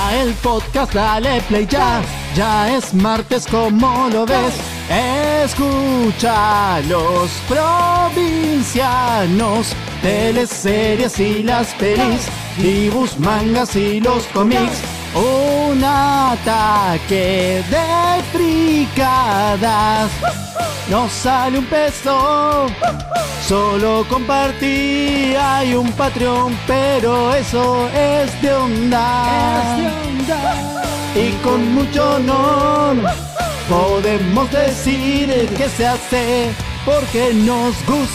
Arranca el podcast, dale play ya. Ya es martes, como lo ves. Escucha los provincianos, teleseries y las pelis, dibujos, mangas y los cómics. Un ataque de fricadas. No sale un peso, solo compartí. Hay un Patreon, pero eso es de onda. Y con mucho honor podemos decir que se hace porque nos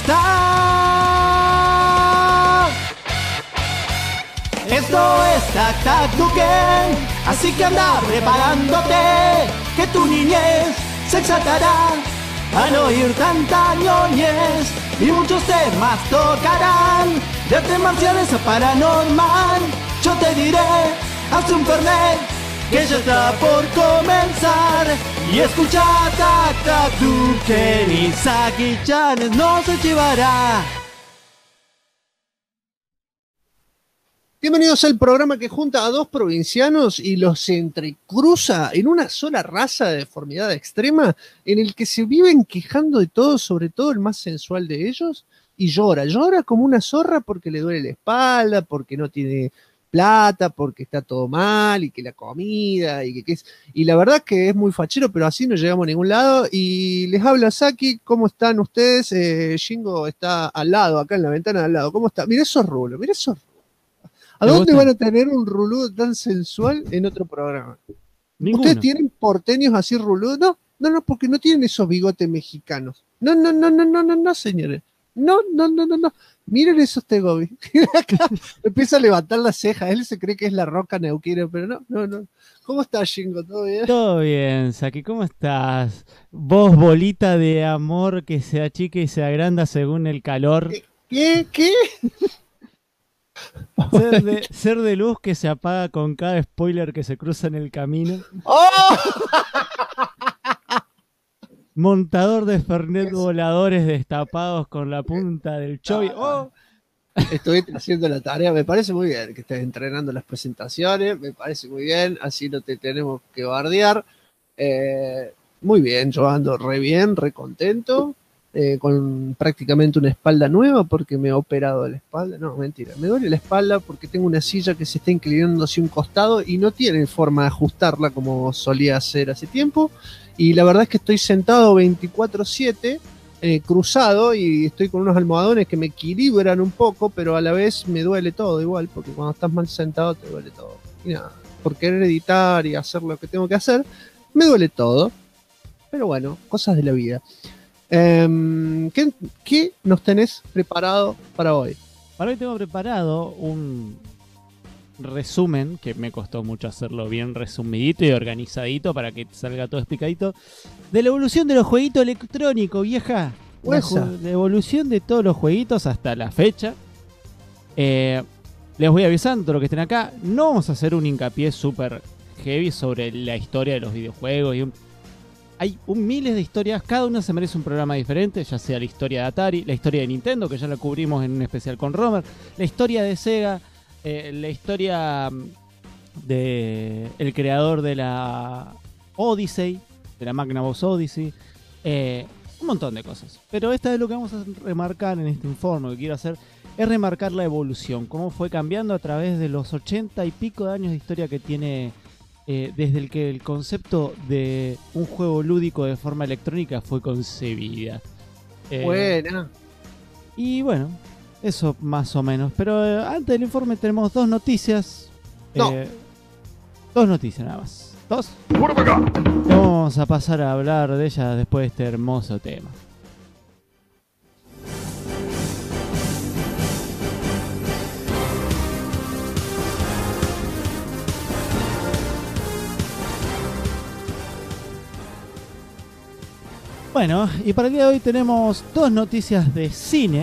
gusta. Esto es Tac Tac Duken, así que anda preparándote, que tu niñez se exaltará al oír tanta ñoñez, y muchos temas tocarán, de artes marciales a paranormal. Yo te diré, haz un fernet, que ya está por comenzar, y escucha Tac Tac Duken y Saki-chan no se chivará. Bienvenidos al programa que junta a dos provincianos y los entrecruza en una sola raza de deformidad extrema, en el que se viven quejando de todo, sobre todo el más sensual de ellos, y llora como una zorra porque le duele la espalda, porque no tiene plata, porque está todo mal, y que la comida, y la verdad que es muy fachero, pero así no llegamos a ningún lado. Y les habla Saki. ¿Cómo están ustedes? Shingo está al lado, acá en la ventana de al lado. ¿Cómo está? Mirá esos rulos, mirá esos. ¿A dónde van a tener un ruludo tan sensual en otro programa? Ninguno. ¿Ustedes tienen porteños así ruludos? No, porque no tienen esos bigotes mexicanos. No, señores. No. Miren esos Tegobi. Empieza a levantar las cejas. Él se cree que es la Roca Neuquina, pero no. ¿Cómo estás, Shingo? ¿Todo bien? Todo bien, Saki. ¿Cómo estás? Vos, bolita de amor que se achica y se agranda según el calor. ¿Qué? Ser de luz que se apaga con cada spoiler que se cruza en el camino. ¡Oh! Montador de Fernet voladores destapados con la punta del choy. ¡Oh! Estoy haciendo la tarea, me parece muy bien que estés entrenando las presentaciones, me parece muy bien, así no te tenemos que bardear. Muy bien, yo ando re bien, re contento. Con prácticamente una espalda nueva porque me he operado de la espalda. No, mentira, me duele la espalda porque tengo una silla que se está inclinando hacia un costado y no tiene forma de ajustarla como solía hacer hace tiempo, y la verdad es que estoy sentado 24/7 cruzado, y estoy con unos almohadones que me equilibran un poco, pero a la vez me duele todo igual, porque cuando estás mal sentado te duele todo. Y nada, por querer editar y hacer lo que tengo que hacer, me duele todo, pero bueno, cosas de la vida. ¿Qué nos tenés preparado para hoy? Para hoy tengo preparado un resumen, que me costó mucho hacerlo bien resumidito y organizadito para que salga todo explicadito, de la evolución de los jueguitos electrónicos, vieja. La evolución de todos los jueguitos hasta la fecha. Les voy avisando, todos los que estén acá, no vamos a hacer un hincapié súper heavy sobre la historia de los videojuegos y hay miles de historias, cada una se merece un programa diferente, ya sea la historia de Atari, la historia de Nintendo, que ya la cubrimos en un especial con Romer, la historia de Sega, la historia de el creador de la Odyssey, de la Magnavox Odyssey, un montón de cosas. Pero esta es lo que vamos a remarcar en este informe que quiero hacer, es remarcar la evolución, cómo fue cambiando a través de los 80 y pico de años de historia que tiene. Desde el que el concepto de un juego lúdico de forma electrónica fue concebida. Buena. Y bueno, eso más o menos. Pero antes del informe tenemos dos noticias. Dos noticias nada más. ¿Dos? Vamos a pasar a hablar de ellas después de este hermoso tema. Bueno, y para el día de hoy tenemos dos noticias de cine.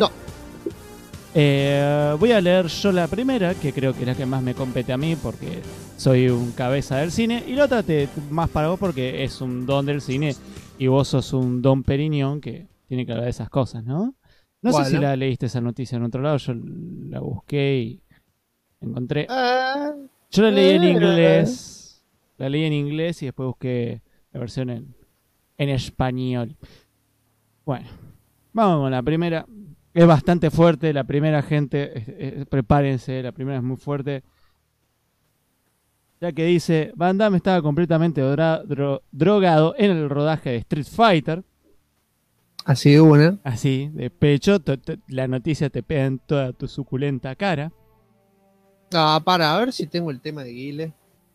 Voy a leer yo la primera, que creo que es la que más me compete a mí, porque soy un cabeza del cine. Y la otra más para vos, porque es un don del cine. Y vos sos un don Periñón, que tiene que hablar de esas cosas, ¿no? No sé si la leíste esa noticia en otro lado. Yo la busqué y encontré. Yo la leí en inglés. La leí en inglés y después busqué la versión en español. Bueno, vamos con la primera. Es bastante fuerte. La primera, gente, prepárense. La primera es muy fuerte. Ya que dice, Van Damme estaba completamente drogado en el rodaje de Street Fighter. Así de una. Así, de pecho, la noticia te pega en toda tu suculenta cara. Ah, para, a ver si tengo el tema de Guile.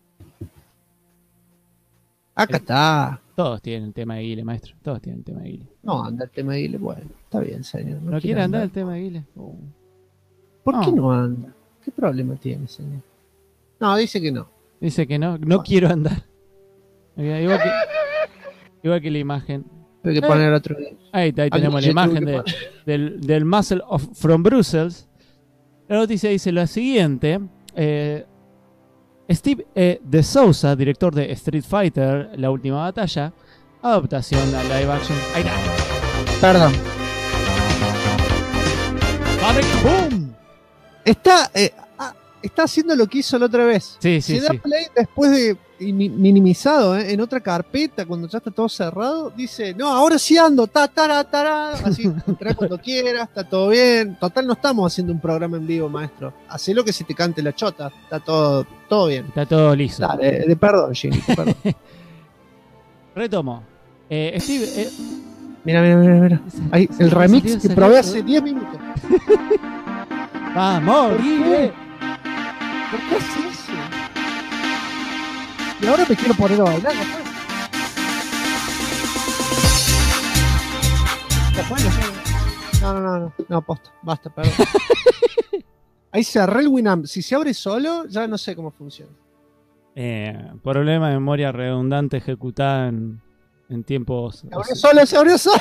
Acá está. Todos tienen el tema de Guile, maestro. Todos tienen el tema de Guile. No, anda el tema de Guile. Bueno, está bien, señor. ¿No quiere andar el tema de Guile? ¿Por qué No. no anda? ¿Qué problema tiene, señor? No, dice que no. Dice que no, no quiero andar. Igual que la imagen. Hay que poner otro día. Ahí tenemos la imagen del Muscle from Brussels. La noticia dice lo siguiente. Steve de Souza, director de Street Fighter, La Última Batalla, adaptación a live action. Ahí está. Perdón. ¡Boom! Está haciendo lo que hizo la otra vez. Sí, Se da play después de minimizado, en otra carpeta, cuando ya está todo cerrado, dice, no, ahora sí ando, así, entra cuando quieras, está todo bien. Total, no estamos haciendo un programa en vivo, maestro. Hacé lo que se te cante la chota, está todo bien. Está todo liso. Dale, de perdón, Jimmy, perdón. Retomo. Steve... Mira. Ahí, el remix que probé hace 10 minutos. ¡Vamos, Guille! ¿Por qué haces eso? Y ahora me quiero poner a bailar, ¿no? No, posta, basta, perdón. Ahí cerré el Winamp. Si se abre solo, ya no sé cómo funciona. Problema de memoria redundante ejecutada en tiempos... Se abrió solo.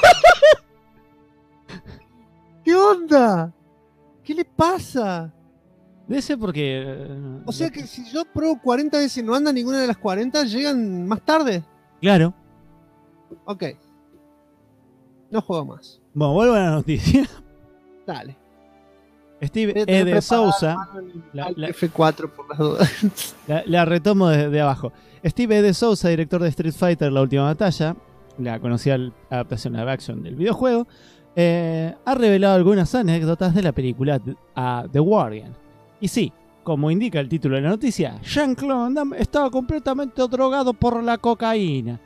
¿Qué onda? ¿Qué le pasa? Debe ser porque... O sea que si yo pruebo 40 veces y no anda ninguna de las 40, llegan más tarde. Claro. Ok. No juego más. Bueno, vuelvo a la noticia. Dale. Steve de Souza. F4 por las dudas. La retomo de abajo. Steve de Souza, director de Street Fighter, La Última Batalla, la conocida adaptación live action del videojuego, ha revelado algunas anécdotas de la película The Guardian. Y sí, como indica el título de la noticia, Jean-Claude Van Damme estaba completamente drogado por la cocaína.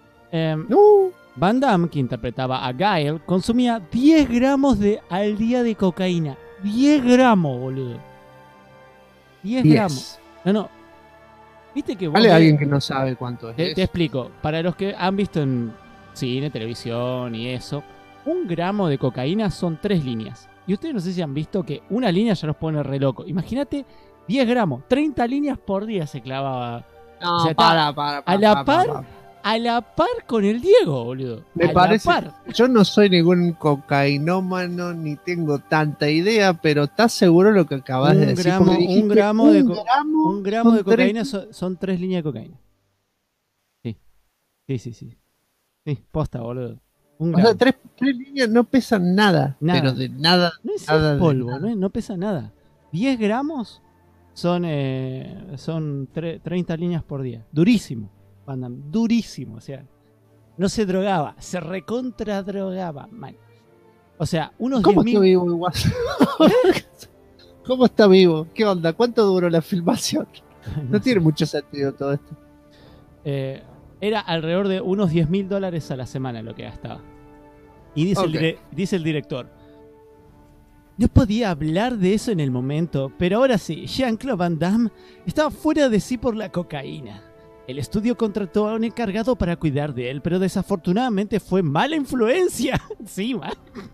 Van Damme, que interpretaba a Guile, consumía 10 gramos al día de cocaína. 10 gramos, boludo. 10 gramos. No. Viste que vos... Vale, alguien que no sabe cuánto es. Te explico. Para los que han visto en cine, televisión y eso, 1 gramo de cocaína son 3 líneas. Y ustedes no sé si han visto que una línea ya los pone re loco. Imagínate 10 gramos, 30 líneas por día se clavaba. No, o sea, a la par con el Diego, boludo. Me parece. Yo no soy ningún cocainómano ni tengo tanta idea, pero ¿estás seguro lo que acabas de decir? Un gramo de cocaína son 3 líneas de cocaína. Sí. Sí, posta, boludo. O sea, 3 líneas no pesan nada. Pero de nada. No es nada polvo, nada. No pesa nada. 10 gramos son 30 líneas por día. Durísimo. Van Damme, durísimo. O sea, no se drogaba, se recontra drogaba. Man. O sea, unos 10.000. ¿Cómo está vivo igual? ¿Cómo está vivo? ¿Qué onda? ¿Cuánto duró la filmación? No tiene mucho sentido todo esto. Era alrededor de unos $10.000 a la semana lo que gastaba. Y dice el director: no podía hablar de eso en el momento, pero ahora sí, Jean-Claude Van Damme estaba fuera de sí por la cocaína. El estudio contrató a un encargado para cuidar de él, pero desafortunadamente fue mala influencia. Sí, man.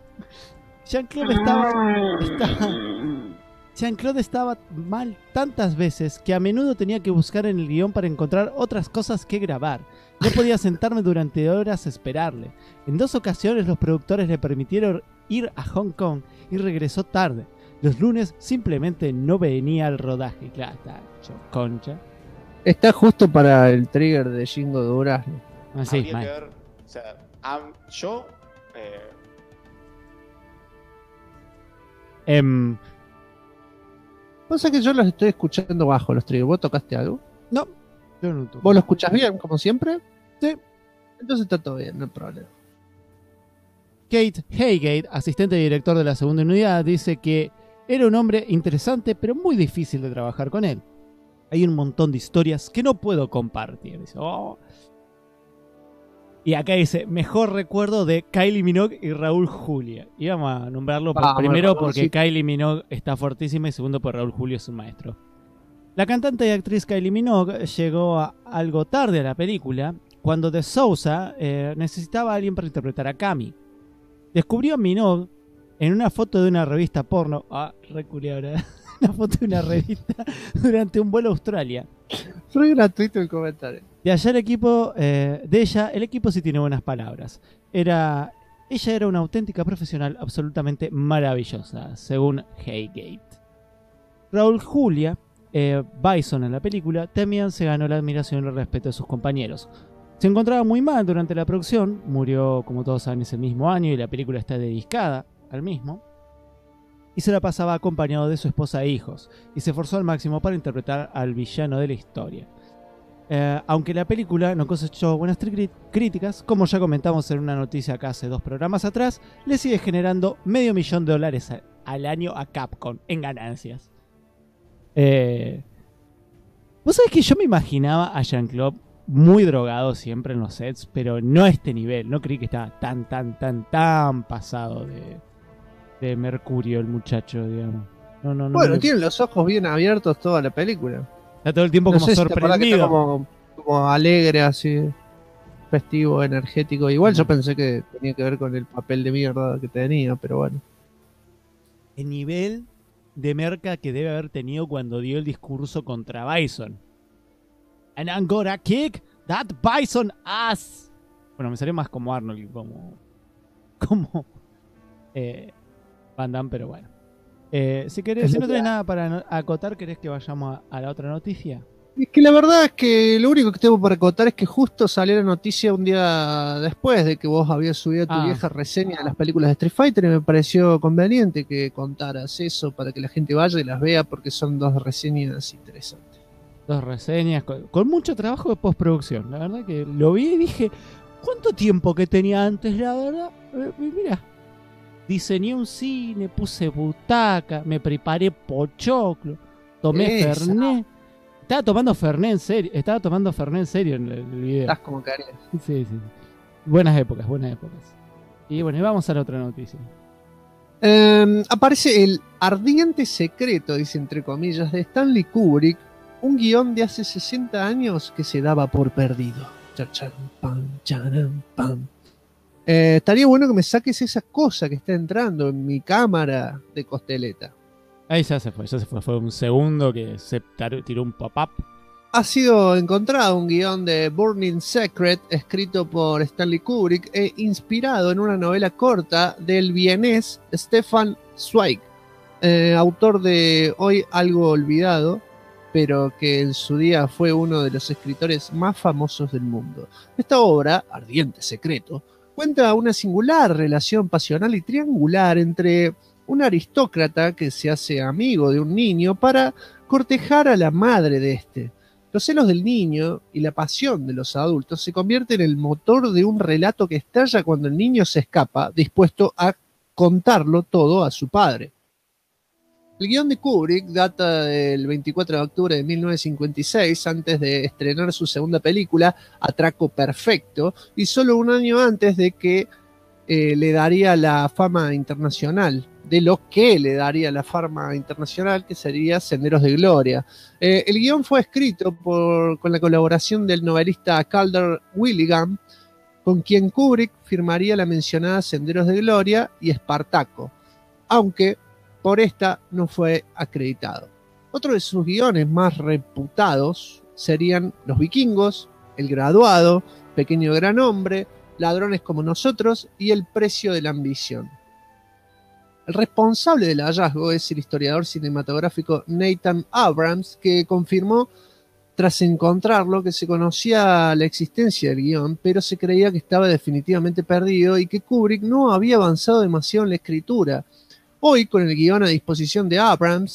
Jean-Claude estaba mal tantas veces que a menudo tenía que buscar en el guión para encontrar otras cosas que grabar. No podía sentarme durante horas a esperarle. En 2 ocasiones los productores le permitieron ir a Hong Kong y regresó tarde. Los lunes simplemente no venía al rodaje. Claro, está hecho concha. Está justo para el trigger de Jingo Durazno. Así, Habría que ver, o sea, yo Pasa que yo los estoy escuchando bajo los triggers. ¿Vos tocaste algo? No, yo no toco. ¿Vos lo escuchás bien, como siempre? Sí. Entonces está todo bien, no hay problema. Kate Haygate, asistente director de la segunda unidad, dice que era un hombre interesante, pero muy difícil de trabajar con él. Hay un montón de historias que no puedo compartir. Dice, oh. Y acá dice, mejor recuerdo de Kylie Minogue y Raúl Julia. Y vamos a nombrarlo primero porque Kylie Minogue está fortísima y segundo porque Raúl Julia es un maestro. La cantante y actriz Kylie Minogue llegó algo tarde a la película cuando De Souza necesitaba a alguien para interpretar a Cami. Descubrió a Minogue en una foto de una revista porno. Reculeadora. Una foto de una revista durante un vuelo a Australia. Soy gratuito el comentario. De allá el equipo, de ella, el equipo sí tiene buenas palabras. Ella era una auténtica profesional absolutamente maravillosa, según Haygate. Raúl Julia, Bison en la película, también se ganó la admiración y el respeto de sus compañeros. Se encontraba muy mal durante la producción, murió como todos saben ese mismo año y la película está dedicada al mismo. Y se la pasaba acompañado de su esposa e hijos, y se esforzó al máximo para interpretar al villano de la historia. Aunque la película no cosechó buenas críticas, como ya comentamos en una noticia acá hace 2 programas atrás, le sigue generando $500,000 al año a Capcom en ganancias. Vos sabés que yo me imaginaba a Jean-Claude muy drogado siempre en los sets, pero no a este nivel. No creí que estaba tan pasado de mercurio el muchacho, digamos. No, bueno, tiene los ojos bien abiertos toda la película. Está todo el tiempo No como sé si te acordás que está sorprendido. como alegre, así, festivo, energético. Igual yo pensé que tenía que ver con el papel de mierda que tenía, pero bueno. El nivel de merca que debe haber tenido cuando dio el discurso contra Bison. And I'm gonna kick that Bison ass. Bueno, me salió más como Arnold, como Van Damme, pero bueno. Si no tenés nada para acotar, ¿querés que vayamos a la otra noticia? Es que la verdad es que lo único que tengo para acotar es que justo salió la noticia un día después de que vos habías subido tu vieja reseña de las películas de Street Fighter y me pareció conveniente que contaras eso para que la gente vaya y las vea porque son 2 reseñas interesantes. 2 reseñas con mucho trabajo de postproducción. La verdad que lo vi y dije, ¿cuánto tiempo que tenía antes? La verdad, mira, diseñé un cine, puse butaca, me preparé pochoclo, tomé Fernet. Estaba tomando Fernet en serio en el video. Estás como cariño. Sí. Buenas épocas. Y bueno, y vamos a la otra noticia. Aparece el ardiente secreto, dice entre comillas, de Stanley Kubrick, un guión de hace 60 años que se daba por perdido. Estaría bueno que me saques esa cosa que está entrando en mi cámara de costeleta. Ahí ya se fue. Fue un segundo que se tiró un pop-up. Ha sido encontrado un guión de Burning Secret escrito por Stanley Kubrick e inspirado en una novela corta del vienés Stefan Zweig, autor de Hoy algo olvidado, pero que en su día fue uno de los escritores más famosos del mundo. Esta obra, Ardiente Secreto, cuenta una singular relación pasional y triangular entre un aristócrata que se hace amigo de un niño para cortejar a la madre de este. Los celos del niño y la pasión de los adultos se convierten en el motor de un relato que estalla cuando el niño se escapa, dispuesto a contarlo todo a su padre. El guión de Kubrick data del 24 de octubre de 1956, antes de estrenar su segunda película, Atraco Perfecto, y solo un año antes de que le daría la fama internacional, de lo que le daría la fama internacional, que sería Senderos de Gloria. El guión fue escrito con la colaboración del novelista Calder Willingham, con quien Kubrick firmaría la mencionada Senderos de Gloria y Espartaco, aunque por esta no fue acreditado. Otro de sus guiones más reputados serían Los Vikingos, El Graduado, Pequeño Gran Hombre, Ladrones como nosotros y El precio de la ambición. El responsable del hallazgo es el historiador cinematográfico Nathan Abrams, que confirmó tras encontrarlo que se conocía la existencia del guión, pero se creía que estaba definitivamente perdido y que Kubrick no había avanzado demasiado en la escritura. Hoy, con el guión a disposición de Abrams,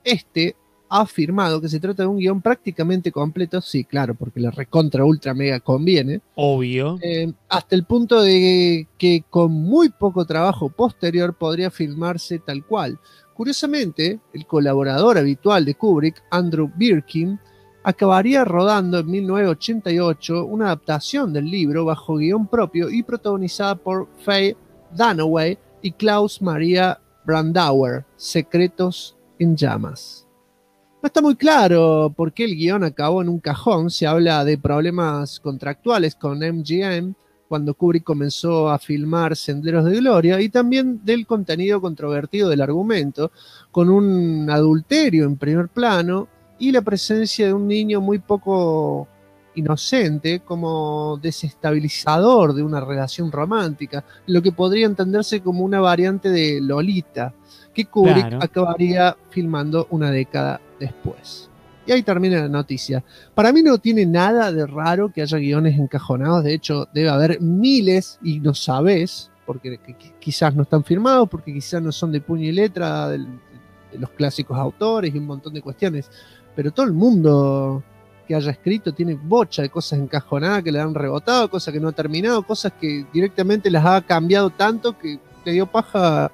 ha afirmado que se trata de un guión prácticamente completo, sí, claro, porque le recontra ultra mega conviene, Obvio. hasta el punto de que con muy poco trabajo posterior podría filmarse tal cual. Curiosamente, el colaborador habitual de Kubrick, Andrew Birkin, acabaría rodando en 1988 una adaptación del libro bajo guión propio y protagonizada por Faye Dunaway y Klaus Maria Brandauer, Secretos en Llamas. No está muy claro por qué el guión acabó en un cajón. Se habla de problemas contractuales con MGM cuando Kubrick comenzó a filmar Senderos de Gloria, y también del contenido controvertido del argumento, con un adulterio en primer plano y la presencia de un niño muy poco inocente como desestabilizador de una relación romántica, lo que podría entenderse como una variante de Lolita, que Kubrick acabaría filmando una década después. Y ahí termina la noticia. Para mí no tiene nada de raro que haya guiones encajonados. De hecho, debe haber miles y no sabés, porque quizás no están firmados, porque quizás no son de puño y letra de los clásicos autores y un montón de cuestiones. Pero todo el mundo que haya escrito tiene bocha de cosas encajonadas que le han rebotado, cosas que no ha terminado, cosas que directamente las ha cambiado tanto que le dio paja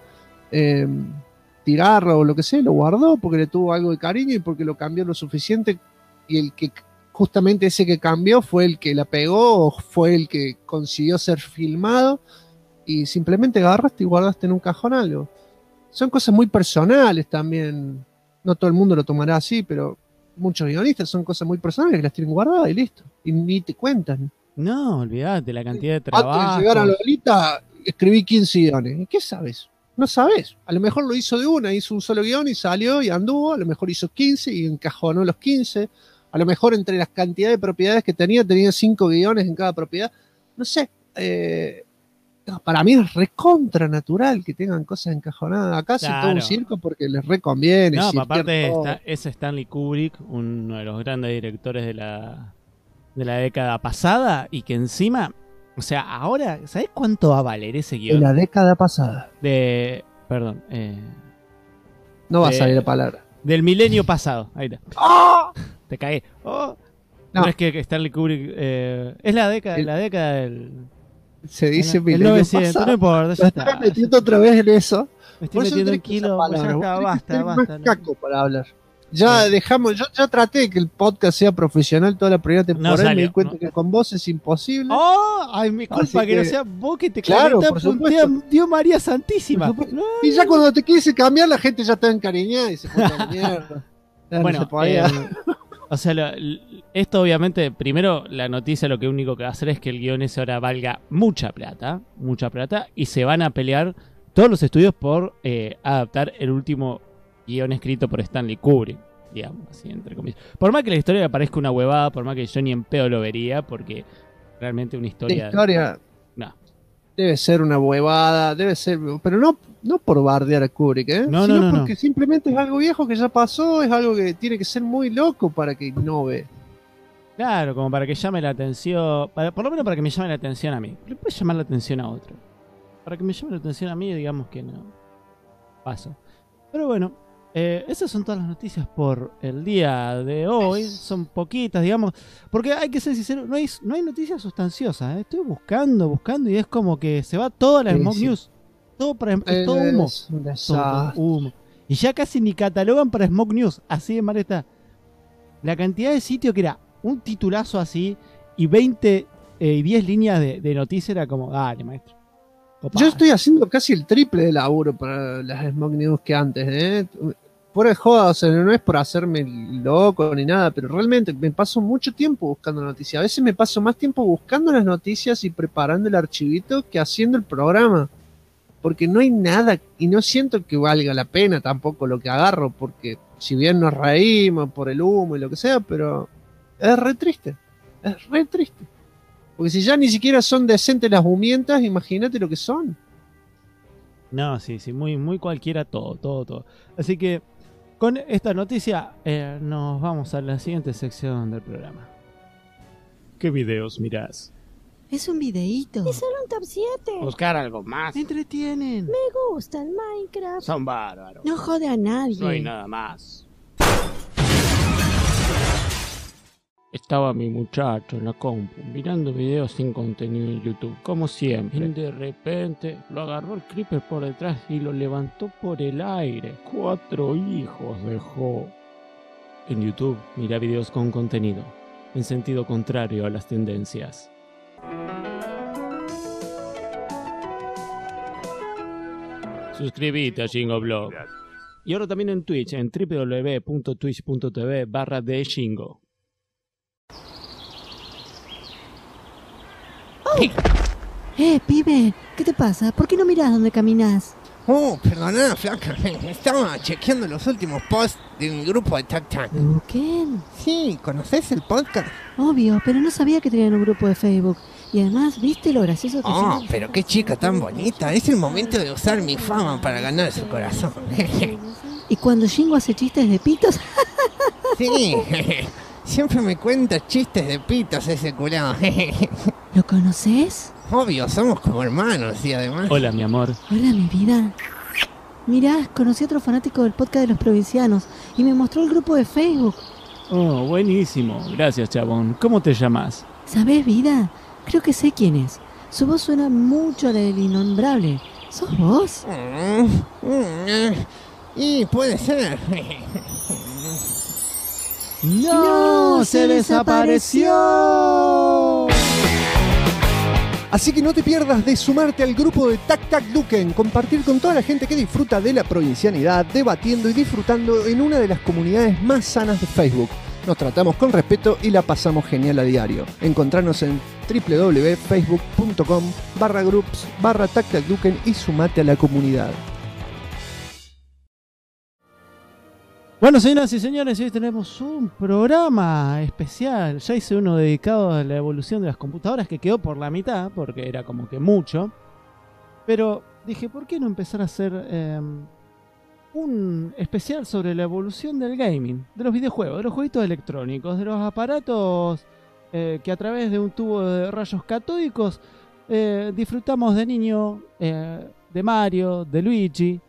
tirarlo o lo que sea, lo guardó porque le tuvo algo de cariño y porque lo cambió lo suficiente, y el que justamente ese que cambió fue el que la pegó o fue el que consiguió ser filmado, y simplemente agarraste y guardaste en un cajón algo. Son cosas muy personales también, no todo el mundo lo tomará así, pero muchos guionistas son cosas muy personales que las tienen guardadas y listo, y ni te cuentan. No, olvídate la cantidad de trabajo. Antes de llegar a Lolita escribí 15 guiones. ¿Qué sabes? No sabes. A lo mejor lo hizo de una, hizo un solo guión y salió y anduvo. A lo mejor hizo 15 y encajonó los 15. A lo mejor entre las cantidades de propiedades que tenía 5 guiones en cada propiedad. No sé. Para mí es recontra natural que tengan cosas encajonadas. Acá hace todo un circo porque les reconviene. No, aparte es Stanley Kubrick, uno de los grandes directores de la década pasada, y que encima... O sea, ahora, ¿sabés cuánto va a valer ese guión? De la década pasada. Perdón. No va a salir la palabra. Del milenio pasado. Ahí está. ¡Oh! Te cagué. ¡Oh! No es que Stanley Kubrick... es la década del... Se dice el 900, pasado. No importa, ya está. Estás metiendo otra vez en eso. Me estoy metiendo en kilo. Ya está, basta. Más caco para hablar. Ya dejamos, yo ya traté de que el podcast sea profesional toda la primera temporada, y me di cuenta que con vos es imposible. Ay, mi culpa que no sea vos que te claro, por supuesto. Dios María Santísima. Y ya cuando te quise cambiar, la gente ya está encariñada y se pone a la mierda. Bueno, o sea, esto obviamente, primero la noticia lo que único que va a hacer es que el guión ese ahora valga mucha plata, y se van a pelear todos los estudios por adaptar el último guión escrito por Stanley Kubrick, digamos así, entre comillas. Por más que la historia me parezca una huevada, por más que yo ni en pedo lo vería, porque realmente una historia... La historia debe ser una huevada, debe ser, pero no por bardear a Kubrick, sino porque simplemente es algo viejo que ya pasó, es algo que tiene que ser muy loco para que innove. Claro, como para que llame la atención, por lo menos para que me llame la atención a mí. Le puede llamar la atención a otro. Para que me llame la atención a mí, digamos que no. Paso. Pero bueno, esas son todas las noticias por el día de hoy. Son poquitas, digamos, porque hay que ser sincero, no hay noticias sustanciosas. Estoy buscando y es como que se va toda la Smoke News. Todo humo. Todo humo. Y ya casi ni catalogan para Smoke News. Así de mal está. La cantidad de sitio que era un titulazo así y 10 líneas de noticia era como, dale, maestro. Opa. Yo estoy haciendo casi el triple de laburo para las Smoke News que antes, Fuera de joda, o sea, no es por hacerme loco ni nada, pero realmente me paso mucho tiempo buscando noticias. A veces me paso más tiempo buscando las noticias y preparando el archivito que haciendo el programa. Porque no hay nada, y no siento que valga la pena tampoco lo que agarro, porque si bien nos reímos por el humo y lo que sea, pero es re triste. Porque si ya ni siquiera son decentes las humientas, imagínate lo que son. No, sí, muy cualquiera todo. Así que con esta noticia nos vamos a la siguiente sección del programa. ¿Qué videos mirás? Es un videíto. Es solo un top 7. Buscar algo más. Me entretienen. Me gusta el Minecraft. Son bárbaros. No jode a nadie. No hay nada más. Estaba mi muchacho en la compu mirando videos sin contenido en YouTube, como siempre. Y de repente lo agarró el creeper por detrás y lo levantó por el aire. 4 hijos dejó. En YouTube mira videos con contenido, en sentido contrario a las tendencias. Suscríbete a Shingo Y ahora también en Twitch, en www.twitch.tv/theshingo. Pibe, ¿qué te pasa? ¿Por qué no mirás dónde caminas? Oh, perdona, flaca. Estaba chequeando los últimos posts de mi grupo de Tac Tac. ¿Qué? Sí, ¿conoces el podcast? Obvio, pero no sabía que tenían un grupo de Facebook. Y además, ¿viste lo gracioso que Oh, son? pero qué chica tan bonita. Es el momento de usar mi fama para ganar su corazón. Y cuando Shingo hace chistes de pitos, Sí, siempre me cuenta chistes de pitos ese culado. ¿lo conoces? Obvio, somos como hermanos y además... Hola, mi amor. Hola, mi vida. Mirá, conocí a otro fanático del podcast de los provincianos y me mostró el grupo de Facebook. Oh, buenísimo. Gracias, chabón. ¿Cómo te llamas? ¿Sabés, vida? Creo que sé quién es. Su voz suena mucho a la del innombrable. ¿Sos vos? Y puede ser. ¡No! ¡Se desapareció! Así que no te pierdas de sumarte al grupo de Tac Tac Duken, compartir con toda la gente que disfruta de la provincianidad, debatiendo y disfrutando en una de las comunidades más sanas de Facebook. Nos tratamos con respeto y la pasamos genial a diario. Encontranos en www.facebook.com/groups/TacTacDuken y sumate a la comunidad. Bueno, señoras y señores, hoy tenemos un programa especial. Ya hice uno dedicado a la evolución de las computadoras que quedó por la mitad, porque era como que mucho. Pero dije, ¿por qué no empezar a hacer un especial sobre la evolución del gaming, de los videojuegos, de los jueguitos electrónicos, de los aparatos que a través de un tubo de rayos catódicos disfrutamos de niño, de Mario, de Luigi,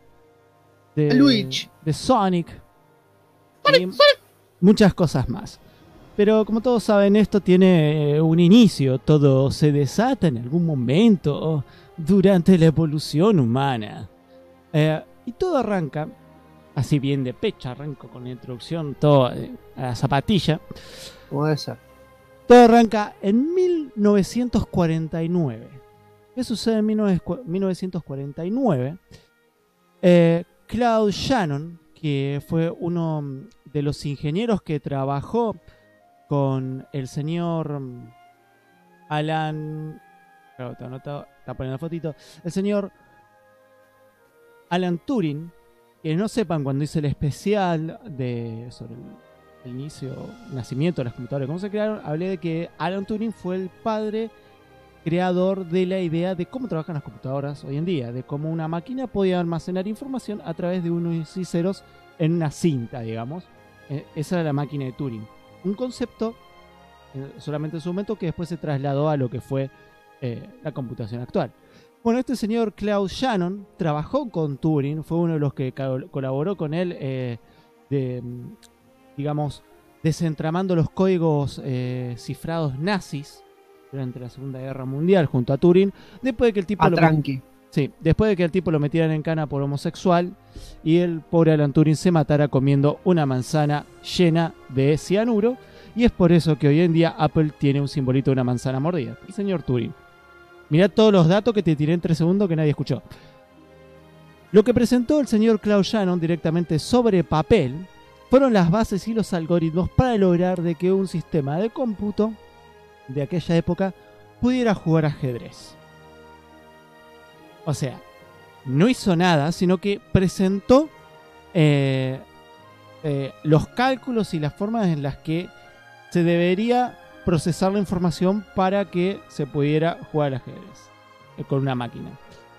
de Sonic y muchas cosas más. Pero como todos saben, esto tiene un inicio, todo se desata en algún momento durante la evolución humana. Y todo arranca, así bien de pecho, arranco con la introducción, todo a la zapatilla. Como esa. Todo arranca en 1949. ¿Qué sucede en 1949? Claude Shannon, que fue uno de los ingenieros que trabajó con el señor Alan... Claro, está poniendo la fotito. El señor Alan Turing, que no sepan, cuando hice el especial sobre el inicio, nacimiento de las computadoras, cómo se crearon, hablé de que Alan Turing fue el padre creador de la idea de cómo trabajan las computadoras hoy en día, de cómo una máquina podía almacenar información a través de unos y ceros en una cinta, digamos. Esa era la máquina de Turing. Un concepto solamente en su momento que después se trasladó a lo que fue la computación actual. Bueno, este señor Claude Shannon trabajó con Turing, fue uno de los que colaboró con él, digamos, desentramando los códigos cifrados nazis durante la Segunda Guerra Mundial junto a Turing, después de que el tipo después de que el tipo lo metieran en cana por homosexual y el pobre Alan Turing se matara comiendo una manzana llena de cianuro, y es por eso que hoy en día Apple tiene un simbolito de una manzana mordida. El señor Turing. Mirá todos los datos que te tiré en 3 segundos que nadie escuchó. Lo que presentó el señor Claude Shannon directamente sobre papel fueron las bases y los algoritmos para lograr de que un sistema de cómputo de aquella época pudiera jugar ajedrez. O sea, no hizo nada, sino que presentó los cálculos y las formas en las que se debería procesar la información para que se pudiera jugar al ajedrez con una máquina.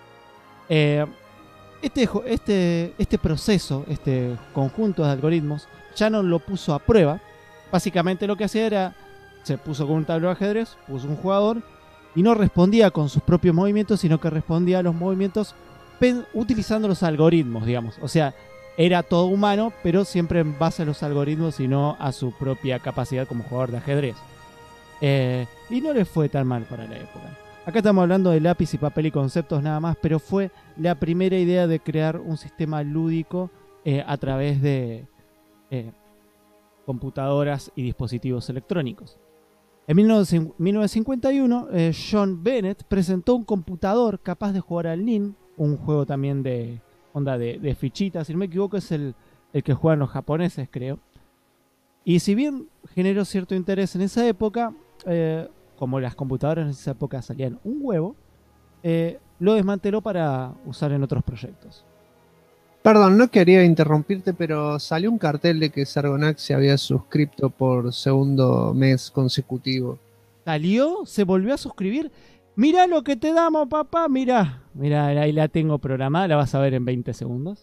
Este proceso, este conjunto de algoritmos, Shannon lo puso a prueba. Básicamente lo que hacía era, se puso con un tablero de ajedrez, puso un jugador y no respondía con sus propios movimientos, sino que respondía a los movimientos utilizando los algoritmos, digamos. O sea, era todo humano, pero siempre en base a los algoritmos y no a su propia capacidad como jugador de ajedrez. Y no le fue tan mal para la época. Acá estamos hablando de lápiz y papel y conceptos nada más, pero fue la primera idea de crear un sistema lúdico a través de computadoras y dispositivos electrónicos. En 1951, John Bennett presentó un computador capaz de jugar al Nin, un juego también de onda de fichitas, si no me equivoco es el que juegan los japoneses, creo. Y si bien generó cierto interés en esa época, como las computadoras en esa época salían un huevo, lo desmanteló para usar en otros proyectos. Perdón, no quería interrumpirte, pero salió un cartel de que Sargonax se había suscrito por segundo mes consecutivo. ¿Salió? ¿Se volvió a suscribir? Mirá lo que te damos, papá, mirá. Mirá, ahí la tengo programada, la vas a ver en 20 segundos.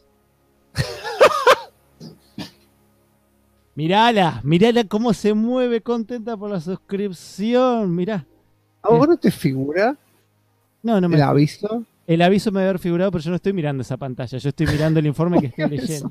Mirala cómo se mueve contenta por la suscripción, mirá. ¿A vos no te figura No me el aviso? El aviso me debe haber figurado, pero yo no estoy mirando esa pantalla, yo estoy mirando el informe que estoy leyendo.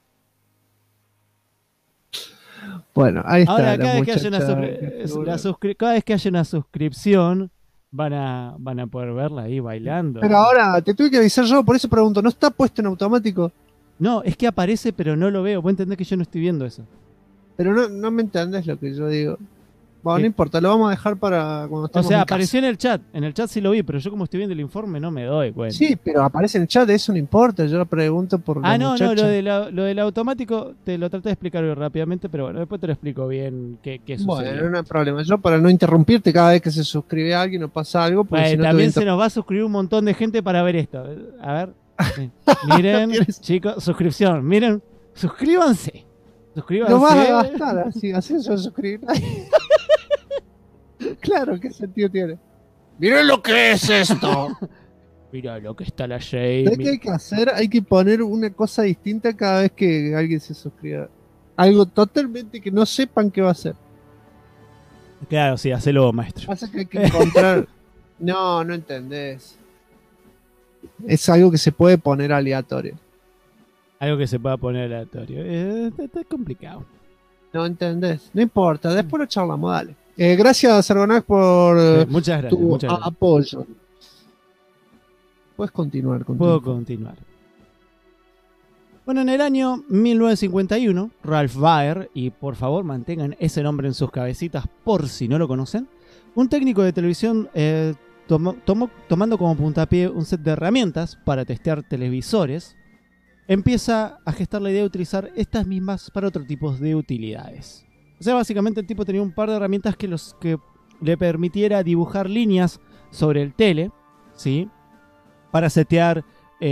Bueno, ahí está. Ahora, la cada vez que haya una suscripción, van a poder verla ahí bailando. Pero ahora te tuve que avisar yo, por eso pregunto, ¿no está puesto en automático? No, es que aparece, pero no lo veo. Vos entendés que yo no estoy viendo eso. Pero no me entendés lo que yo digo. Bueno, no importa, lo vamos a dejar para cuando estemos O sea, en casa. apareció en el chat. En el chat sí lo vi, pero yo como estoy viendo el informe no me doy cuenta. Sí, pero aparece en el chat, eso no importa. Yo lo pregunto por la muchacha. Lo del automático te lo traté de explicar rápidamente, pero bueno, después te lo explico bien qué sucedió. Bueno, no hay problema. Yo para no interrumpirte cada vez que se suscribe alguien o pasa algo, porque si no también se nos va a suscribir un montón de gente para ver esto. A ver. Sí. Miren, chicos, suscripción. Miren, suscríbanse. Lo vas a gastar así eso de suscribir. Claro, ¿qué sentido tiene? ¡Miren lo que es esto! Mira lo que está la Jamie. ¿Sabes qué hay que hacer? Hay que poner una cosa distinta cada vez que alguien se suscriba. Algo totalmente que no sepan qué va a hacer. Claro, sí, hacelo, maestro. Pasa que hay que encontrar... No entendés. Es algo que se puede poner aleatorio. Algo que se pueda poner aleatorio. Está complicado. No entendés. No importa, después lo charlamos, dale. Gracias, Sargonax, por muchas gracias. Apoyo. Puedes continuar. Puedo continuar. Bueno, en el año 1951, Ralph Baer, y por favor mantengan ese nombre en sus cabecitas por si no lo conocen, un técnico de televisión tomando como puntapié un set de herramientas para testear televisores, empieza a gestar la idea de utilizar estas mismas para otro tipo de utilidades. O sea, básicamente el tipo tenía un par de herramientas que le permitiera dibujar líneas sobre el tele, ¿sí? Para setear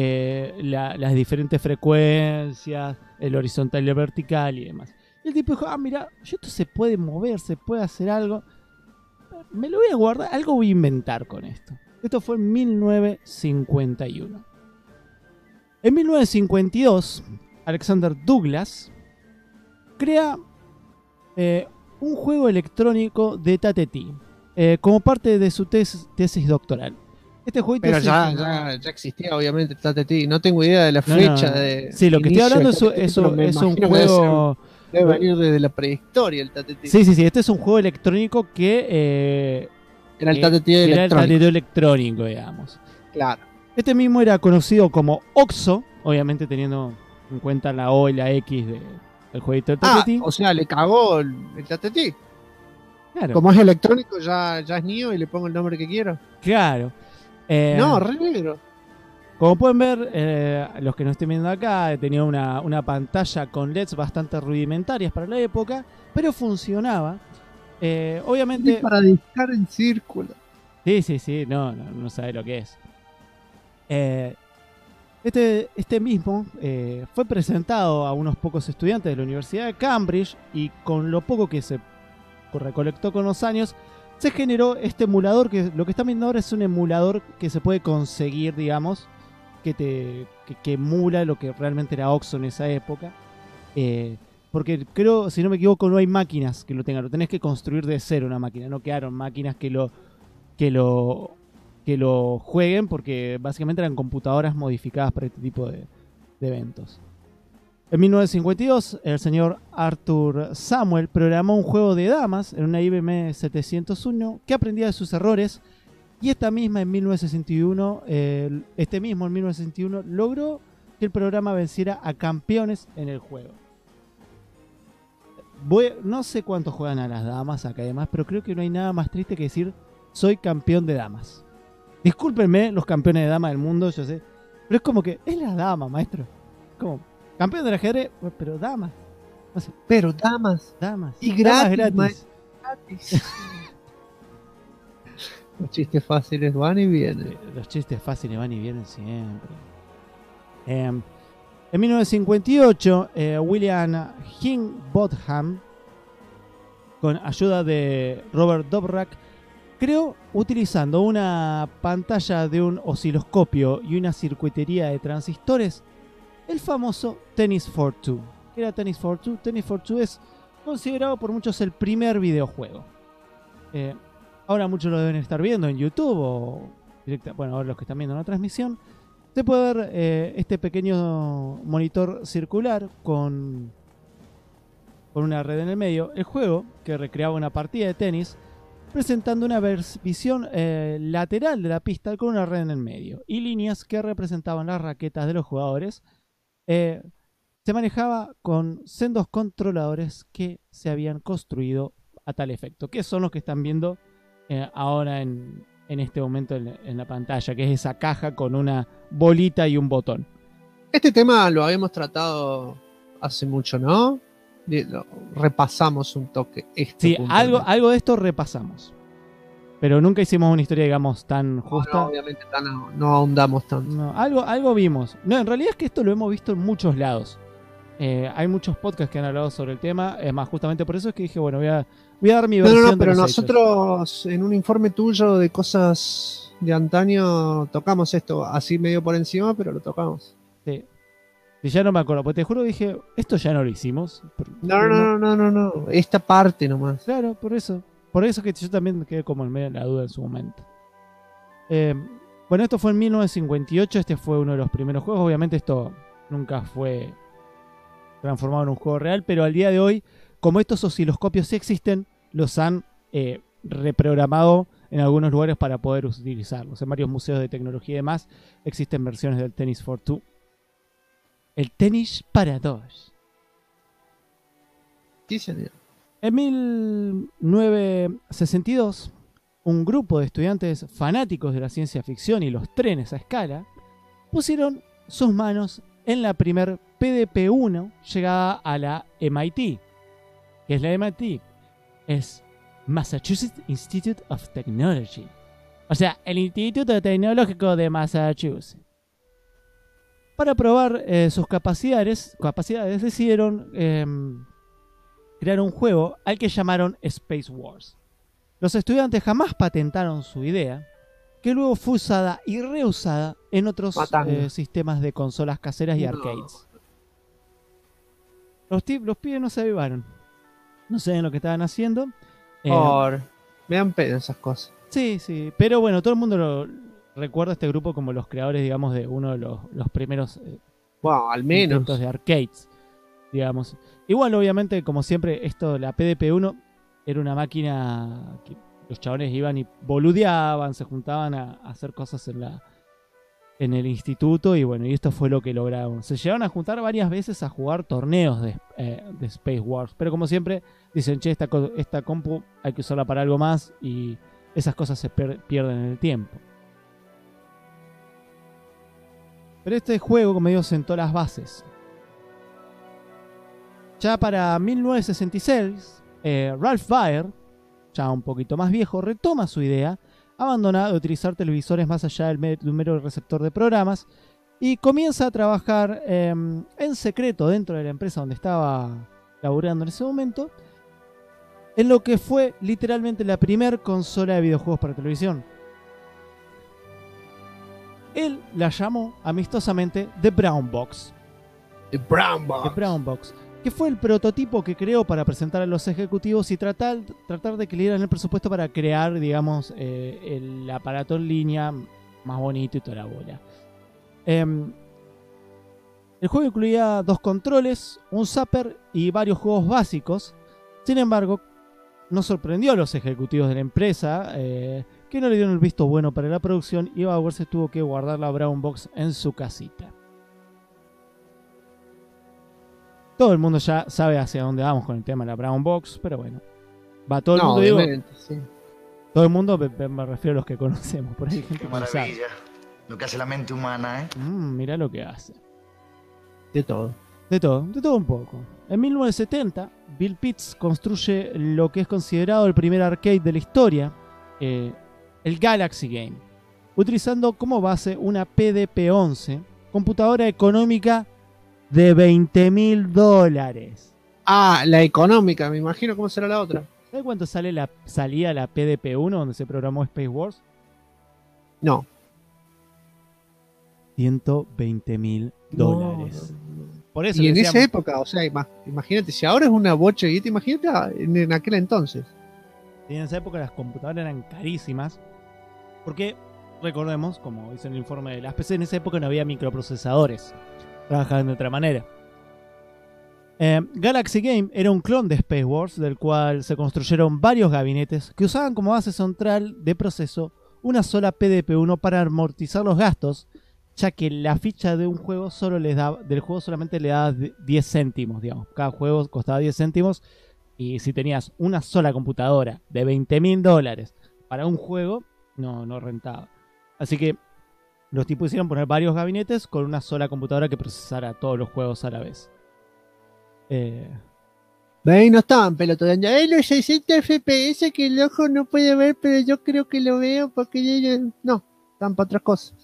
las diferentes frecuencias, el horizontal y el vertical y demás. Y el tipo dijo, mira, esto se puede mover, se puede hacer algo. Me lo voy a guardar, algo voy a inventar con esto. Esto fue en 1951. En 1952, Alexander Douglas crea un juego electrónico de Tateti como parte de su tesis doctoral. Este jueguito pero ya existía, obviamente, Tateti. No tengo idea de la fecha. Sí, lo que estoy hablando es un juego. Debe venir desde la prehistoria el Tateti. Sí. Este es un juego electrónico que. Era el Tateti electrónico, digamos. Claro. Este mismo era conocido como OXO, obviamente teniendo en cuenta la O y la X del jueguito del Tateti. O sea, le cagó el Tateti. Claro. Como es electrónico, ya es mío y le pongo el nombre que quiero. Claro. Re negro. Como pueden ver, los que no estén viendo acá, tenía una pantalla con LEDs bastante rudimentarias para la época, pero funcionaba. Obviamente. Y para discar en círculo. Sí, no sabe lo que es. Este mismo fue presentado a unos pocos estudiantes de la Universidad de Cambridge y con lo poco que se recolectó con los años, se generó este emulador, que lo que están viendo ahora es un emulador que se puede conseguir, digamos, que emula lo que realmente era OXO en esa época. Porque creo, si no me equivoco, no hay máquinas que lo tengan, lo tenés que construir de cero una máquina, no quedaron máquinas que lo jueguen, porque básicamente eran computadoras modificadas para este tipo de eventos. En 1952, el señor Arthur Samuel programó un juego de damas en una IBM 701 que aprendía de sus errores. Y este mismo en 1961 logró que el programa venciera a campeones en el juego. No sé cuántos juegan a las damas acá además, pero creo que no hay nada más triste que decir soy campeón de damas. Discúlpenme los campeones de damas del mundo, yo sé, pero es como que es la dama, maestro. Como campeón del ajedrez, pero damas. No sé, Pero damas. damas. Y Damas gratis, gratis. gratis. Los chistes fáciles van y vienen. Los chistes fáciles van y vienen siempre. En 1958, William Higginbotham, con ayuda de Robert Dobrak, creó, utilizando una pantalla de un osciloscopio y una circuitería de transistores, el famoso Tennis for Two. ¿Qué era Tennis for Two? Tennis for Two es considerado por muchos el primer videojuego. Ahora muchos lo deben estar viendo en YouTube o bueno, ahora los que están viendo la transmisión. Se puede ver este pequeño monitor circular con una red en el medio. El juego, que recreaba una partida de tenis, presentando una visión lateral de la pista con una red en el medio y líneas que representaban las raquetas de los jugadores. Se manejaba con sendos controladores que se habían construido a tal efecto, que son los que están viendo ahora en este momento en la pantalla, que es esa caja con una bolita y un botón. Este tema lo habíamos tratado hace mucho, ¿no? Repasamos un toque. Sí, algo de esto repasamos. Pero nunca hicimos una historia, digamos, tan justa. No, obviamente no ahondamos tanto. No, algo vimos. No, en realidad es que esto lo hemos visto en muchos lados. Hay muchos podcasts que han hablado sobre el tema. Es más, justamente por eso es que dije, bueno, voy a dar mi versión. No, pero de los nosotros en un informe tuyo de cosas de antaño tocamos esto así medio por encima, pero lo tocamos. Sí. Y ya no me acuerdo, porque te juro dije, esto ya no lo hicimos. No. Esta parte nomás. Claro, por eso. Por eso que yo también quedé como en medio de la duda en su momento. Bueno, esto fue en 1958. Este fue uno de los primeros juegos. Obviamente esto nunca fue transformado en un juego real, pero al día de hoy, como estos osciloscopios sí existen, los han reprogramado en algunos lugares para poder utilizarlos. En varios museos de tecnología y demás existen versiones del Tennis for Two. El tenis para dos. Sí, señor. En 1962, un grupo de estudiantes fanáticos de la ciencia ficción y los trenes a escala pusieron sus manos en la primer PDP-1 llegada a la MIT. ¿Qué es la MIT? Es Massachusetts Institute of Technology. O sea, el Instituto Tecnológico de Massachusetts. Para probar sus capacidades decidieron crear un juego al que llamaron Space Wars. Los estudiantes jamás patentaron su idea, que luego fue usada y reusada en otros sistemas de consolas caseras y arcades. Los pibes no se avivaron. No sabían lo que estaban haciendo. Me dan pena esas cosas. Sí, pero bueno, todo el mundo recuerda a este grupo como los creadores, digamos, de uno de los primeros al menos intentos de arcades, digamos. Igual, obviamente, como siempre, la PDP-1 era una máquina que los chabones iban y boludeaban, se juntaban a hacer cosas en el instituto, y bueno, y esto fue lo que lograron. Se llegaron a juntar varias veces a jugar torneos de Space Wars, pero como siempre dicen, che, esta compu hay que usarla para algo más, y esas cosas se pierden en el tiempo. Pero este juego, como digo, sentó las bases. Ya para 1966, Ralph Baer, ya un poquito más viejo, retoma su idea, abandona de utilizar televisores más allá del mero receptor de programas, y comienza a trabajar en secreto dentro de la empresa donde estaba laburando en ese momento, en lo que fue literalmente la primer consola de videojuegos para televisión. Él la llamó amistosamente The Brown Box. The Brown Box, que fue el prototipo que creó para presentar a los ejecutivos y tratar de que le dieran el presupuesto para crear, digamos, el aparato en línea más bonito y toda la bola. El juego incluía 2 controles, un zapper y varios juegos básicos. Sin embargo, no sorprendió a los ejecutivos de la empresa, que no le dieron el visto bueno para la producción, y Bauer se tuvo que guardar la Brown Box en su casita. Todo el mundo ya sabe hacia dónde vamos con el tema de la Brown Box, pero bueno. Va todo el mundo, digo, sí. todo el mundo, me refiero a los que conocemos, por ahí hay gente Qué que no sabe. maravilla. Lo que hace la mente humana, ¿eh? Mirá lo que hace. De todo. De todo un poco. En 1970, Bill Pitts construye lo que es considerado el primer arcade de la historia, el Galaxy Game, utilizando como base una PDP-11, computadora económica de $20,000. Ah, la económica, me imagino cómo será la otra. ¿Sabes cuánto salía la PDP-1 donde se programó Space Wars? No. $120,000. Por eso Y en decíamos, esa época, o sea, imagínate, si ahora es una bocha y imagínate en aquel entonces. en esa época las computadoras eran carísimas. Porque, recordemos, como dice en el informe de las PC, en esa época no había microprocesadores. Trabajaban de otra manera. Galaxy Game era un clon de Space Wars, del cual se construyeron varios gabinetes que usaban como base central de proceso una sola PDP-1 para amortizar los gastos, ya que la ficha de un juego del juego solamente le daba 10 céntimos, digamos. Cada juego costaba 10 céntimos, y si tenías una sola computadora de $20,000 para un juego, no rentaba. Así que los tipos hicieron poner varios gabinetes con una sola computadora que procesara todos los juegos a la vez. Ahí no estaban pelotudeando. Los 60 FPS que el ojo no puede ver, pero yo creo que lo veo porque no, están para otras cosas.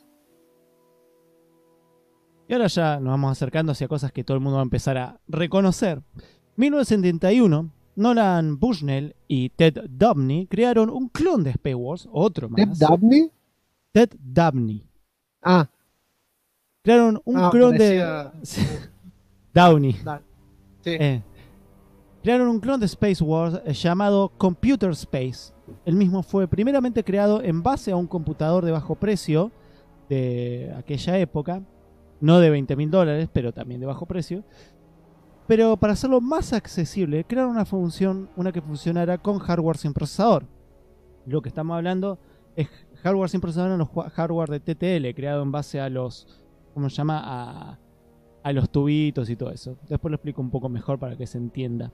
Y ahora ya nos vamos acercando hacia cosas que todo el mundo va a empezar a reconocer. 1971, Nolan Bushnell y Ted Dabney crearon un clon de Space Wars, otro más. ¿Ted Dabney? Ted Dabney. Ah. Crearon un clon de... Downey. Sí. Crearon un clon de Space Wars llamado Computer Space. El mismo fue primeramente creado en base a un computador de bajo precio de aquella época. No de $20,000, pero también de bajo precio. Pero para hacerlo más accesible, crearon una que funcionara con hardware sin procesador. Lo que estamos hablando es hardware sin procesador en los hardware de TTL, creado en base a los, ¿cómo se llama? A los tubitos y todo eso. Después lo explico un poco mejor para que se entienda.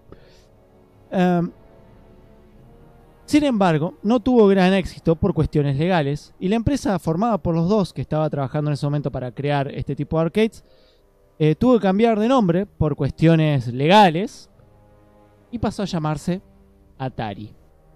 Sin embargo, no tuvo gran éxito por cuestiones legales, y la empresa formada por los dos que estaba trabajando en ese momento para crear este tipo de arcades tuvo que cambiar de nombre por cuestiones legales y pasó a llamarse Atari.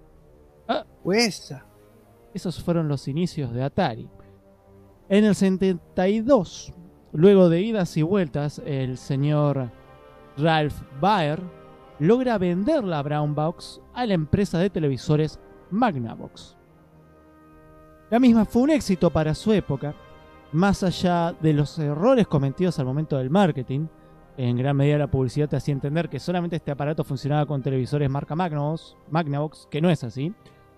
Esos fueron los inicios de Atari. En el 72, luego de idas y vueltas, el señor Ralph Baer logra vender la Brown Box a la empresa de televisores Magnavox. La misma fue un éxito para su época, más allá de los errores cometidos al momento del marketing. En gran medida la publicidad te hacía entender que solamente este aparato funcionaba con televisores marca Magnavox, que no es así.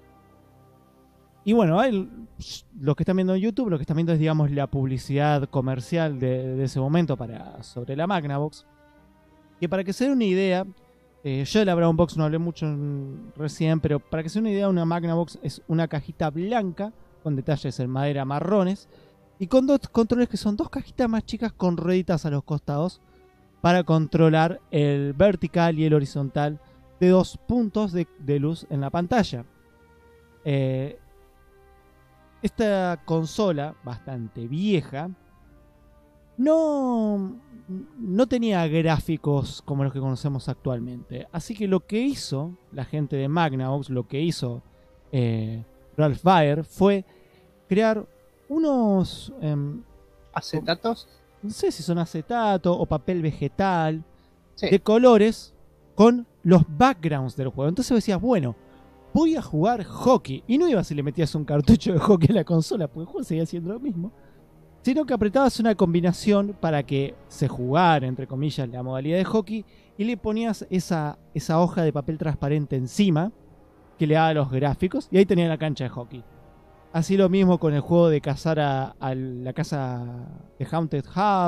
Y bueno, los que están viendo en YouTube, lo que están viendo es, digamos, la publicidad comercial de ese momento sobre la Magnavox. Que para que se den una idea, yo de la Brown Box no hablé mucho recién, pero para que se den una idea, una Magnavox es una cajita blanca con detalles en madera marrones y con dos controles que son dos cajitas más chicas con rueditas a los costados para controlar el vertical y el horizontal de 2 puntos de luz en la pantalla. Esta consola, bastante vieja, no tenía gráficos como los que conocemos actualmente. Así que lo que hizo la gente de Magnavox, lo que hizo Ralph Baer, fue crear unos... ¿acetatos? No sé si son acetato o papel vegetal, sí, de colores con los backgrounds del juego. Entonces decías, bueno, voy a jugar hockey. Y no ibas si le metías un cartucho de hockey a la consola, porque el juego seguía haciendo lo mismo. Sino que apretabas una combinación para que se jugara, entre comillas, la modalidad de hockey, y le ponías esa hoja de papel transparente encima que le daba los gráficos, y ahí tenía la cancha de hockey. Así lo mismo con el juego de cazar a la casa de Haunted House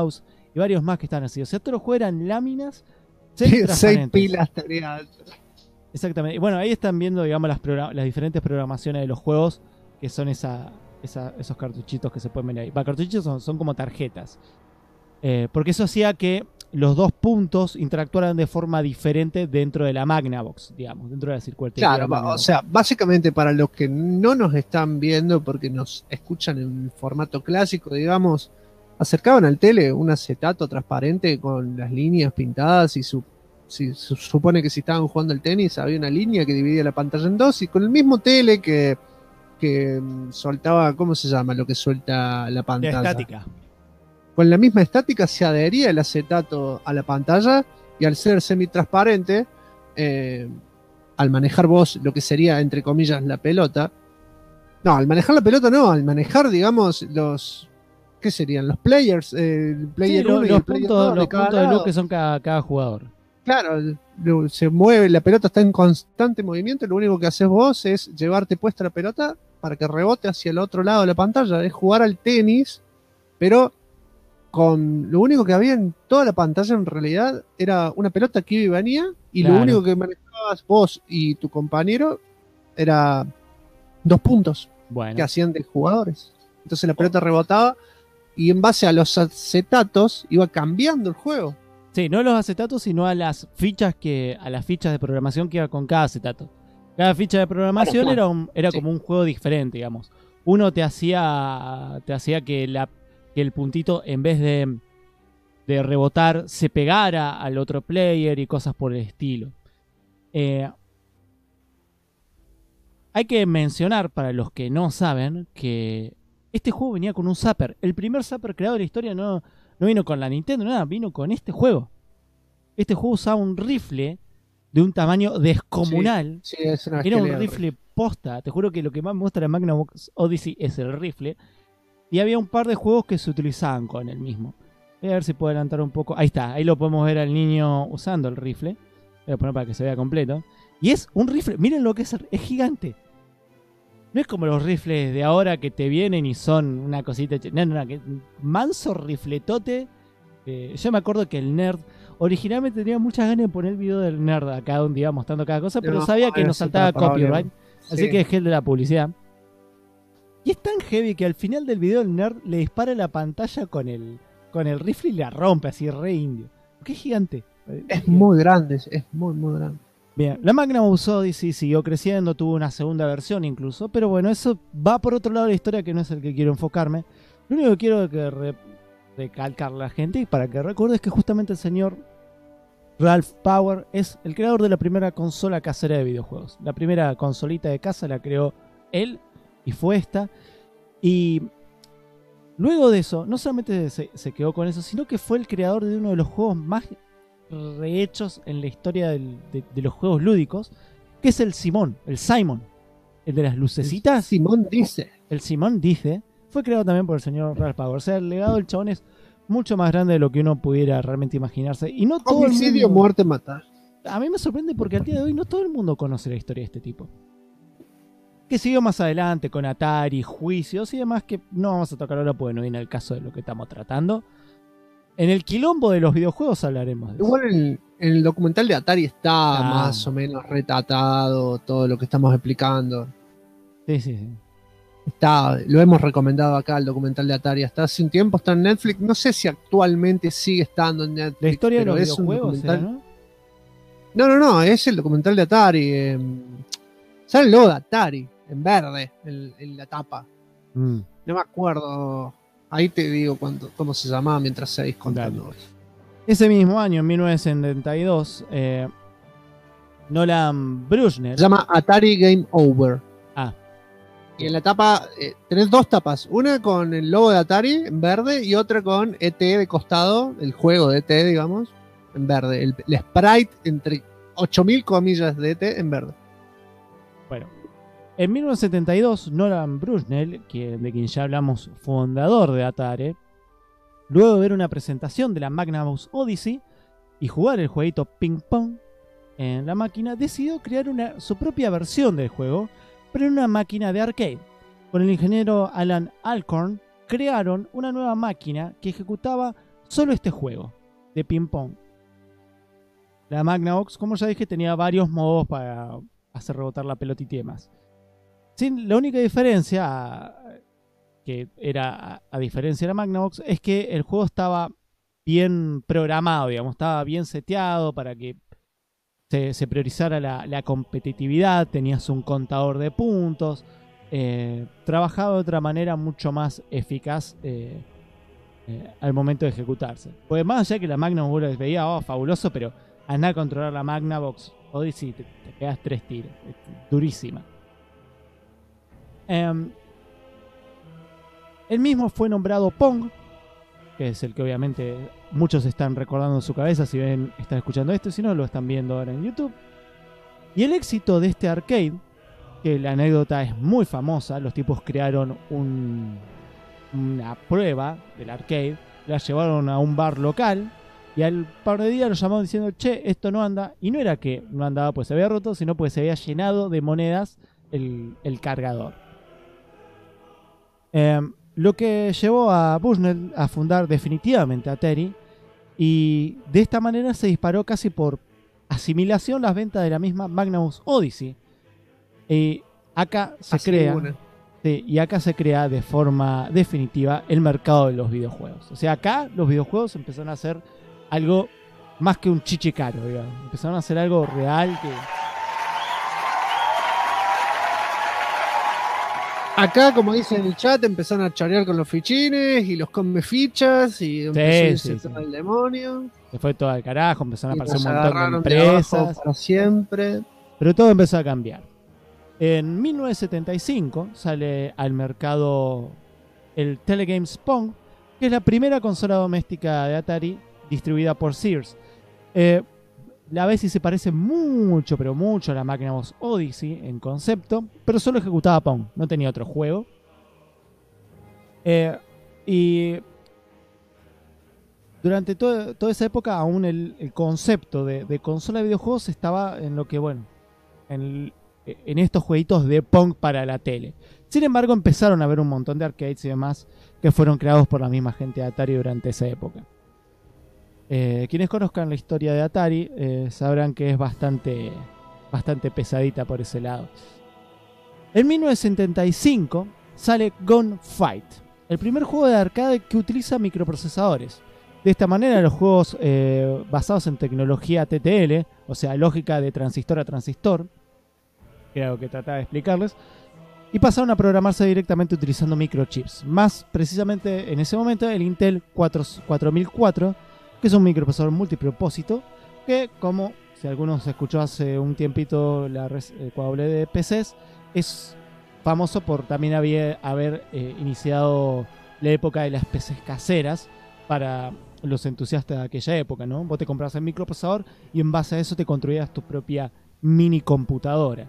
y varios más que están así. O sea, todos los juegos eran láminas 6 pilas tenía. Exactamente. Y bueno, ahí están viendo, digamos, las diferentes programaciones de los juegos, que son esos cartuchitos que se pueden ver ahí. Cartuchitos son como tarjetas. Porque eso hacía que los dos puntos interactuaran de forma diferente dentro de la Magnavox, digamos, dentro de la circuitería. Claro, o sea, básicamente para los que no nos están viendo porque nos escuchan en formato clásico, digamos, acercaban al tele un acetato transparente con las líneas pintadas y se supone que si estaban jugando al tenis había una línea que dividía la pantalla en dos y con el mismo tele que soltaba, ¿cómo se llama? Lo que suelta la pantalla. La estática. Con la misma estática se adhería el acetato a la pantalla y al ser semitransparente, al manejar vos lo que sería, entre comillas, la pelota. No, al manejar la pelota no, al manejar, digamos, ¿qué serían? Los players, el player 1 y el player 2 los puntos de luz que son cada jugador. Claro, se mueve, la pelota está en constante movimiento, lo único que haces vos es llevarte puesta la pelota para que rebote hacia el otro lado de la pantalla, es jugar al tenis, pero con lo único que había en toda la pantalla en realidad era una pelota que iba y venía, y claro, lo único que manejabas vos y tu compañero era 2 puntos que hacían de jugadores. Entonces la pelota rebotaba y en base a los acetatos iba cambiando el juego. Sí, no los acetatos, sino a las fichas de programación que iba con cada acetato. Cada ficha de programación era como un juego diferente, digamos. Uno te hacía que el puntito, en vez de rebotar, se pegara al otro player y cosas por el estilo. Hay que mencionar, para los que no saben, que este juego venía con un zapper. El primer zapper creado en la historia no vino con la Nintendo, nada, vino con este juego. Este juego usaba un rifle de un tamaño descomunal. Sí, es una Era un rifle posta. Te juro que lo que más me gusta de la Magnavox Odyssey es el rifle. Y había un par de juegos que se utilizaban con el mismo. Voy a ver si puedo adelantar un poco. Ahí está, ahí lo podemos ver al niño usando el rifle. Voy a poner para que se vea completo. Y es un rifle, miren lo que es gigante. No es como los rifles de ahora que te vienen y son una cosita. No, que manso rifletote. Yo me acuerdo que el nerd originalmente tenía muchas ganas de poner el video del nerd acá donde iba mostrando cada cosa, pero sabía que nos saltaba copyright. Así que dejé el de la publicidad. Y es tan heavy que al final del video el nerd le dispara la pantalla con el rifle y la rompe así, re indio. Qué gigante. Es muy grande, es muy, muy grande. Bien, la Magnavox Odyssey siguió creciendo, tuvo una segunda versión incluso, pero bueno, eso va por otro lado de la historia que no es el que quiero enfocarme. Lo único que quiero recalcar a la gente y para que recuerde es que justamente el señor Ralph Power es el creador de la primera consola casera de videojuegos. La primera consolita de casa la creó él y fue esta. Y luego de eso, no solamente se quedó con eso, sino que fue el creador de uno de los juegos más rehechos en la historia de los juegos lúdicos, que es el Simón, el de las lucecitas. El Simón dice, fue creado también por el señor Ralph Power. O sea, el legado del chabón es mucho más grande de lo que uno pudiera realmente imaginarse. Y no todo homicidio, muerte, matar. A mí me sorprende porque al día de hoy no todo el mundo conoce la historia de este tipo. Que siguió más adelante con Atari, juicios y demás, que no vamos a tocar ahora porque no viene al caso de lo que estamos tratando. En el quilombo de los videojuegos hablaremos de eso. Igual en el documental de Atari está más o menos retratado todo lo que estamos explicando. Sí. Lo hemos recomendado acá, el documental de Atari. Hasta hace un tiempo está en Netflix. No sé si actualmente sigue estando en Netflix. La historia de los es videojuegos, un documental... ¿no? Es el documental de Atari. Sale el logo de Atari, en verde, en la tapa. No me acuerdo. Ahí te digo cómo se llamaba mientras seguís contando. Ese mismo año, en 1972, Nolan Bushnell. Se llama Atari Game Over. Y en la tapa tenés 2 tapas. Una con el logo de Atari en verde y otra con ET de costado, el juego de ET, digamos, en verde. El sprite entre 8000 comillas de ET en verde. Bueno. En 1972, Nolan Bushnell, de quien ya hablamos, fundador de Atari, luego de ver una presentación de la Magnavox Odyssey y jugar el jueguito Ping Pong en la máquina, decidió crear su propia versión del juego, pero en una máquina de arcade. Con el ingeniero Alan Alcorn crearon una nueva máquina que ejecutaba solo este juego de ping-pong. La Magnavox, como ya dije, tenía varios modos para hacer rebotar la pelota y demás. La única diferencia, que era a diferencia de la Magnavox, es que el juego estaba bien programado, digamos, estaba bien seteado para que se priorizara la competitividad, tenías un contador de puntos, trabajaba de otra manera mucho más eficaz al momento de ejecutarse. Pues más allá de que la Magnavox les veía, fabuloso, pero andá a controlar la Magnavox Odyssey, te pegas 3 tiros, durísima. Él mismo fue nombrado Pong, que es el que obviamente muchos están recordando en su cabeza si están escuchando esto, si no lo están viendo ahora en YouTube. Y el éxito de este arcade, que la anécdota es muy famosa, los tipos crearon una prueba del arcade, la llevaron a un bar local y al par de días lo llamaron diciendo, che, esto no anda. Y no era que no andaba pues se había roto, sino porque se había llenado de monedas el cargador. Lo que llevó a Bushnell a fundar definitivamente Atari, y de esta manera se disparó casi por asimilación las ventas de la misma Magnavox Odyssey. Y acá se crea de forma definitiva el mercado de los videojuegos. O sea, acá los videojuegos empezaron a ser algo más que un chiche caro, digamos. Empezaron a ser algo real que... Acá, como dice en el chat, empezaron a charear con los fichines y los come fichas y empezó a irse todo el demonio. Se fue todo al carajo, empezaron a aparecer un montón de empresas. Para siempre. Pero todo empezó a cambiar. En 1975 sale al mercado el Telegames Pong, que es la primera consola doméstica de Atari distribuida por Sears. La ves y se parece mucho, pero mucho a la Magnavox Odyssey en concepto, pero solo ejecutaba Pong, no tenía otro juego. Y durante toda esa época aún el concepto de consola de videojuegos estaba en lo que, bueno, en estos jueguitos de Pong para la tele. Sin embargo, empezaron a haber un montón de arcades y demás que fueron creados por la misma gente de Atari durante esa época. Quienes conozcan la historia de Atari sabrán que es bastante pesadita por ese lado. En 1975 sale Gunfight, el primer juego de arcade que utiliza microprocesadores. De esta manera los juegos basados en tecnología TTL, o sea, lógica de transistor a transistor, que era lo que trataba de explicarles, y pasaron a programarse directamente utilizando microchips. Más precisamente en ese momento el Intel 4004, que es un microprocesador multipropósito, que, como si algunos escuchó hace un tiempito cuando hablé de PCs, es famoso por también haber iniciado la época de las PCs caseras para los entusiastas de aquella época, ¿no? Vos te comprabas el microprocesador y en base a eso te construías tu propia mini computadora.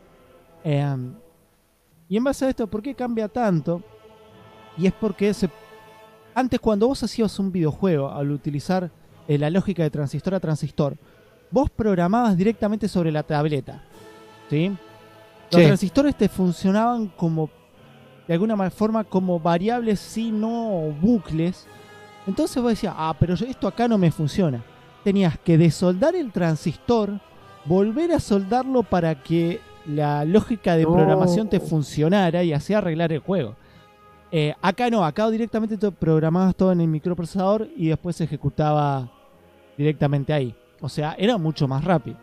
Y en base a esto, ¿por qué cambia tanto? Y es porque antes, cuando vos hacías un videojuego al utilizar la lógica de transistor a transistor, vos programabas directamente sobre la tableta, ¿sí? Los transistores te funcionaban como, de alguna forma, como variables, si no bucles. Entonces vos decías, pero esto acá no me funciona. Tenías que desoldar el transistor, volver a soldarlo para que la lógica de programación te funcionara y así arreglar el juego. Acá no, acá directamente te programabas todo en el microprocesador y después se ejecutaba directamente ahí. O sea, era mucho más rápido.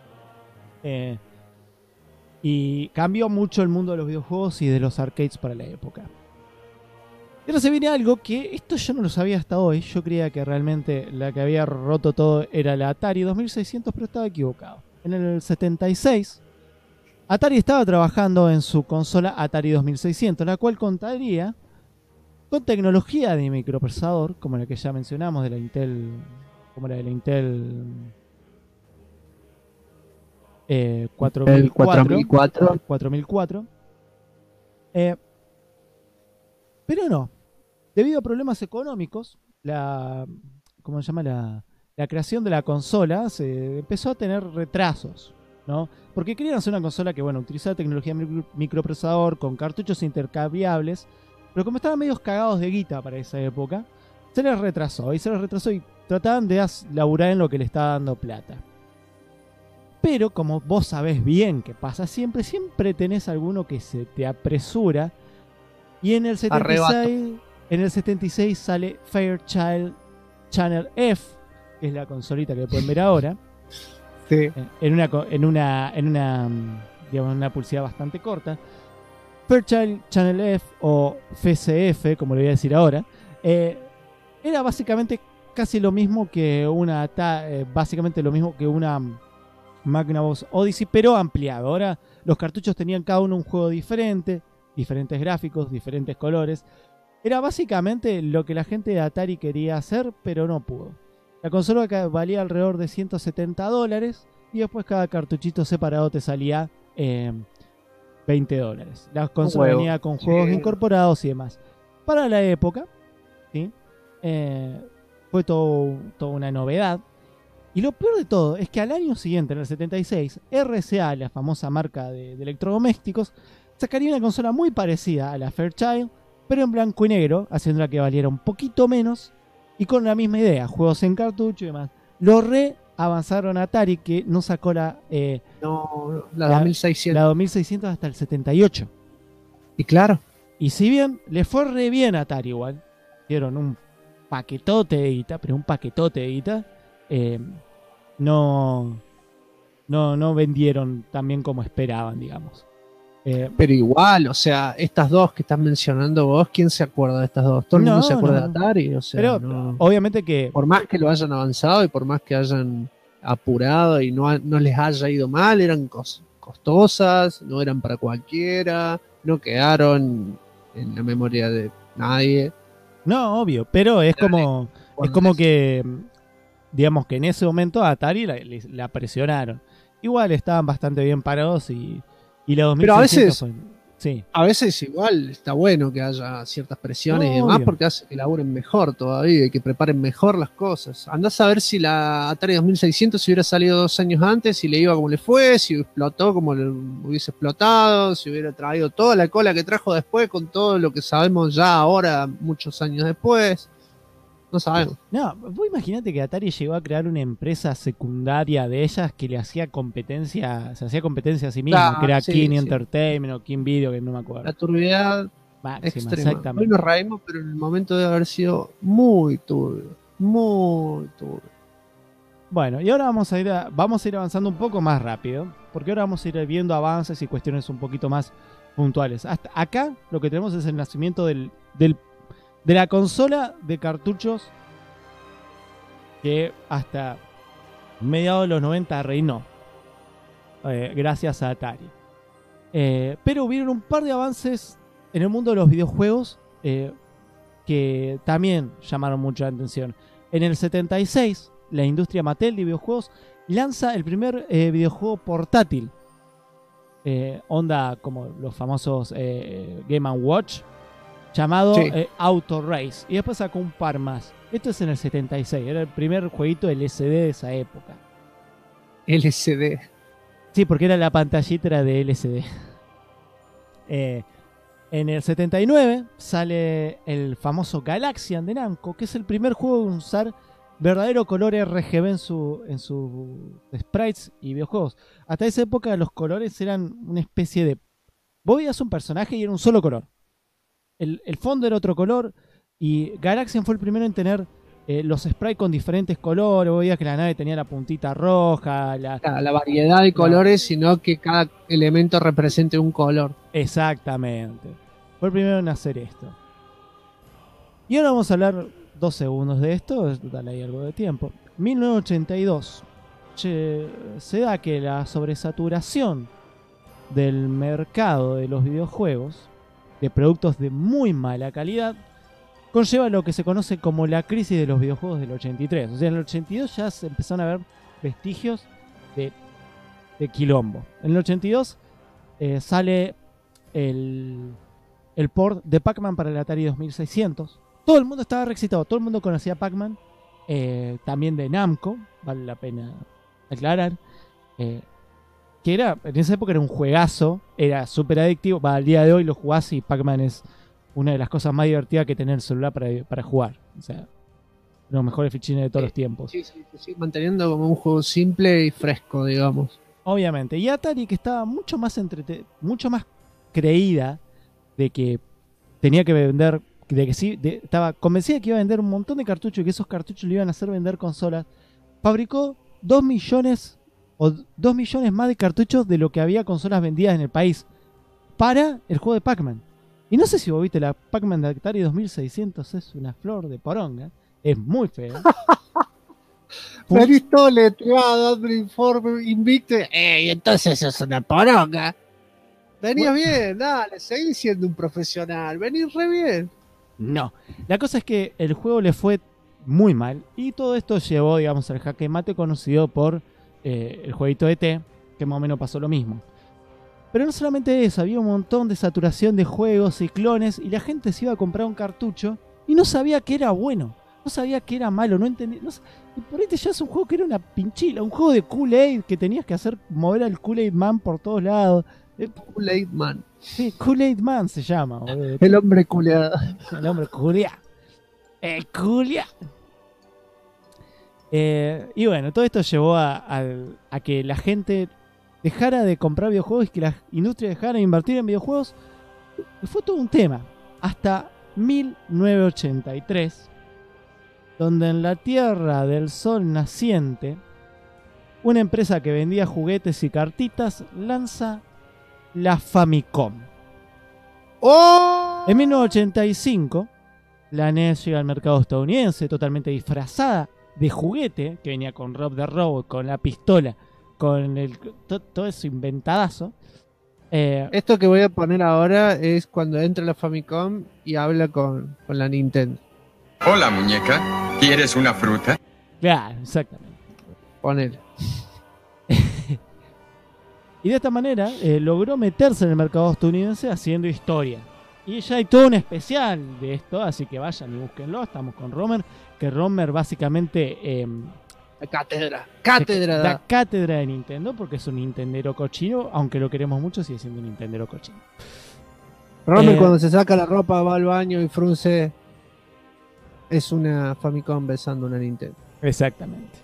Y cambió mucho el mundo de los videojuegos y de los arcades para la época. Y ahora se viene algo que esto yo no lo sabía hasta hoy. Yo creía que realmente la que había roto todo era la Atari 2600, pero estaba equivocado. En el 76... Atari estaba trabajando en su consola Atari 2600, la cual contaría con tecnología de microprocesador, como la que ya mencionamos de la Intel, como la de la Intel 4004. Pero no, debido a problemas económicos, la creación de la consola se empezó a tener retrasos, ¿no? Porque querían hacer una consola que, bueno, utilizaba tecnología microprocesador con cartuchos intercambiables, pero como estaban medio cagados de guita para esa época, se les retrasó y trataban de laburar en lo que le estaba dando plata. Pero como vos sabés bien que pasa siempre tenés alguno que se te apresura. Y en el 76 sale Fairchild Channel F, que es la consolita que pueden ver ahora. Sí. En una digamos, una publicidad bastante corta. Fairchild Channel F o FCF, como le voy a decir ahora, era básicamente casi lo mismo que una Magnavox Odyssey, pero ampliado. Ahora los cartuchos tenían cada uno un juego diferente, diferentes gráficos, diferentes colores. Era básicamente lo que la gente de Atari quería hacer, pero no pudo. La consola valía alrededor de $170 y después cada cartuchito separado te salía $20. La consola venía con juegos incorporados y demás. Para la época, ¿sí? Fue toda una novedad. Y lo peor de todo es que al año siguiente, en el 76, RCA, la famosa marca de electrodomésticos, sacaría una consola muy parecida a la Fairchild, pero en blanco y negro, haciéndola que valiera un poquito menos, y con la misma idea, juegos en cartucho y demás. Lo avanzaron a Atari, que no sacó la 2600. La 2600 hasta el 78. Y claro. Y si bien le fue re bien a Atari igual, dieron un paquetote de guita, no vendieron tan bien como esperaban, digamos. Pero igual, o sea, estas dos que estás mencionando vos, ¿quién se acuerda de estas dos? ¿Todo el mundo se acuerda de Atari? O sea, pero obviamente que... Por más que lo hayan avanzado y por más que hayan apurado y no les haya ido mal, eran costosas, no eran para cualquiera, no quedaron en la memoria de nadie. No, obvio, pero es como que, digamos que en ese momento a Atari la presionaron. Igual estaban bastante bien parados y la 2600 pero a veces, sí. A veces igual está bueno que haya ciertas presiones y demás, obvio, porque hace que laburen mejor todavía y que preparen mejor las cosas. Andás a ver si la Atari 2600 si hubiera salido 2 años antes, si le iba como le fue, si explotó como le hubiese explotado, si hubiera traído toda la cola que trajo después con todo lo que sabemos ya ahora, muchos años después. No sabemos. No, vos imaginate que Atari llegó a crear una empresa secundaria de ellas que le hacía competencia, se hacía competencia a sí misma, que era King Entertainment o King Video, que no me acuerdo. La turbiedad máxima, extrema. exactamente. Hoy nos reímos, pero en el momento debe haber sido muy turbio. Muy turbio. Bueno, y ahora vamos a ir avanzando un poco más rápido, porque ahora vamos a ir viendo avances y cuestiones un poquito más puntuales. Hasta acá lo que tenemos es el nacimiento de la consola de cartuchos que hasta mediados de los 90 reinó, gracias a Atari. Pero hubieron un par de avances en el mundo de los videojuegos que también llamaron mucho la atención. En el 76, la industria Mattel de videojuegos lanza el primer videojuego portátil, onda como los famosos Game & Watch, llamado Auto Race, y después sacó un par más. Esto es en el 76, era el primer jueguito LCD de esa época. LCD. Sí, porque era la pantallita de LCD. En el 79 sale el famoso Galaxian de Namco, que es el primer juego en usar verdadero color RGB en sus sprites y videojuegos. Hasta esa época los colores eran una especie de... Vos veías un personaje y era un solo color. El fondo era otro color y Galaxian fue el primero en tener los sprites con diferentes colores. Vos veías que la nave tenía la puntita roja, la variedad de colores, sino que cada elemento represente un color. Exactamente. Fue el primero en hacer esto. Y ahora vamos a hablar 2 segundos de esto, dale ahí algo de tiempo. 1982 se da que la sobresaturación del mercado de los videojuegos, de productos de muy mala calidad, conlleva lo que se conoce como la crisis de los videojuegos del 83. O sea, en el 82 ya se empezaron a ver vestigios de quilombo. En el 82 sale el port de Pac-Man para el Atari 2600. Todo el mundo estaba re excitado, todo el mundo conocía a Pac-Man, también de Namco, vale la pena aclarar, que era, en esa época era un juegazo, era súper adictivo. Al día de hoy lo jugás y Pac-Man es una de las cosas más divertidas que tener el celular para jugar. O sea, los mejores fichines de todos los tiempos. Sí, manteniendo como un juego simple y fresco, digamos. Obviamente. Y Atari, que estaba mucho más creída de que tenía que vender, de que sí, estaba convencida de que iba a vender un montón de cartuchos y que esos cartuchos le iban a hacer vender consolas, fabricó 2 millones o 2 millones más de cartuchos de lo que había consolas vendidas en el país para el juego de Pac-Man. Y no sé si vos viste la Pac-Man de Atari 2600, es una flor de poronga, es muy fea. Venís todo letreado, dando informe, invicto. ¡Ey! Entonces es una poronga. Venías bien, dale, seguí siendo un profesional. Venís re bien. No. La cosa es que el juego le fue muy mal. Y todo esto llevó, digamos, al jaque mate conocido por el jueguito de T, que más o menos pasó lo mismo. Pero no solamente eso, había un montón de saturación de juegos y clones. Y la gente se iba a comprar un cartucho y no sabía que era bueno. No sabía que era malo, no entendía. Y por ahí te llevas un juego que era una pinchila, un juego de Kool-Aid que tenías que hacer mover al Kool-Aid Man por todos lados. Kool-Aid Man. Sí, Kool-Aid Man se llama. El hombre culeado. El hombre culia. El culia. Y bueno, todo esto llevó a que la gente dejara de comprar videojuegos y que la industria dejara de invertir en videojuegos. Y fue todo un tema. Hasta 1983. Donde en la Tierra del Sol naciente, una empresa que vendía juguetes y cartitas lanza la Famicom. ¡Oh! En 1985, la NES llega al mercado estadounidense totalmente disfrazada de juguete, que venía con Rob the Robot, con la pistola, con todo eso inventadazo. Esto que voy a poner ahora es cuando entra la Famicom y habla con la Nintendo. Hola, muñeca. ¿Quieres una fruta? Claro, exactamente. Ponele. Y de esta manera logró meterse en el mercado estadounidense haciendo historia. Y ya hay todo un especial de esto, así que vayan y búsquenlo. Estamos con Romer, que Romer básicamente... La cátedra. La cátedra de Nintendo, porque es un Nintendero cochino, aunque lo queremos mucho, sigue siendo un Nintendero cochino. Romer cuando se saca la ropa, va al baño y frunce... Es una Famicom besando una Nintendo. Exactamente.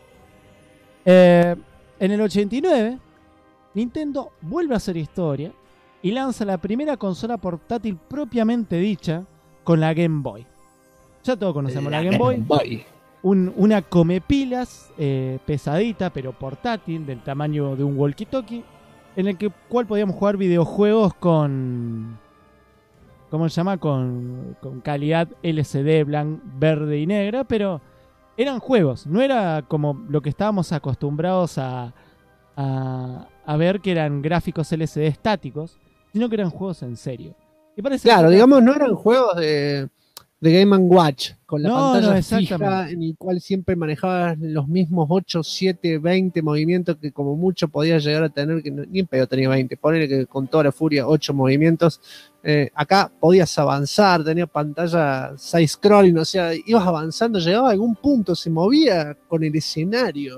En el 89, Nintendo vuelve a hacer historia y lanza la primera consola portátil propiamente dicha con la Game Boy. Ya todos conocemos la Game Boy. Una comepilas pesadita pero portátil del tamaño de un walkie-talkie en el cual podíamos jugar videojuegos con... ¿Cómo se llama? Con calidad LCD verde y negra, pero eran juegos, no era como lo que estábamos acostumbrados a ver, que eran gráficos LCD estáticos, sino que eran juegos en serio. Y claro, digamos, no eran juegos de Game & Watch, con la pantalla exactamente fija en el cual siempre manejabas los mismos 8, 7, 20 movimientos que como mucho podías llegar a tener, que ni en pedo tenía 20, ponele que con toda la furia 8 movimientos. Acá podías avanzar, tenía pantalla side-scrolling, o sea, ibas avanzando, llegaba a algún punto, se movía con el escenario.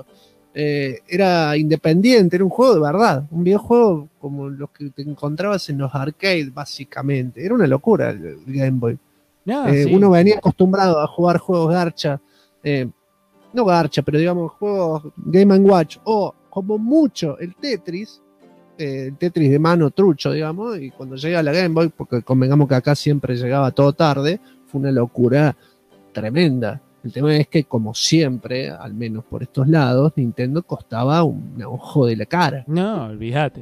Era independiente, era un juego de verdad, un videojuego como los que te encontrabas en los arcades, básicamente. Era una locura el Game Boy. Sí. Uno venía acostumbrado a jugar juegos garcha, no garcha, pero digamos juegos Game & Watch, o como mucho el Tetris de mano trucho, digamos, y cuando llega la Game Boy, porque convengamos que acá siempre llegaba todo tarde, fue una locura tremenda. El tema es que, como siempre, al menos por estos lados, Nintendo costaba un ojo de la cara. No, olvídate.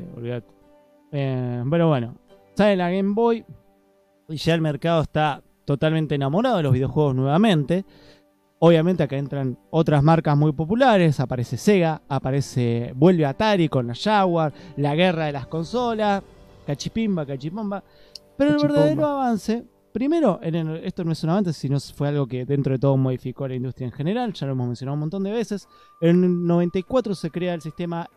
Bueno, sale la Game Boy y ya el mercado está totalmente enamorado de los videojuegos nuevamente. Obviamente acá entran otras marcas muy populares, aparece Sega, vuelve Atari con la Jaguar, la guerra de las consolas, cachipimba. Pero el verdadero avance, primero, esto no es un avance, sino fue algo que dentro de todo modificó la industria en general, ya lo hemos mencionado un montón de veces. En el 94 se crea el sistema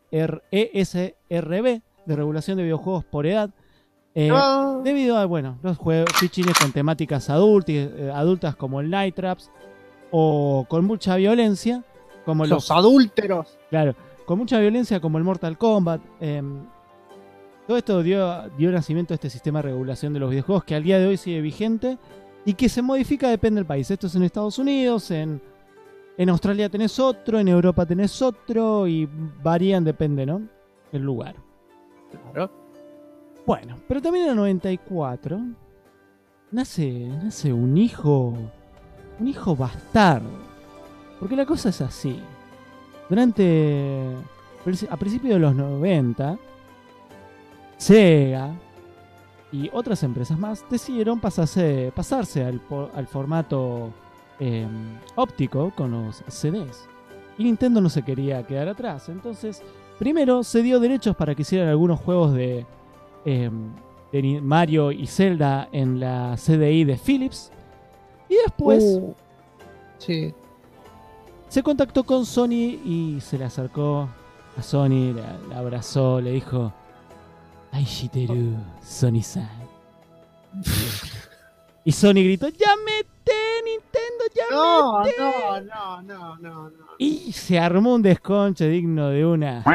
ESRB, de regulación de videojuegos por edad, debido a, los juegos fichines con temáticas adultas como el Night Traps, o con mucha violencia, como los adúlteros. Claro, con mucha violencia como el Mortal Kombat. Todo esto dio nacimiento a este sistema de regulación de los videojuegos que al día de hoy sigue vigente y que se modifica depende del país. Esto es en Estados Unidos, en En Australia tenés otro, en Europa tenés otro y varían, depende, ¿no? El lugar. Claro. Bueno, pero también en el 94 nace un hijo bastardo. Porque la cosa es así. A principios de los 90, Sega y otras empresas más decidieron pasarse al formato óptico con los CDs. Y Nintendo no se quería quedar atrás. Entonces, primero se dio derechos para que hicieran algunos juegos de Mario y Zelda en la CDI de Philips. Y después Sí. se contactó con Sony y se le acercó a Sony, la abrazó, le dijo: "Ay, Shigeru, Sony-san". Y Sony gritó: ¡Llámete, Nintendo, llámete! No. Y se armó un desconche digno de una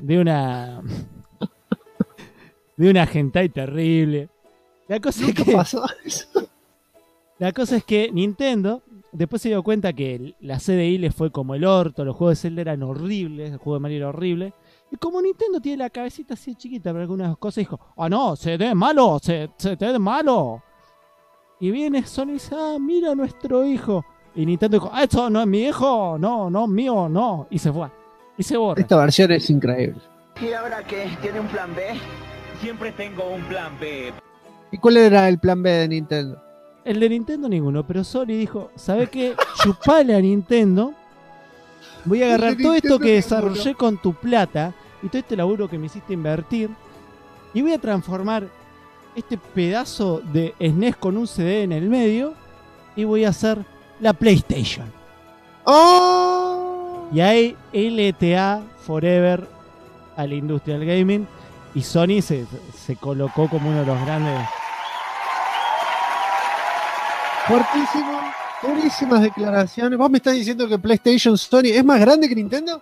hentai terrible. La cosa ¿Qué pasó eso? La cosa es que Nintendo después se dio cuenta que la CDI le fue como el orto, los juegos de Zelda eran horribles, el juego de Mario era horrible. Y como Nintendo tiene la cabecita así chiquita para algunas cosas, dijo: ¡ah, no! ¡Se te es malo! ¡Se te es malo! Y viene Sony y dice: ¡ah, mira nuestro hijo! Y Nintendo dijo: ¡ah, esto no es mi hijo! No, mío, no. Y se fue. Y se borra. Esta versión es increíble. ¿Y ahora qué? ¿Tiene un plan B? Siempre tengo un plan B. ¿Y cuál era el plan B de Nintendo? El de Nintendo ninguno, pero Sony dijo: ¿sabe qué? Chupale a Nintendo. Voy a agarrar todo esto que desarrollé con tu plata y todo este laburo que me hiciste invertir y voy a transformar este pedazo de SNES con un CD en el medio y voy a hacer la PlayStation. ¡Oh! Y ahí LTA Forever a la industria del gaming y Sony se colocó como uno de los grandes. Fuertísimo, durísimas declaraciones. ¿Vos me estás diciendo que PlayStation Sony es más grande que Nintendo?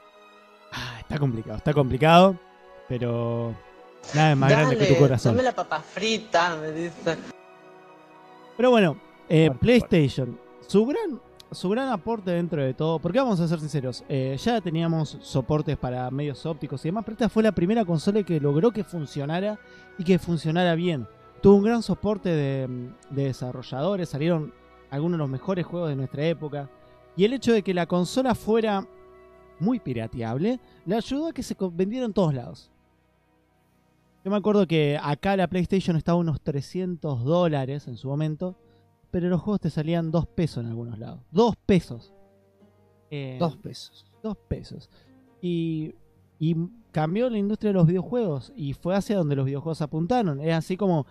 Está complicado, pero nada es más grande que tu corazón. Dame la papa frita, me dice. Pero bueno, PlayStation, su gran aporte dentro de todo, porque vamos a ser sinceros, ya teníamos soportes para medios ópticos y demás, pero esta fue la primera consola que logró que funcionara y que funcionara bien. Tuvo un gran soporte de desarrolladores, salieron algunos de los mejores juegos de nuestra época. Y el hecho de que la consola fuera muy pirateable le ayudó a que se vendiera en todos lados. Yo me acuerdo que acá la PlayStation estaba a unos $300 en su momento, pero los juegos te salían 2 pesos en algunos lados. 2 pesos. 2 pesos. 2 pesos. Y cambió la industria de los videojuegos y fue hacia donde los videojuegos apuntaron. Es así como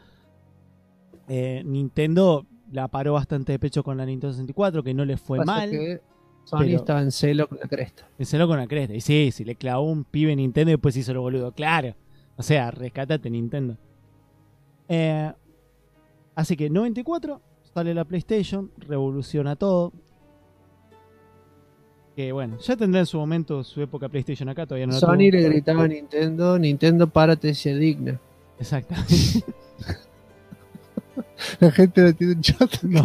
Nintendo la paró bastante de pecho con la Nintendo 64, que no le fue mal. Que Sony estaba en celo con la cresta. En celo con la cresta. Y sí, si le clavó un pibe Nintendo y después hizo lo boludo. Claro. O sea, rescátate Nintendo. Así que 94 sale la PlayStation, revoluciona todo. Que bueno, ya tendrá en su momento su época PlayStation acá, todavía no la Sony tuvo. le gritaba a Nintendo, párate y se digna. Exactamente. La gente no tiene un chat. No.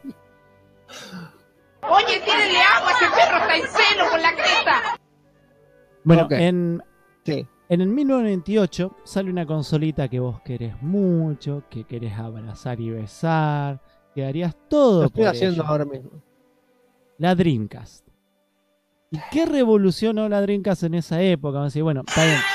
Oye, tírenle agua, ese perro está en celo con la cresta. Bueno, Okay. en el 1998 sale una consolita que vos querés mucho, que querés abrazar y besar, que harías todo Lo estoy por haciendo ella. ahora mismo. La Dreamcast. ¿Y qué revolucionó la Dreamcast en esa época? Vamos a decir, bueno, está bien.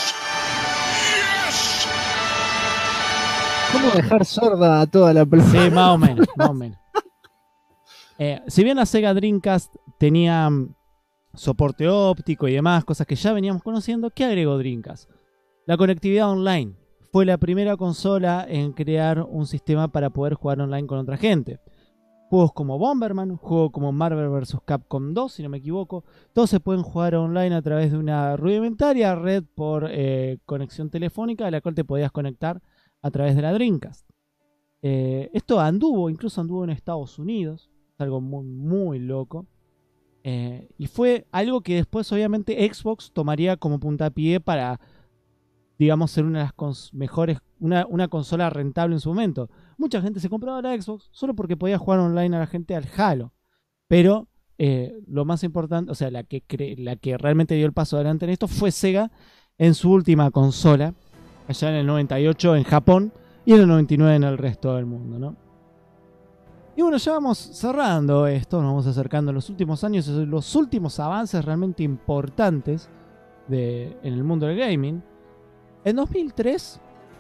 ¿Cómo dejar sorda a toda la pelota? Sí, más o menos, más o menos. Si bien la Sega Dreamcast tenía soporte óptico y demás, cosas que ya veníamos conociendo, ¿qué agregó Dreamcast? La conectividad online. Fue la primera consola en crear un sistema para poder jugar online con otra gente. Juegos como Bomberman, juegos como Marvel vs. Capcom 2, si no me equivoco, todos se pueden jugar online a través de una rudimentaria red por conexión telefónica a la cual te podías conectar a través de la Dreamcast. Esto incluso anduvo en Estados Unidos, es algo muy, muy loco. Y fue algo que después obviamente Xbox tomaría como puntapié para, digamos, ser una de las mejores, una consola rentable en su momento. Mucha gente se compraba la Xbox solo porque podía jugar online a la gente al Halo. Pero lo más importante, o sea, la que realmente dio el paso adelante en esto fue Sega en su última consola, allá en el 98 en Japón y en el 99 en el resto del mundo, ¿no? Y bueno, ya vamos cerrando esto, nos vamos acercando a los últimos años, los últimos avances realmente importantes en el mundo del gaming. En 2003,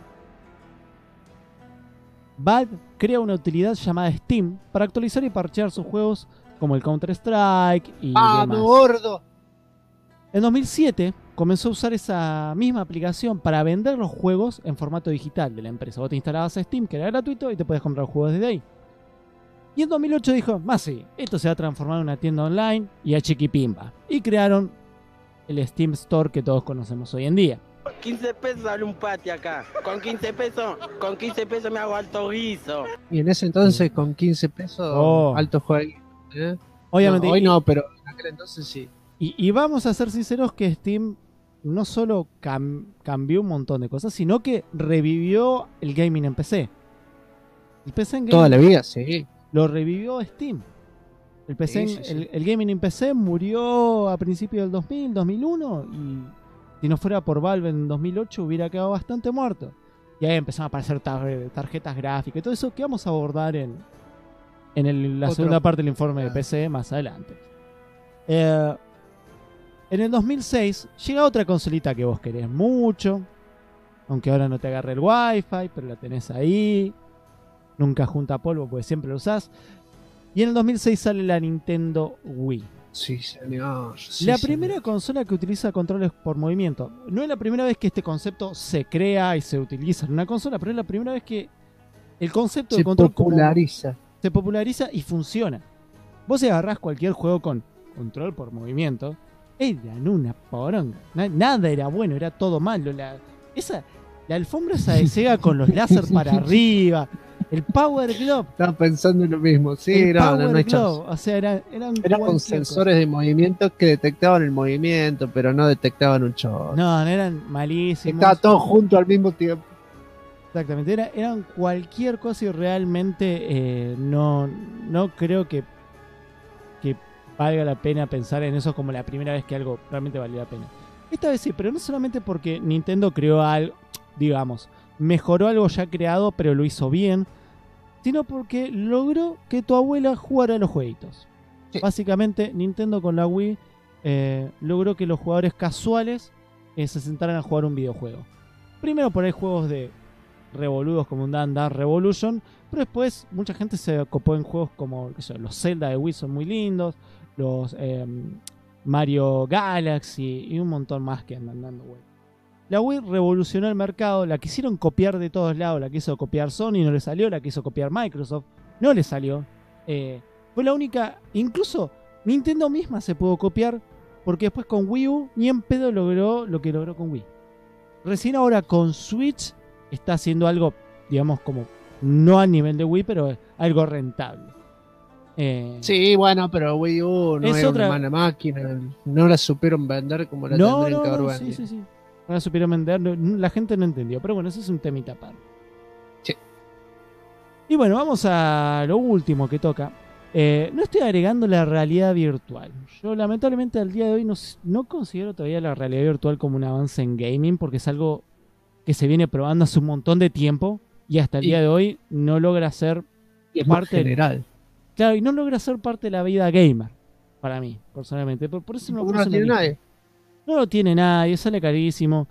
Valve crea una utilidad llamada Steam para actualizar y parchear sus juegos como el Counter-Strike y demás. gordo! En 2007 comenzó a usar esa misma aplicación para vender los juegos en formato digital de la empresa. Vos te instalabas Steam, que era gratuito, y te podías comprar juegos desde ahí. Y en 2008 dijo, más sí, esto se va a transformar en una tienda online y a chiquipimba. Y crearon el Steam Store que todos conocemos hoy en día. 15 pesos sale un pati acá. Con 15 pesos me hago alto guiso. Y en ese entonces con 15 pesos, alto juego. Obviamente. No, hoy no, pero en aquel entonces sí. Y vamos a ser sinceros que Steam no solo cambió un montón de cosas, sino que revivió el gaming en PC. El PC en gaming, toda la vida, sí. Lo revivió Steam. El PC, Sí. El gaming en PC murió a principios del 2000, 2001 y si no fuera por Valve en 2008 hubiera quedado bastante muerto. Y ahí empezaron a aparecer tarjetas gráficas y todo eso que vamos a abordar en la segunda parte del informe de PC más adelante. En el 2006 llega otra consolita que vos querés mucho, aunque ahora no te agarre el Wi-Fi, pero la tenés ahí. Nunca junta polvo porque siempre lo usás. Y en el 2006 sale la Nintendo Wii. Sí, señor. La primera consola que utiliza controles por movimiento. No es la primera vez que este concepto se crea y se utiliza en una consola, pero es la primera vez que el concepto de control se populariza y funciona. Vos si agarrás cualquier juego con control por movimiento, eran una poronga. Nada era bueno, era todo malo. La alfombra esa de Sega con los láser para arriba. El Power Glove. Estaba pensando en lo mismo. Sí, no hay chance. O sea, eran con sensores de movimiento que detectaban el movimiento, pero no detectaban un chorro. No, eran malísimos. Estaba todo junto al mismo tiempo. Exactamente, eran cualquier cosa y realmente no creo que valga la pena pensar en eso como la primera vez que algo realmente valió la pena. Esta vez sí, pero no solamente porque Nintendo creó algo, digamos, mejoró algo ya creado, pero lo hizo bien, sino porque logró que tu abuela jugara a los jueguitos. Sí. Básicamente, Nintendo con la Wii logró que los jugadores casuales se sentaran a jugar un videojuego. Primero por ahí juegos de revoludos como un Dance Revolution, pero después mucha gente se copó en juegos como los Zelda de Wii son muy lindos, los Mario Galaxy y un montón más que andan dando vueltas. La Wii revolucionó el mercado, la quisieron copiar de todos lados, la quiso copiar Sony, no le salió, la quiso copiar Microsoft, no le salió. Fue la única, incluso Nintendo misma se pudo copiar, porque después con Wii U ni en pedo logró lo que logró con Wii. Recién ahora con Switch está haciendo algo, digamos, como no a nivel de Wii, pero algo rentable. Sí, bueno, pero Wii U no era una mala máquina, no la supieron vender como la tendrían que haber vendido. Sí. No la supieron vender, la gente no entendió, pero bueno, eso es un temita aparte. Sí. Y bueno, vamos a lo último que toca. No estoy agregando la realidad virtual. Yo lamentablemente al día de hoy no considero todavía la realidad virtual como un avance en gaming, porque es algo que se viene probando hace un montón de tiempo y hasta el día de hoy no logra ser parte general. Claro, y no logra ser parte de la vida gamer, para mí, personalmente. Por eso no tiene nadie. No lo tiene nadie, sale carísimo.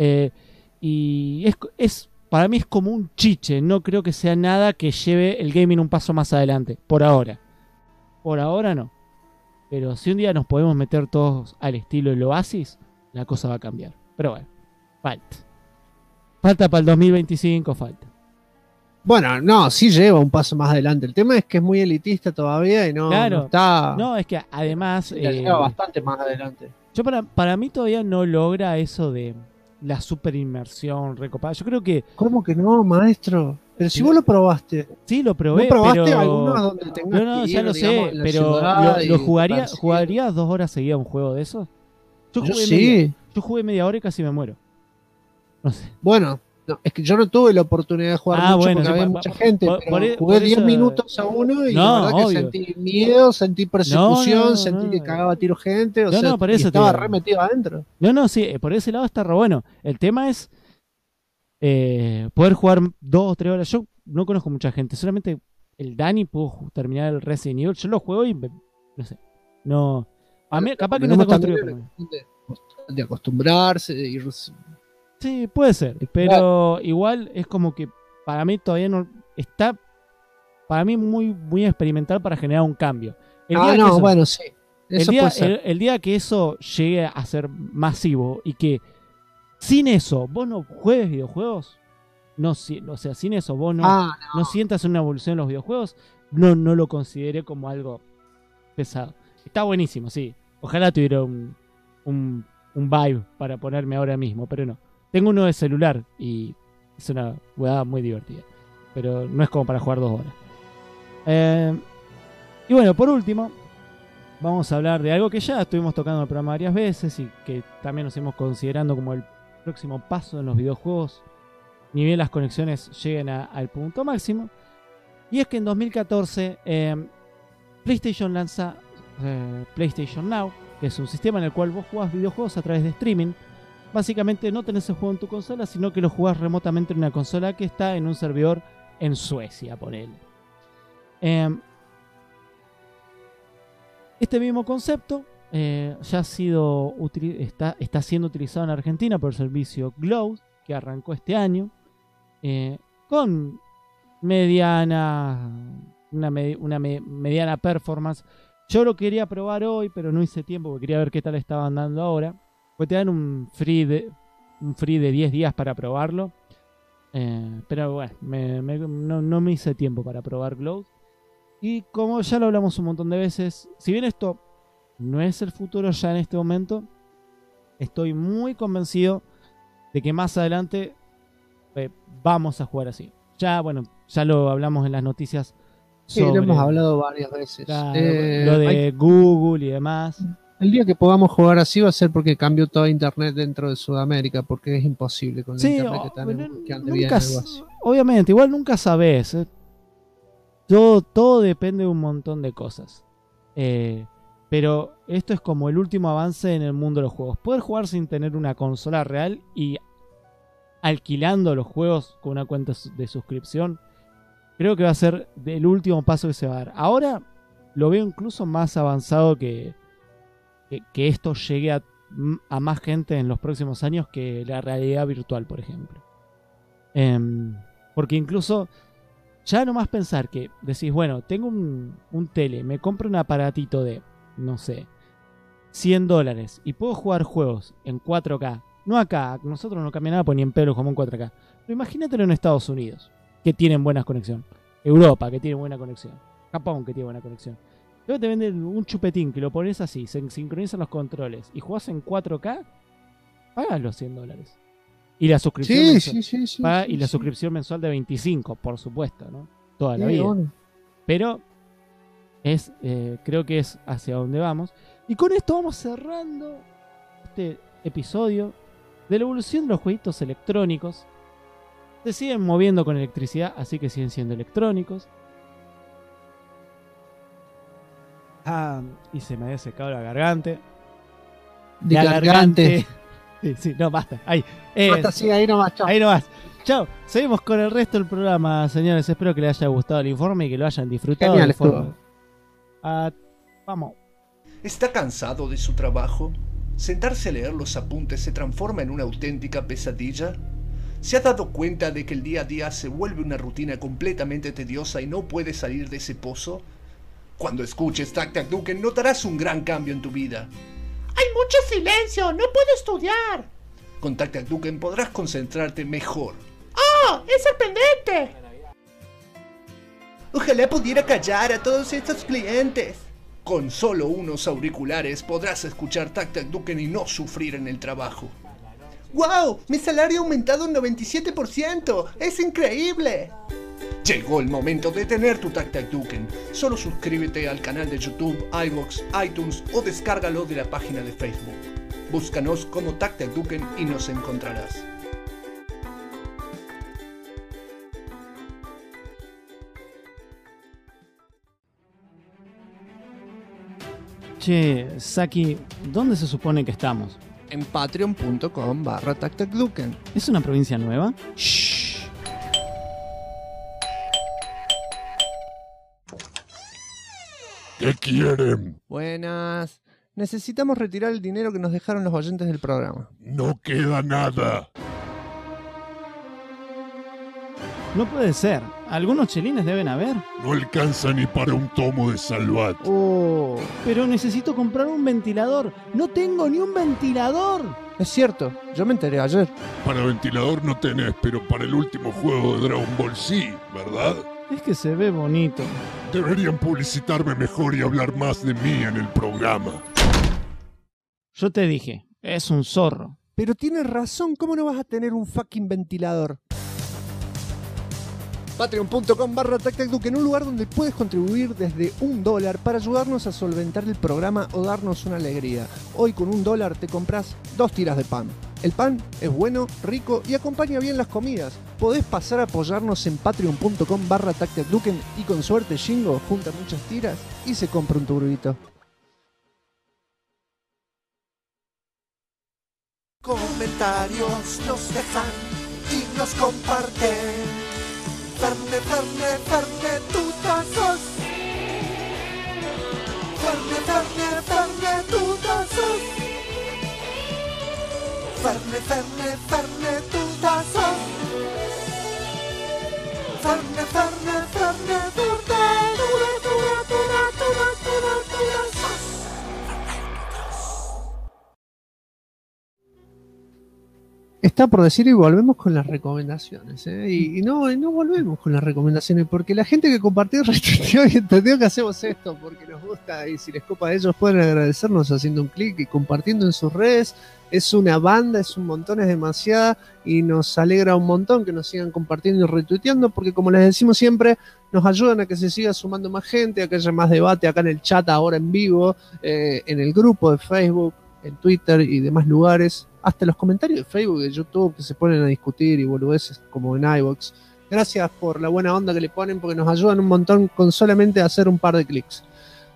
Y para mí es como un chiche. No creo que sea nada que lleve el gaming un paso más adelante. Por ahora. Por ahora no. Pero si un día nos podemos meter todos al estilo del Oasis, la cosa va a cambiar. Pero bueno, falta. Falta para el 2025, falta. Bueno, no, sí lleva un paso más adelante. El tema es que es muy elitista todavía y no está... No, es que además... lleva bastante más adelante. Yo para mí todavía no logra eso de la super inmersión recopada. Yo creo que... ¿Cómo que no, maestro? Pero si vos lo probaste. Sí, lo probé, ¿No probaste pero... alguno donde tengas No, que ya ir, lo digamos, sé, en la pero ciudad ¿jugarías 2 horas seguidas un juego de esos? Yo jugué media hora y casi me muero. No sé. Bueno, No, es que yo no tuve la oportunidad de jugar mucho porque había mucha gente, pero jugué 10 minutos a uno y la verdad que sentí miedo, sentí persecución, sentí que cagaba tiro gente, por eso estaba re metido adentro. No, sí, por ese lado está re bueno. El tema es poder jugar 2 o 3 horas. Yo no conozco mucha gente, solamente el Dani pudo terminar el Resident Evil. Yo lo juego y no sé, no... A mí, capaz que no está construido. De acostumbrarse, de ir... Sí, puede ser, pero igual es como que para mí todavía no está, para mí muy experimental para generar un cambio. Bueno, sí. El día que eso llegue a ser masivo y que sin eso vos no juegues videojuegos, o sea, sin eso vos no sientas una evolución en los videojuegos, no lo consideré como algo pesado. Está buenísimo, sí. Ojalá tuviera un vibe para ponerme ahora mismo, pero no. Tengo uno de celular y es una hueá muy divertida. Pero no es como para jugar 2 horas. Y bueno, por último, vamos a hablar de algo que ya estuvimos tocando en el programa varias veces y que también nos hemos considerando como el próximo paso en los videojuegos, ni bien las conexiones lleguen al punto máximo. Y es que en 2014 PlayStation lanza PlayStation Now, que es un sistema en el cual vos jugás videojuegos a través de streaming. Básicamente no tenés el juego en tu consola, sino que lo jugás remotamente en una consola que está en un servidor en Suecia, ponele. Este mismo concepto ya ha sido está siendo utilizado en Argentina por el servicio Glow, que arrancó este año, con mediana performance. Yo lo quería probar hoy, pero no hice tiempo porque quería ver qué tal estaban dando ahora. Pues te dan un free de 10 días para probarlo. Pero bueno, no me hice tiempo para probar Glow. Y como ya lo hablamos un montón de veces, si bien esto no es el futuro ya en este momento, estoy muy convencido de que más adelante vamos a jugar así. Ya lo hablamos en las noticias. Sí, lo hemos hablado varias veces. Lo de Google y demás. El día que podamos jugar así va a ser porque cambió todo internet dentro de Sudamérica, porque es imposible con el internet que ande bien algo así. Obviamente, igual nunca sabes. Todo depende de un montón de cosas. Pero esto es como el último avance en el mundo de los juegos. Poder jugar sin tener una consola real y alquilando los juegos con una cuenta de suscripción, creo que va a ser el último paso que se va a dar. Ahora lo veo incluso más avanzado que esto llegue a más gente en los próximos años que la realidad virtual, por ejemplo. Porque incluso ya nomás pensar que decís, bueno, tengo un tele, me compro un aparatito de, no sé, $100 y puedo jugar juegos en 4K. No acá, nosotros no cambia nada, pues ni en pedo como en 4K. Pero imagínatelo en Estados Unidos, que tienen buena conexión. Europa, que tiene buena conexión. Japón, que tiene buena conexión. Luego te venden un chupetín que lo pones así, se sincronizan los controles y jugás en 4K, pagas los $100. Y la suscripción suscripción mensual de 25, por supuesto, ¿no? Toda la vida. Bueno. Pero creo que es hacia donde vamos. Y con esto vamos cerrando este episodio de la evolución de los jueguitos electrónicos. Se siguen moviendo con electricidad, así que siguen siendo electrónicos. Y se me había secado la garganta. Sí, no, basta. Ahí. Basta, sí, ahí nomás, chao. Ahí nomás. Chao. Seguimos con el resto del programa, señores. Espero que les haya gustado el informe y que lo hayan disfrutado. Genial, vamos. ¿Está cansado de su trabajo? ¿Sentarse a leer los apuntes se transforma en una auténtica pesadilla? ¿Se ha dado cuenta de que el día a día se vuelve una rutina completamente tediosa y no puede salir de ese pozo? Cuando escuches Tac Tac Duken notarás un gran cambio en tu vida. ¡Hay mucho silencio! ¡No puedo estudiar! Con Tac Tac Duken podrás concentrarte mejor. ¡Oh! ¡Es sorprendente! Ojalá pudiera callar a todos estos clientes. Con solo unos auriculares podrás escuchar Tac Tac Duken y no sufrir en el trabajo. ¡Wow! Mi salario ha aumentado un 97%. ¡Es increíble! Llegó el momento de tener tu Tac Tac Duken. Solo suscríbete al canal de YouTube, iVoox, iTunes o descárgalo de la página de Facebook. Búscanos como Tac Tac Duken y nos encontrarás. Che, Saki, ¿dónde se supone que estamos? En patreon.com/tactacduken. ¿Es una provincia nueva? Shh. ¿Qué quieren? Buenas. Necesitamos retirar el dinero que nos dejaron los oyentes del programa. No queda nada. No puede ser. Algunos chelines deben haber. No alcanza ni para un tomo de Salvat. Oh, pero necesito comprar un ventilador. No tengo ni un ventilador. Es cierto, yo me enteré ayer. Para ventilador no tenés, pero para el último juego de Dragon Ball sí, ¿verdad? Es que se ve bonito. Deberían publicitarme mejor y hablar más de mí en el programa. Yo te dije, es un zorro. Pero tienes razón, ¿cómo no vas a tener un fucking ventilador? Patreon.com/tactacduken, un lugar donde puedes contribuir desde $1 para ayudarnos a solventar el programa o darnos una alegría. Hoy con $1 te compras 2 tiras de pan. El pan es bueno, rico y acompaña bien las comidas. Podés pasar a apoyarnos en patreon.com/tactacduken y con suerte Shingo junta muchas tiras y se compra un turbito. Comentarios nos dejan y nos comparten. Ferne, Ferne, Ferne, tutazos. Ferne, Ferne, Ferne, tutazos. Ferne, Ferne, Ferne, tutazos. Ferne, Ferne, Ferne, Está por decir y volvemos con las recomendaciones, ¿eh? Y no volvemos con las recomendaciones porque la gente que compartió, retuiteó y entendió que hacemos esto porque nos gusta y si les copa a ellos pueden agradecernos haciendo un clic y compartiendo en sus redes. Es una banda, es un montón, es demasiada y nos alegra un montón que nos sigan compartiendo y retuiteando porque como les decimos siempre, nos ayudan a que se siga sumando más gente, a que haya más debate acá en el chat ahora en vivo, en el grupo de Facebook, en Twitter y demás lugares. Hasta los comentarios de Facebook y de YouTube que se ponen a discutir y boludeces como en iVoox. Gracias por la buena onda que le ponen porque nos ayudan un montón con solamente hacer un par de clics.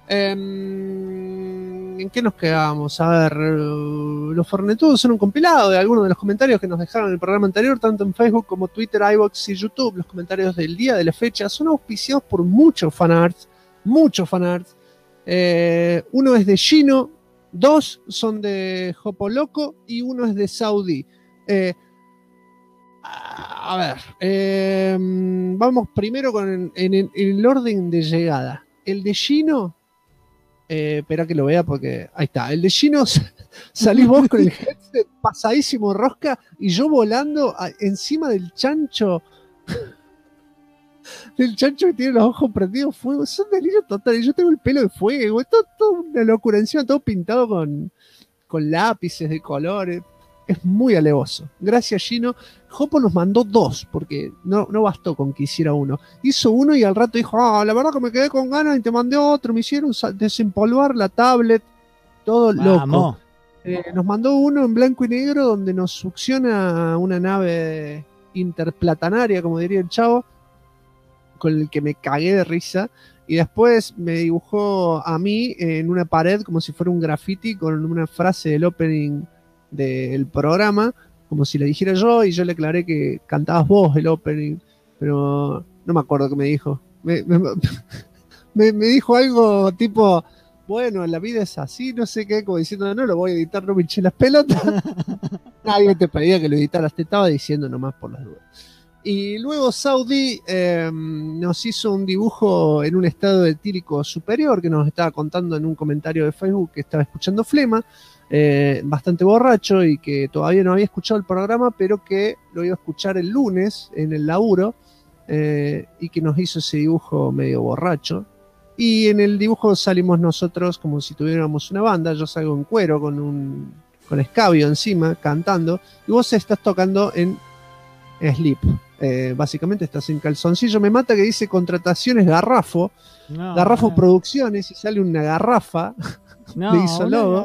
¿En qué nos quedamos? A ver, los Fornetudos son un compilado de algunos de los comentarios que nos dejaron en el programa anterior, tanto en Facebook como Twitter, iVoox y YouTube. Los comentarios del día, de la fecha, son auspiciados por muchos fanarts. Muchos fanarts. Uno es de Gino. 2 son de Jopo Loco y 1 es de Saudi. Vamos primero con en el orden de llegada. El de Gino, espera que lo vea porque ahí está. El de Gino, salís vos con el headset pasadísimo rosca y yo volando encima del chancho. Del chancho que tiene los ojos prendidos fuego. Es un delirio total. Y yo tengo el pelo de fuego. Es todo una locura. Encima todo pintado con lápices de colores. Es muy alevoso. Gracias, Gino. Jopo nos mandó 2 porque no bastó con que hiciera 1. Hizo 1 y al rato dijo, la verdad que me quedé con ganas y te mandé otro. Me hicieron desempolvar la tablet. Todo loco. Nos mandó 1 en blanco y negro donde nos succiona una nave interplatanaria, como diría el chavo, con el que me cagué de risa, y después me dibujó a mí en una pared como si fuera un graffiti con una frase del opening del programa, como si le dijera yo, y yo le aclaré que cantabas vos el opening, pero no me acuerdo qué me dijo. Me dijo algo tipo, bueno, la vida es así, no sé qué, como diciendo, no lo voy a editar, no me hinché las pelotas. Nadie te pedía que lo editaras, te estaba diciendo nomás por las dudas. Y luego Saudi nos hizo un dibujo en un estado etílico superior que nos estaba contando en un comentario de Facebook que estaba escuchando Flema, bastante borracho y que todavía no había escuchado el programa, pero que lo iba a escuchar el lunes en el laburo y que nos hizo ese dibujo medio borracho. Y en el dibujo salimos nosotros como si tuviéramos una banda. Yo salgo en cuero con escabio encima cantando y vos estás tocando en slip. Básicamente estás en calzoncillo. Me mata que dice contrataciones Garrafo, Garrafo Producciones, y sale una garrafa de Isolobo.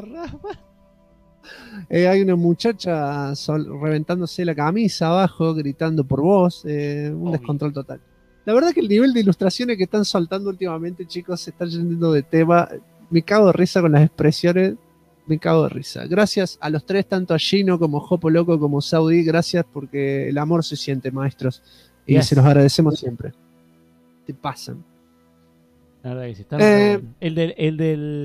Hay una muchacha reventándose la camisa abajo, gritando por vos, un descontrol total. La verdad que el nivel de ilustraciones que están soltando últimamente, chicos, se está yendo de tema. Me cago de risa con las expresiones. Me cago de risa. Gracias a los tres, tanto a Gino como Jopo Loco como Saudi. Gracias porque el amor se siente, maestros. Y se los agradecemos siempre. Te pasan. La verdad que sí, está el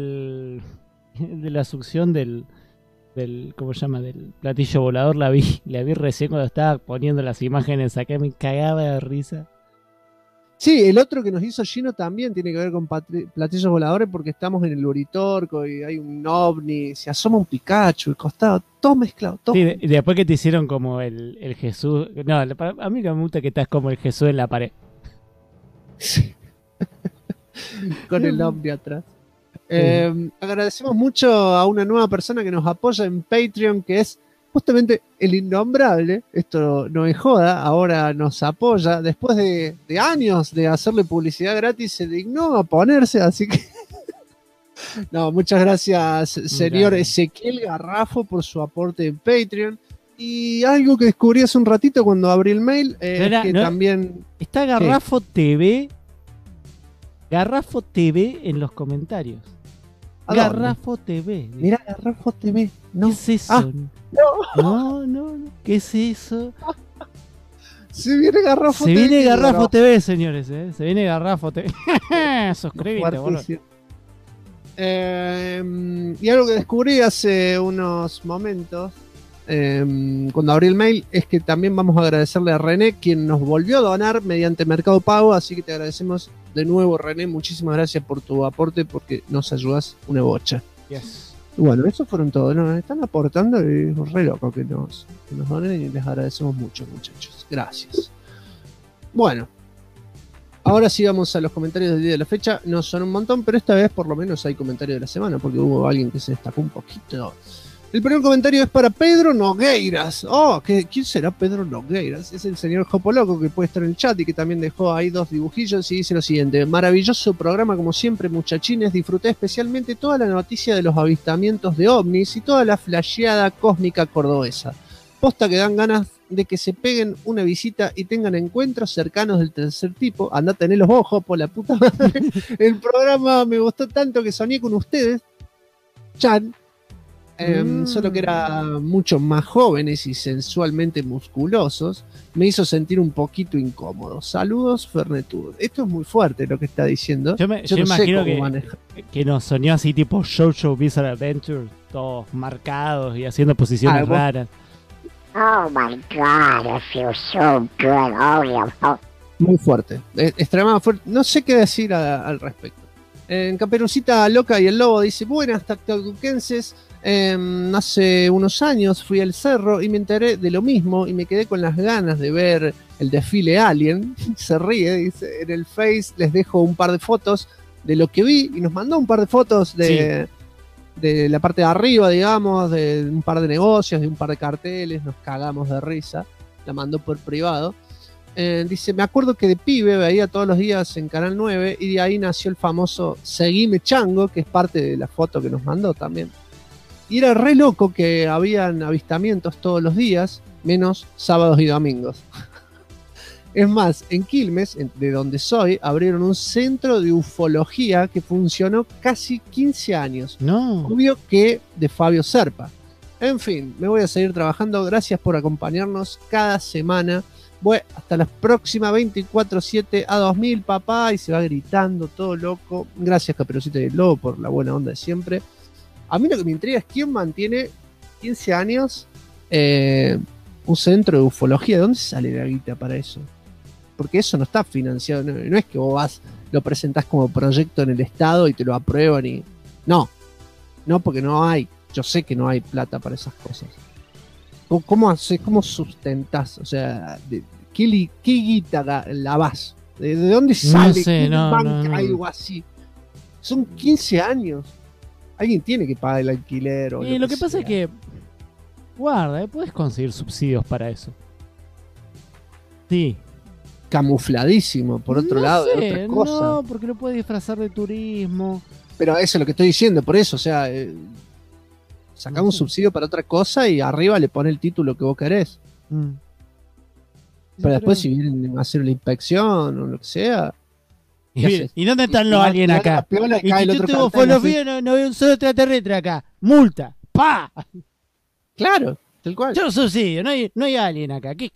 de la succión del ¿cómo se llama? Del platillo volador la vi recién cuando estaba poniendo las imágenes acá, me cagaba de risa. Sí, el otro que nos hizo Gino también tiene que ver con platillos voladores porque estamos en el Uritorco y hay un ovni, se asoma un Pikachu, el costado, todo mezclado, todo. Sí, después que te hicieron como el Jesús, no, a mí que me gusta que estás como el Jesús en la pared. Sí. Con el ovni atrás. Agradecemos mucho a una nueva persona que nos apoya en Patreon, que es justamente el innombrable. Esto no es joda, ahora nos apoya. Después de años de hacerle publicidad gratis, se dignó a ponerse, así que no, muchas gracias, señor Ezequiel Garrafo, por su aporte en Patreon. Y algo que descubrí hace un ratito cuando abrí el mail, también está Garrafo TV. Garrafo TV en los comentarios. Garrafo TV. Mira, Garrafo TV. No. ¿Qué es eso? Ah, no. ¿Qué es eso? Se viene Garrafo TV. TV. Se viene Garrafo TV, señores. Se viene Garrafo TV. Suscríbete, boludo. Y algo que descubrí hace unos momentos, cuando abrí el mail, es que también vamos a agradecerle a René, quien nos volvió a donar mediante Mercado Pago, así que te agradecemos de nuevo, René, muchísimas gracias por tu aporte porque nos ayudas una bocha. Yes. Bueno, eso fueron todos, ¿no? Están aportando y es re loco que nos donen y les agradecemos mucho, muchachos. Gracias. Bueno, ahora sí vamos a los comentarios del día de la fecha. No son un montón, pero esta vez por lo menos hay comentario de la semana porque hubo alguien que se destacó un poquito. El primer comentario es para Pedro Nogueiras. ¿Quién será Pedro Nogueiras? Es el señor Jopo Loco, que puede estar en el chat y que también dejó ahí 2 dibujillos y dice lo siguiente: maravilloso programa como siempre, muchachines, disfruté especialmente toda la noticia de los avistamientos de ovnis y toda la flasheada cósmica cordobesa. Posta que dan ganas de que se peguen una visita y tengan encuentros cercanos del tercer tipo. Andá a tener los ojos, por la puta madre. El programa me gustó tanto que soñé con ustedes, Chan. Solo que eran mucho más jóvenes y sensualmente musculosos, me hizo sentir un poquito incómodo. Saludos, Fernetud. Esto es muy fuerte lo que está diciendo. Yo no imagino que nos soñó así tipo Jojo Bizarre Adventure, todos marcados y haciendo posiciones raras. Oh my God, I feel so good. Oh, yeah. Muy fuerte, extremadamente fuerte. No sé qué decir al respecto. En Caperucita Loca y el Lobo dice: buenas tactaduquenses. Hace unos años fui al cerro y me enteré de lo mismo y me quedé con las ganas de ver el desfile Alien. Se ríe, dice: en el Face les dejo un par de fotos de lo que vi, y nos mandó un par de fotos de la parte de arriba, digamos, de un par de negocios, de un par de carteles. Nos cagamos de risa, la mandó por privado. Dice: me acuerdo que de pibe veía todos los días en Canal 9 y de ahí nació el famoso Seguime Chango, que es parte de la foto que nos mandó también. Y era re loco que habían avistamientos todos los días, menos sábados y domingos. Es más, en Quilmes, de donde soy, abrieron un centro de ufología que funcionó casi 15 años. No. Obvio que de Fabio Serpa. En fin, me voy a seguir trabajando. Gracias por acompañarnos cada semana. Voy hasta la próxima 24/7 a 2000, papá. Y se va gritando todo loco. Gracias, Caperucita y el Lobo, por la buena onda de siempre. A mí lo que me intriga es quién mantiene 15 años un centro de ufología. ¿De dónde sale la guita para eso? Porque eso no está financiado. No es que vos vas, lo presentás como proyecto en el Estado y te lo aprueban y... No, porque no hay. Yo sé que no hay plata para esas cosas. ¿Cómo haces? ¿Cómo sustentás? O sea, ¿qué guita lavás? ¿De dónde sale? No sé, no. Algo así. Son 15 años. Alguien tiene que pagar el alquiler. O lo que pasa es que, guarda, puedes conseguir subsidios para eso. Sí. Camufladísimo, por otro lado, de otras cosas. No, porque lo puedes disfrazar de turismo. Pero eso es lo que estoy diciendo, por eso, o sea, sacamos un subsidio para otra cosa y arriba le pone el título que vos querés. Pero después si vienen a hacer la inspección o lo que sea... ¿Y dónde están los aliens acá? Instituto de Ufología no veo un solo extraterrestre acá. Multa. ¡Pa! Claro, tal cual. Yo subsidio, no hay alien acá. ¿Qué?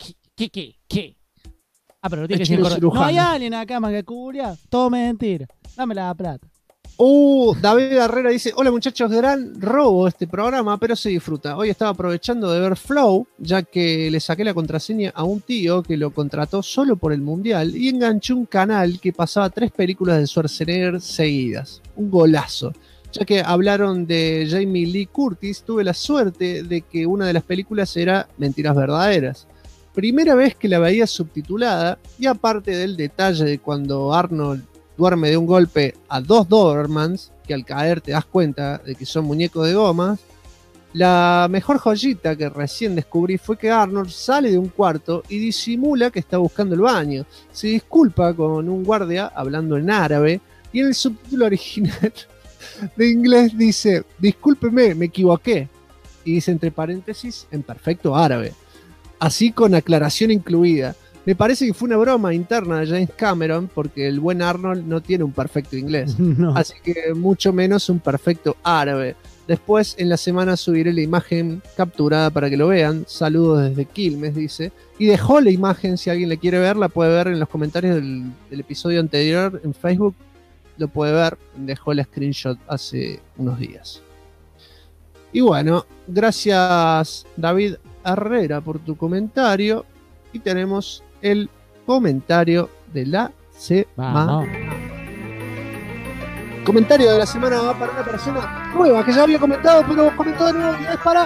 Ah, pero lo tiene que chino decir correcto. No cirujano. hay alien acá, Magacuria. Todo mentira. Dame la plata. David Herrera dice: hola muchachos, gran robo este programa, pero se disfruta. Hoy estaba aprovechando de ver Flow, ya que le saqué la contraseña a un tío que lo contrató solo por el mundial y enganché un canal que pasaba 3 películas de Schwarzenegger seguidas. Un golazo. Ya que hablaron de Jamie Lee Curtis, tuve la suerte de que una de las películas era Mentiras Verdaderas. Primera vez que la veía subtitulada, y aparte del detalle de cuando Arnold duerme de un golpe a 2 Dobermans, que al caer te das cuenta de que son muñecos de gomas, la mejor joyita que recién descubrí fue que Arnold sale de un cuarto y disimula que está buscando el baño. Se disculpa con un guardia hablando en árabe, y en el subtítulo original de inglés dice: discúlpeme, me equivoqué. Y dice entre paréntesis en perfecto árabe. Así con aclaración incluida. Me parece que fue una broma interna de James Cameron, porque el buen Arnold no tiene un perfecto inglés. No. Así que mucho menos un perfecto árabe. Después en la semana subiré la imagen capturada para que lo vean. Saludos desde Quilmes, dice. Y dejó la imagen, si alguien la quiere ver, la puede ver en los comentarios del episodio anterior en Facebook. Lo puede ver, dejó el screenshot hace unos días. Y bueno, gracias David Herrera por tu comentario. Y tenemos el comentario de la semana. Comentario de la semana va para una persona nueva que ya había comentado, pero comentó de nuevo, y es para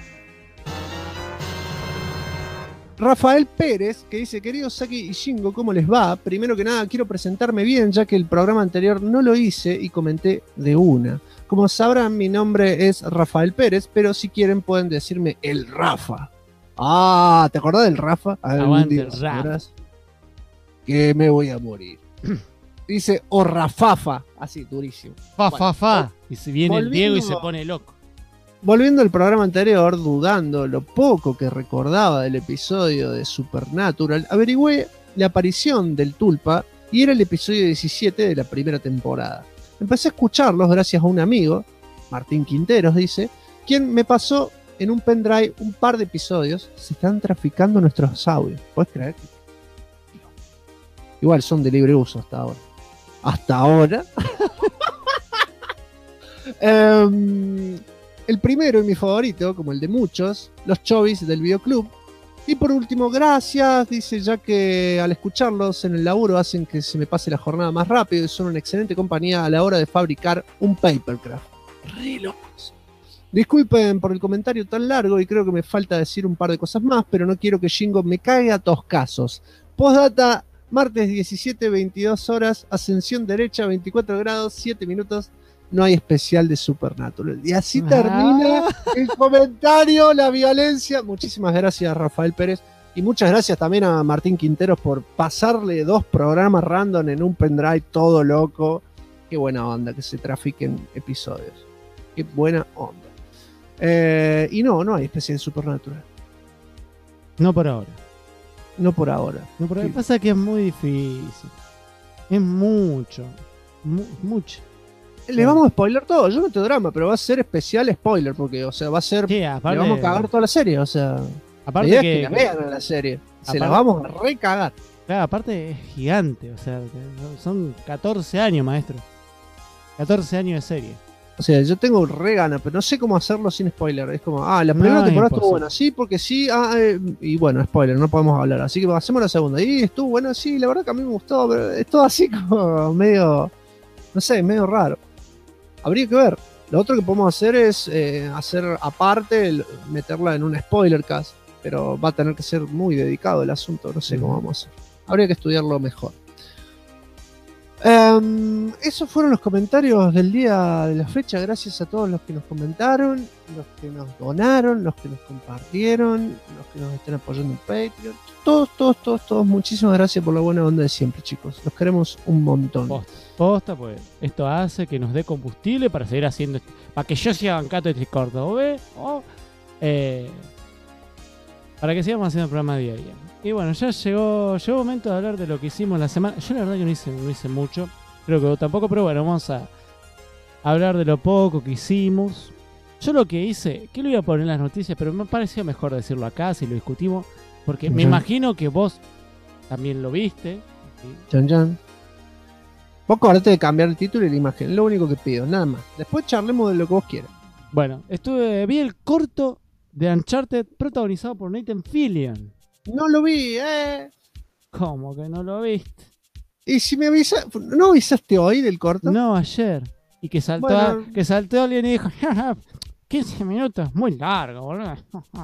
Rafael Pérez, que dice: queridos Saki y Shingo, ¿cómo les va? Primero que nada quiero presentarme bien, ya que el programa anterior no lo hice y comenté de una. Como sabrán, mi nombre es Rafael Pérez, pero si quieren pueden decirme el Rafa. Ah, ¿te acordás del Rafa? Aguante el Rafa. Que me voy a morir. Dice: o Rafafa, así, durísimo. Fa. Y si viene el Diego y se volviendo- pone loco. Volviendo al programa anterior, dudando lo poco que recordaba del episodio de Supernatural, averigüé la aparición del Tulpa y era el episodio 17 de la primera temporada. Empecé a escucharlos gracias a un amigo, Martín Quinteros dice, quien me pasó en un pendrive un par de episodios. Se están traficando nuestros audios. ¿Puedes creer? Igual son de libre uso hasta ahora. Hasta ahora. El primero y mi favorito, como el de muchos, los chovis del videoclub. Y por último, gracias, dice, ya que al escucharlos en el laburo hacen que se me pase la jornada más rápido y son una excelente compañía a la hora de fabricar un papercraft. Re locos. Disculpen por el comentario tan largo y creo que me falta decir un par de cosas más, pero no quiero que Shingo me caiga a toscazos. Postdata, martes 17, 22 horas, ascensión derecha, 24 grados, 7 minutos. No hay especial de Supernatural. Y así termina el comentario, la violencia. Muchísimas gracias, Rafael Pérez. Y muchas gracias también a Martín Quinteros por pasarle 2 programas random en un pendrive todo loco. Qué buena onda que se trafiquen episodios. Qué buena onda. Y no hay especial de Supernatural. No por ahora. No por ahora. No por ahora. Sí. Pasa que es muy difícil. Es mucho. Mucho. Le vamos a spoiler todo, yo no te drama, pero va a ser especial spoiler, porque, o sea, va a ser. Sí, aparte, le vamos a cagar toda la serie, o sea. Aparte la idea que es que la vean a la serie. Se la aparte- vamos a recagar. Claro, aparte es gigante. O sea, son 14 años, maestro. 14 años de serie. O sea, yo tengo re gana, pero no sé cómo hacerlo sin spoiler. Es como, la primera No, temporada imposible. estuvo buena, sí, porque sí, y bueno, spoiler, no podemos hablar. Así que hacemos la segunda. Y estuvo buena, sí, la verdad que a mí me gustó, pero es todo así como medio, no sé, medio raro. Habría que ver. Lo otro que podemos hacer es hacer aparte, meterla en un spoiler cast, pero va a tener que ser muy dedicado el asunto, no sé cómo vamos a hacer. Habría que estudiarlo mejor. Esos fueron los comentarios del día de la fecha. Gracias a todos los que nos comentaron, los que nos donaron, los que nos compartieron, los que nos están apoyando en Patreon. Todos. Muchísimas gracias por la buena onda de siempre, chicos. Los queremos un montón. Posta, pues esto hace que nos dé combustible para seguir haciendo para que yo siga bancando este corto, ¿ves? Para que sigamos haciendo el programa día a día. Y bueno, ya llegó el momento de hablar de lo que hicimos la semana. Yo la verdad que no hice mucho. Creo que vos tampoco, pero bueno, vamos a hablar de lo poco que hicimos. Yo lo que hice, que lo iba a poner en las noticias, pero me parecía mejor decirlo acá si lo discutimos, porque me imagino que vos también lo viste. ¿Sí? Chan, chan. Vos acordate de cambiar el título y la imagen, es lo único que pido, nada más. Después charlemos de lo que vos quieras. Bueno, vi el corto de Uncharted protagonizado por Nathan Fillion. No lo vi, ¿Cómo que no lo viste? Y si me avisas, ¿no avisaste hoy del corto? No, ayer. Y que saltó, Bueno. que saltó alguien y dijo, 15 minutos, muy largo, boludo.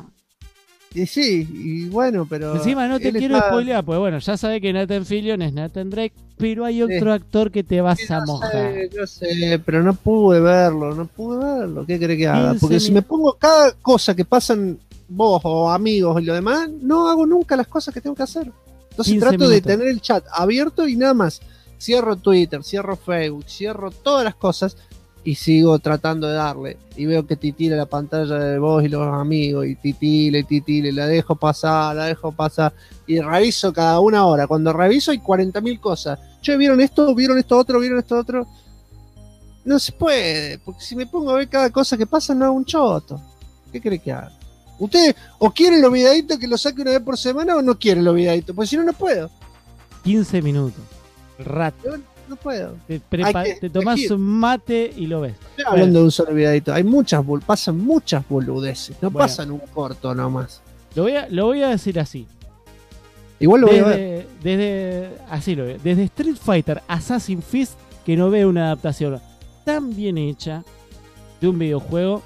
Y sí, y bueno, pero... Encima no te él quiero está- spoilear, pues bueno, ya sabés que Nathan Fillion es Nathan Drake, pero hay otro actor que te vas a mojar. Yo sé, pero no pude verlo. ¿Qué querés que haga? 15 Porque si me pongo cada cosa que pasan vos o amigos y lo demás, no hago nunca las cosas que tengo que hacer. Entonces 15 trato de minutos. tener el chat abierto y nada más. Cierro Twitter, cierro Facebook, cierro todas las cosas y sigo tratando de darle. Y veo que titila la pantalla de vos y los amigos y titile, la dejo pasar. Y reviso cada una hora. Cuando reviso hay 40.000 cosas. Che, ¿vieron esto otro? No se puede, porque si me pongo a ver cada cosa que pasa no hago un choto. ¿Qué crees que haga? ¿Ustedes o quieren los videitos que los saque una vez por semana o no quieren los videitos? Pues si no, no puedo. 15 minutos. Rato. Yo no puedo. Te tomás elegir. un mate y lo ves. Estoy hablando de un solo videito. Hay pasan muchas boludeces. No Bueno. pasan un corto nomás. Lo voy a decir así. Igual lo voy a ver. Así lo veo. Desde Street Fighter Assassin's Fist, que no veo una adaptación tan bien hecha de un videojuego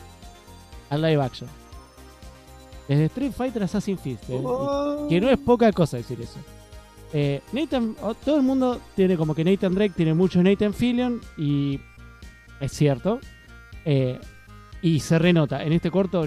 al live action. Desde Street Fighter Assassin's Fist, que no es poca cosa decir eso. Todo el mundo tiene como que Nathan Drake tiene mucho Nathan Fillion, y es cierto. Y se renota. En este corto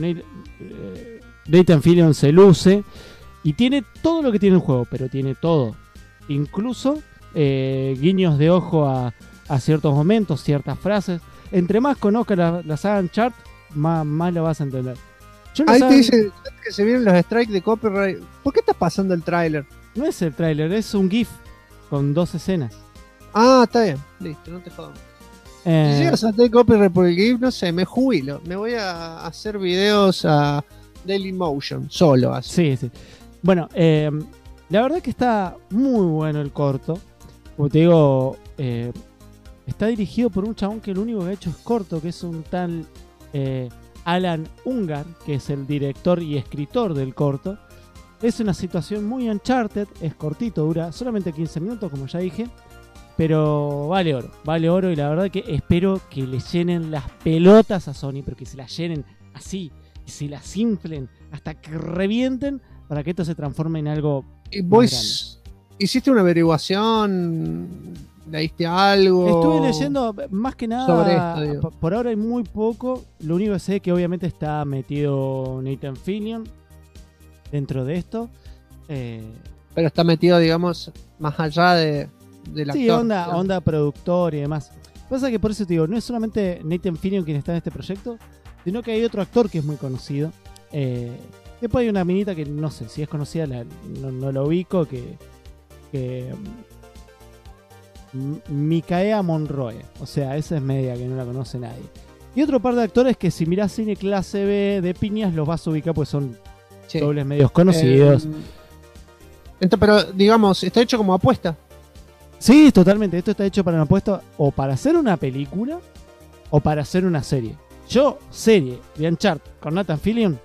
Nathan Fillion se luce y tiene todo lo que tiene el juego, pero tiene todo. Incluso guiños de ojo a ciertos momentos, ciertas frases. Entre más conozcas la saga Uncharted, más lo vas a entender. Ahí te dice que se vienen los strikes de copyright. ¿Por qué estás pasando el tráiler? No es el tráiler, es un GIF con 2 escenas. Ah, está bien. Listo, no te jodas. Si llegas a tener copyright por el GIF, no sé, me jubilo. Me voy a hacer videos a Dailymotion, solo así. Sí. Bueno, la verdad que está muy bueno el corto. Como te digo, está dirigido por un chabón que lo único que ha hecho es corto, que es un tal Alan Ungar, que es el director y escritor del corto. Es una situación muy Uncharted, es cortito, dura solamente 15 minutos, como ya dije, pero vale oro, y la verdad que espero que le llenen las pelotas a Sony, pero que se las llenen así, y se las inflen hasta que revienten, para que esto se transforme en algo ¿Y más vos hiciste una averiguación? ¿Leíste algo? Estuve leyendo más que nada sobre esto, digo. por ahora hay muy poco. Lo único que sé es que obviamente está metido Nathan Fillion dentro de esto. Pero está metido, digamos, más allá del Sí, actor. onda productor y demás. Pasa que por eso te digo, no es solamente Nathan Fillion quien está en este proyecto, sino que hay otro actor que es muy conocido. Después hay una minita que no sé si es conocida, no lo ubico, que Mikaela Monroe. O sea, esa es media que no la conoce nadie. Y otro par de actores que si mirás cine clase B de piñas los vas a ubicar, pues son dobles medios conocidos. Entonces, pero digamos, está hecho como apuesta. Sí, totalmente. Esto está hecho para una apuesta o para hacer una película o para hacer una serie. Yo, serie de Uncharted con Nathan Fillion,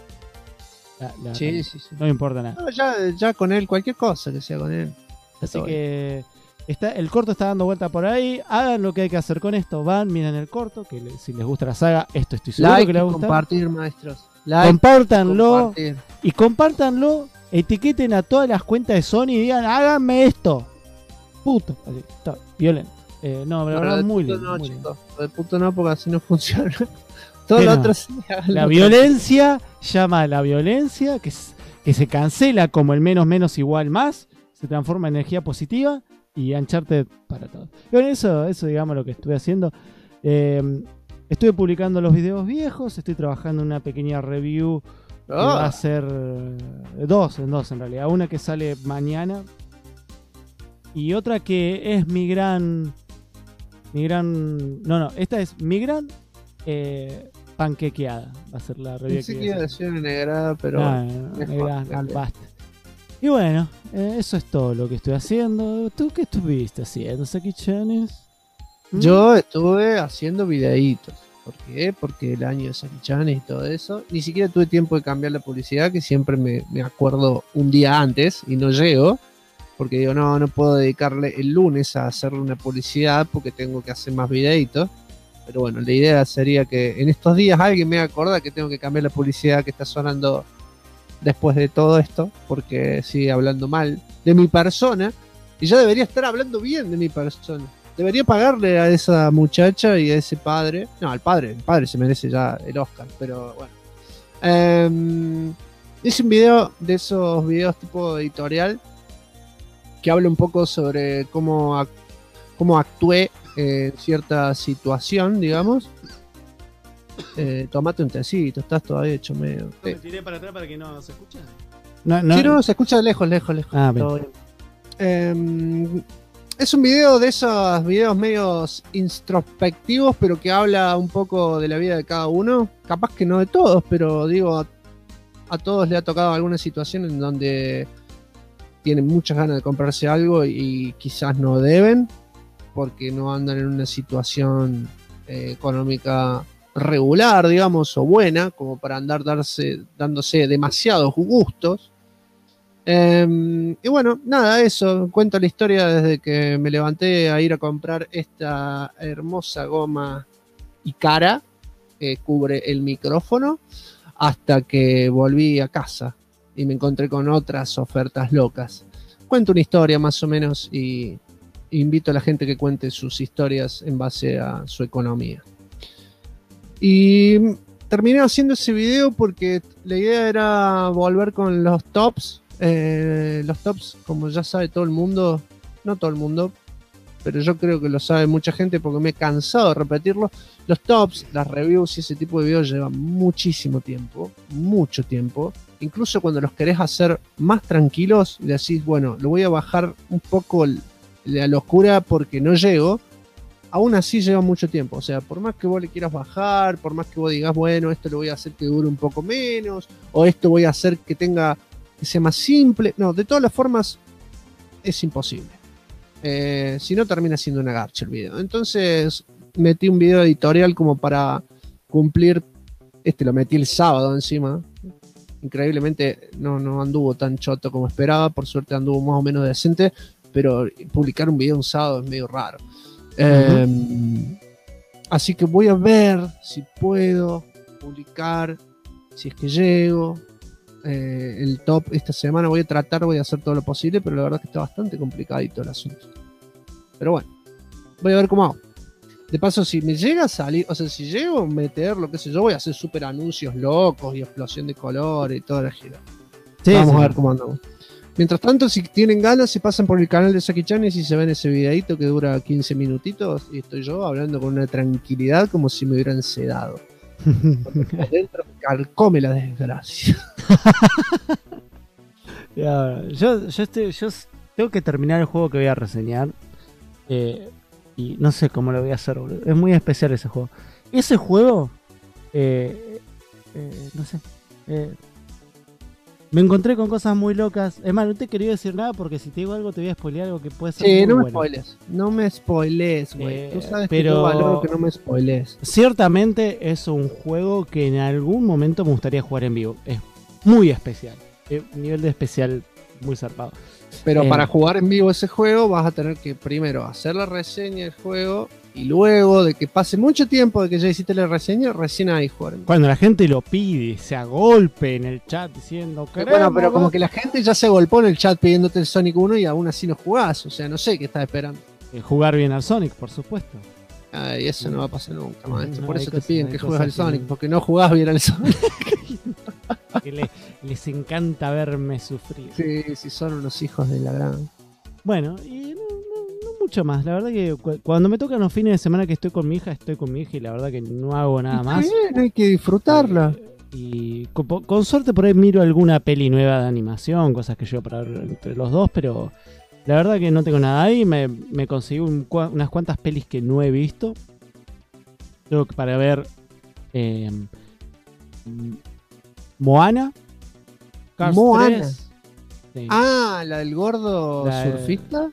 Sí. no me importa nada. No, ya con él, cualquier cosa que sea con él. Así que el corto está dando vuelta por ahí. Hagan lo que hay que hacer con esto. Van, miren el corto, que si les gusta la saga, esto estoy seguro Like que les va a y gustar. compartir, maestros. Like, Compártanlo compartir. y compártanlo. Etiqueten a todas las cuentas de Sony y digan, háganme esto. Puto. Así, está, violento. No, pero la verdad, muy lindo. No, muy chicos, lindo. lo de puto no, porque así no funciona. Todo Que lo no. otro sí. La violencia llama a la violencia, que se cancela como el menos igual más, se transforma en energía positiva y Uncharted para todos. Y bueno, eso digamos lo que estuve haciendo. Estuve publicando los videos viejos, estoy trabajando en una pequeña review que va a ser dos en realidad. Una que sale mañana Y otra que es mi gran... No, esta es mi gran panquequeada. Va a ser la review. Pensé que iba a decir negra, pero... negra, basta. Y bueno, eso es todo lo que estoy haciendo. ¿Tú qué estuviste haciendo, Saki Chanes? Yo estuve haciendo videitos. ¿Por qué? Porque el año de Saki Chanes y todo eso. Ni siquiera tuve tiempo de cambiar la publicidad, que siempre me acuerdo un día antes y no llego. Porque digo, no puedo dedicarle el lunes a hacerle una publicidad porque tengo que hacer más videitos. Pero bueno, la idea sería que en estos días alguien me acuerda que tengo que cambiar la publicidad que está sonando después de todo esto, porque sigue hablando mal de mi persona y yo debería estar hablando bien de mi persona. Debería pagarle a esa muchacha y a ese padre. No, el padre se merece ya el Oscar, pero bueno. Hice un video de esos videos tipo editorial que habla un poco sobre cómo actué en cierta situación, digamos. Tomate un tecito, estás todavía hecho medio. Me tiré para atrás para que no se escuche. Sí, no, se escucha lejos. Ah, es un video de esos videos medios introspectivos, pero que habla un poco de la vida de cada uno. Capaz que no de todos, pero digo, a todos le ha tocado alguna situación en donde tienen muchas ganas de comprarse algo y quizás no deben, porque no andan en una situación económica regular, digamos, o buena, como para andar dándose demasiados gustos. Y bueno, nada, eso. Cuento la historia desde que me levanté a ir a comprar esta hermosa goma y cara que cubre el micrófono, hasta que volví a casa y me encontré con otras ofertas locas. Cuento una historia más o menos y invito a la gente que cuente sus historias en base a su economía. Y terminé haciendo ese video porque la idea era volver con los tops. Los tops, como ya sabe todo el mundo, no todo el mundo, pero yo creo que lo sabe mucha gente porque me he cansado de repetirlo. Los tops, las reviews y ese tipo de videos llevan muchísimo tiempo, mucho tiempo. Incluso cuando los querés hacer más tranquilos y decís, bueno, lo voy a bajar un poco la locura porque no llego, aún así lleva mucho tiempo. O sea, por más que vos le quieras bajar, por más que vos digas, bueno, esto lo voy a hacer que dure un poco menos, o esto voy a hacer que sea más simple. No, de todas las formas es imposible. Si no, termina siendo una garcha el video. Entonces metí un video editorial como para cumplir. Lo metí el sábado encima. Increíblemente no anduvo tan choto como esperaba. Por suerte anduvo más o menos decente, pero publicar un video un sábado es medio raro. Así que voy a ver si puedo publicar, si es que llego el top esta semana. Voy a hacer todo lo posible, pero la verdad es que está bastante complicadito el asunto. Pero bueno, voy a ver cómo hago. De paso, si me llega a salir, o sea, si llego a meter lo que sé yo, voy a hacer súper anuncios locos y explosión de color y toda la gira. Sí, vamos a ver cómo andamos. Mientras tanto, si tienen ganas, se pasan por el canal de Saki Chanes y se ven ese videito que dura 15 minutitos y estoy yo hablando con una tranquilidad como si me hubieran sedado. Adentro me calcome la desgracia. Yo tengo que terminar el juego que voy a reseñar. Y no sé cómo lo voy a hacer, boludo. Es muy especial ese juego. Ese juego, no sé. Me encontré con cosas muy locas. Es más, no te quería decir nada porque si te digo algo te voy a spoilear algo que puede ser muy no bueno. No me spoilees, güey. Tú sabes que yo valoro que no me spoilees. Ciertamente es un juego que en algún momento me gustaría jugar en vivo. Es muy especial. Nivel de especial muy zarpado. Pero para jugar en vivo ese juego vas a tener que primero hacer la reseña del juego y luego de que pase mucho tiempo de que ya hiciste la reseña, recién ahí jugar en vivo. Cuando la gente lo pide, se agolpe en el chat diciendo que bueno, pero como que la gente ya se agolpó en el chat pidiéndote el Sonic 1 y aún así no jugás. O sea, no sé qué estás esperando. Jugar bien al Sonic, por supuesto. Ay, eso no va a pasar nunca, maestro. Por eso te piden que juegues al Sonic, porque no jugás bien al Sonic. Que les encanta verme sufrir. Sí, son unos hijos de la gran. Bueno, y no mucho más. La verdad que cuando me tocan los fines de semana que estoy con mi hija y la verdad que no hago nada más. Bien, hay que disfrutarla. Y con suerte por ahí miro alguna peli nueva de animación, cosas que yo para ver entre los dos, pero La verdad que no tengo nada ahí. Me conseguí unas cuantas pelis que no he visto. Tengo que para ver Moana. Cars Moana. 3. Sí. Ah, la del gordo surfista.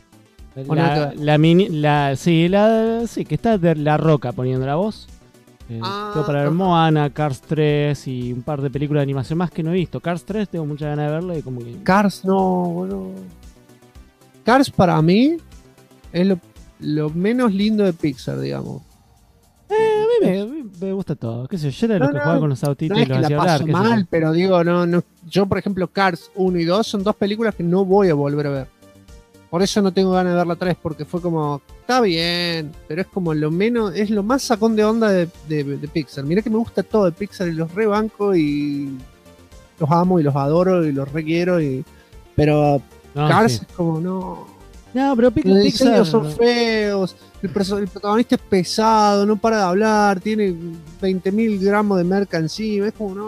Sí, que está de La Roca poniendo la voz. Tengo para ver Moana, Cars 3 y un par de películas de animación más que no he visto. Cars 3 tengo muchas ganas de verlo y como que... Cars no, boludo. Cars para mí es lo menos lindo de Pixar, digamos. A mí me gusta todo. ¿Qué sé yo? Yo era lo que jugaba con los autitos no y es los que hacía la hablar. paso mal, pero digo, no. Yo, por ejemplo, Cars 1 y 2 son dos películas que no voy a volver a ver. Por eso no tengo ganas de ver la 3, porque fue como, está bien, pero es como lo menos, es lo más sacón de onda de Pixar. Mirá que me gusta todo de Pixar y los rebanco y los amo y los adoro y los requiero, pero Cars es como, no. No, pero los diseños son feos, el protagonista es pesado, no para de hablar, tiene 20.000 gramos de merca encima, es como,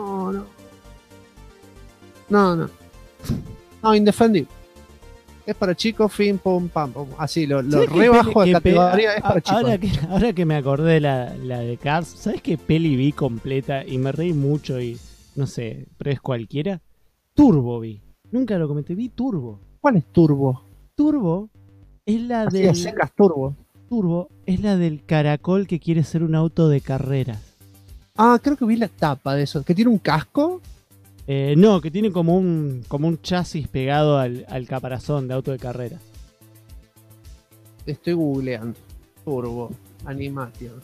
no, indefendible. Es para chicos, fin, pum, pam, pum. Así, lo rebajo de categoría es para chicos. Ahora que me acordé de la de Cars, ¿sabes qué peli vi completa y me reí mucho y no sé, pero es cualquiera? Turbo vi. Nunca lo comenté, vi Turbo. ¿Cuál es Turbo? Turbo es la así del... secas, Turbo. Turbo es la del caracol que quiere ser un auto de carreras. Ah, creo que vi la tapa de eso. ¿Que tiene un casco? No, que tiene como un chasis pegado al caparazón de auto de carrera. Estoy googleando. Turbo. Animation.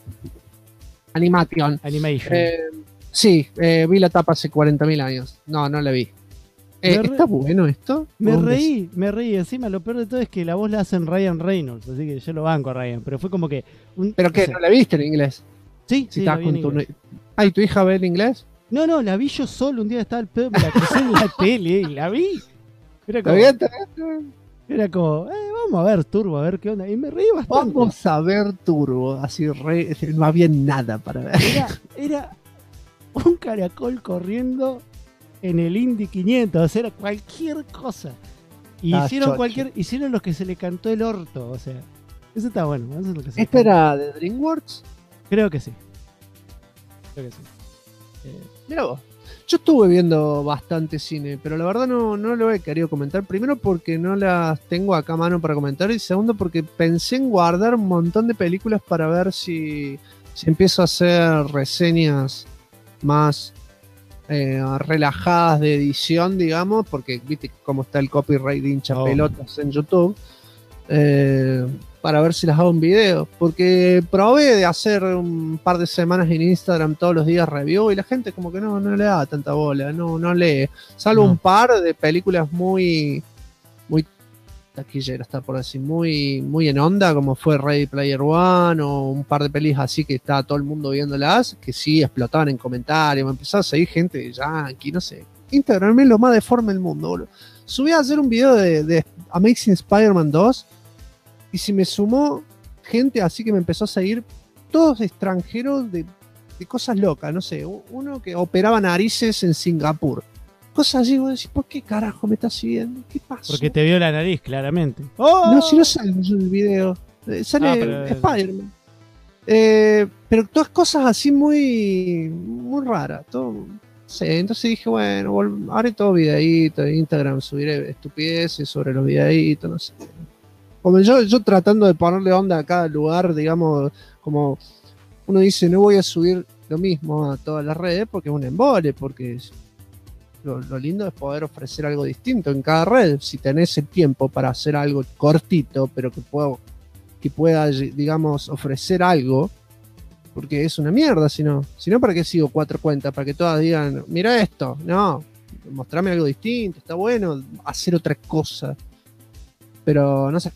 Sí, vi la tapa hace 40.000 años. No la vi. ¿Está bueno esto? Me reí. Encima lo peor de todo es que la voz la hacen Ryan Reynolds. Así que yo lo banco a Ryan. Pero fue como que... ¿Pero qué? ¿No la viste en inglés? Sí, la vi en inglés. ¿Y tu hija ve en inglés? No, la vi yo solo. Un día estaba el pedo, me la crucé en la tele y la vi. Era como, vamos a ver Turbo, a ver qué onda. Y me reí bastante. Vamos a ver Turbo. Así no había nada para ver. Era un caracol corriendo en el Indy 500. O sea, era cualquier cosa. Y hicieron los que se le cantó el orto. O sea, eso está bueno. Eso es lo que ¿Esto era de DreamWorks? Creo que sí. Mirá vos. Yo estuve viendo bastante cine, pero la verdad no lo he querido comentar. Primero porque no las tengo acá a mano para comentar, y segundo porque pensé en guardar un montón de películas para ver si empiezo a hacer reseñas más relajadas de edición, digamos, porque viste cómo está el copyright de hincha pelotas en YouTube. Para ver si las hago en video, porque probé de hacer un par de semanas en Instagram todos los días review y la gente como que no le da tanta bola, no lee, salvo un par de películas muy taquilleras, está por decir, muy en onda, como fue Ready Player One, o un par de pelis así que estaba todo el mundo viéndolas, que sí explotaban en comentarios, me empezaba a seguir gente de Yankee, no sé. Instagram es lo más deforme del mundo, boludo. Subí a hacer un video de Amazing Spider-Man 2 y se me sumó gente así que me empezó a seguir, todos extranjeros de cosas locas, no sé, uno que operaba narices en Singapur. Cosas así, vos decís, ¿por qué carajo me estás siguiendo? ¿Qué pasó? Porque te vio la nariz, claramente. No, si no sale en el video. Sale Spider-Man. Pero todas cosas así muy raras. Todo, sí, entonces dije, bueno, haré todo videíto en Instagram, subiré estupideces sobre los videitos, no sé. Como yo tratando de ponerle onda a cada lugar, digamos, como uno dice, no voy a subir lo mismo a todas las redes porque es un embole, porque lo lindo es poder ofrecer algo distinto en cada red. Si tenés el tiempo para hacer algo cortito, pero que pueda, digamos, ofrecer algo, porque es una mierda, si no, ¿para qué sigo 4 cuentas? Para que todas digan, mira esto, no, mostrame algo distinto, está bueno, hacer otra cosa. Pero no sé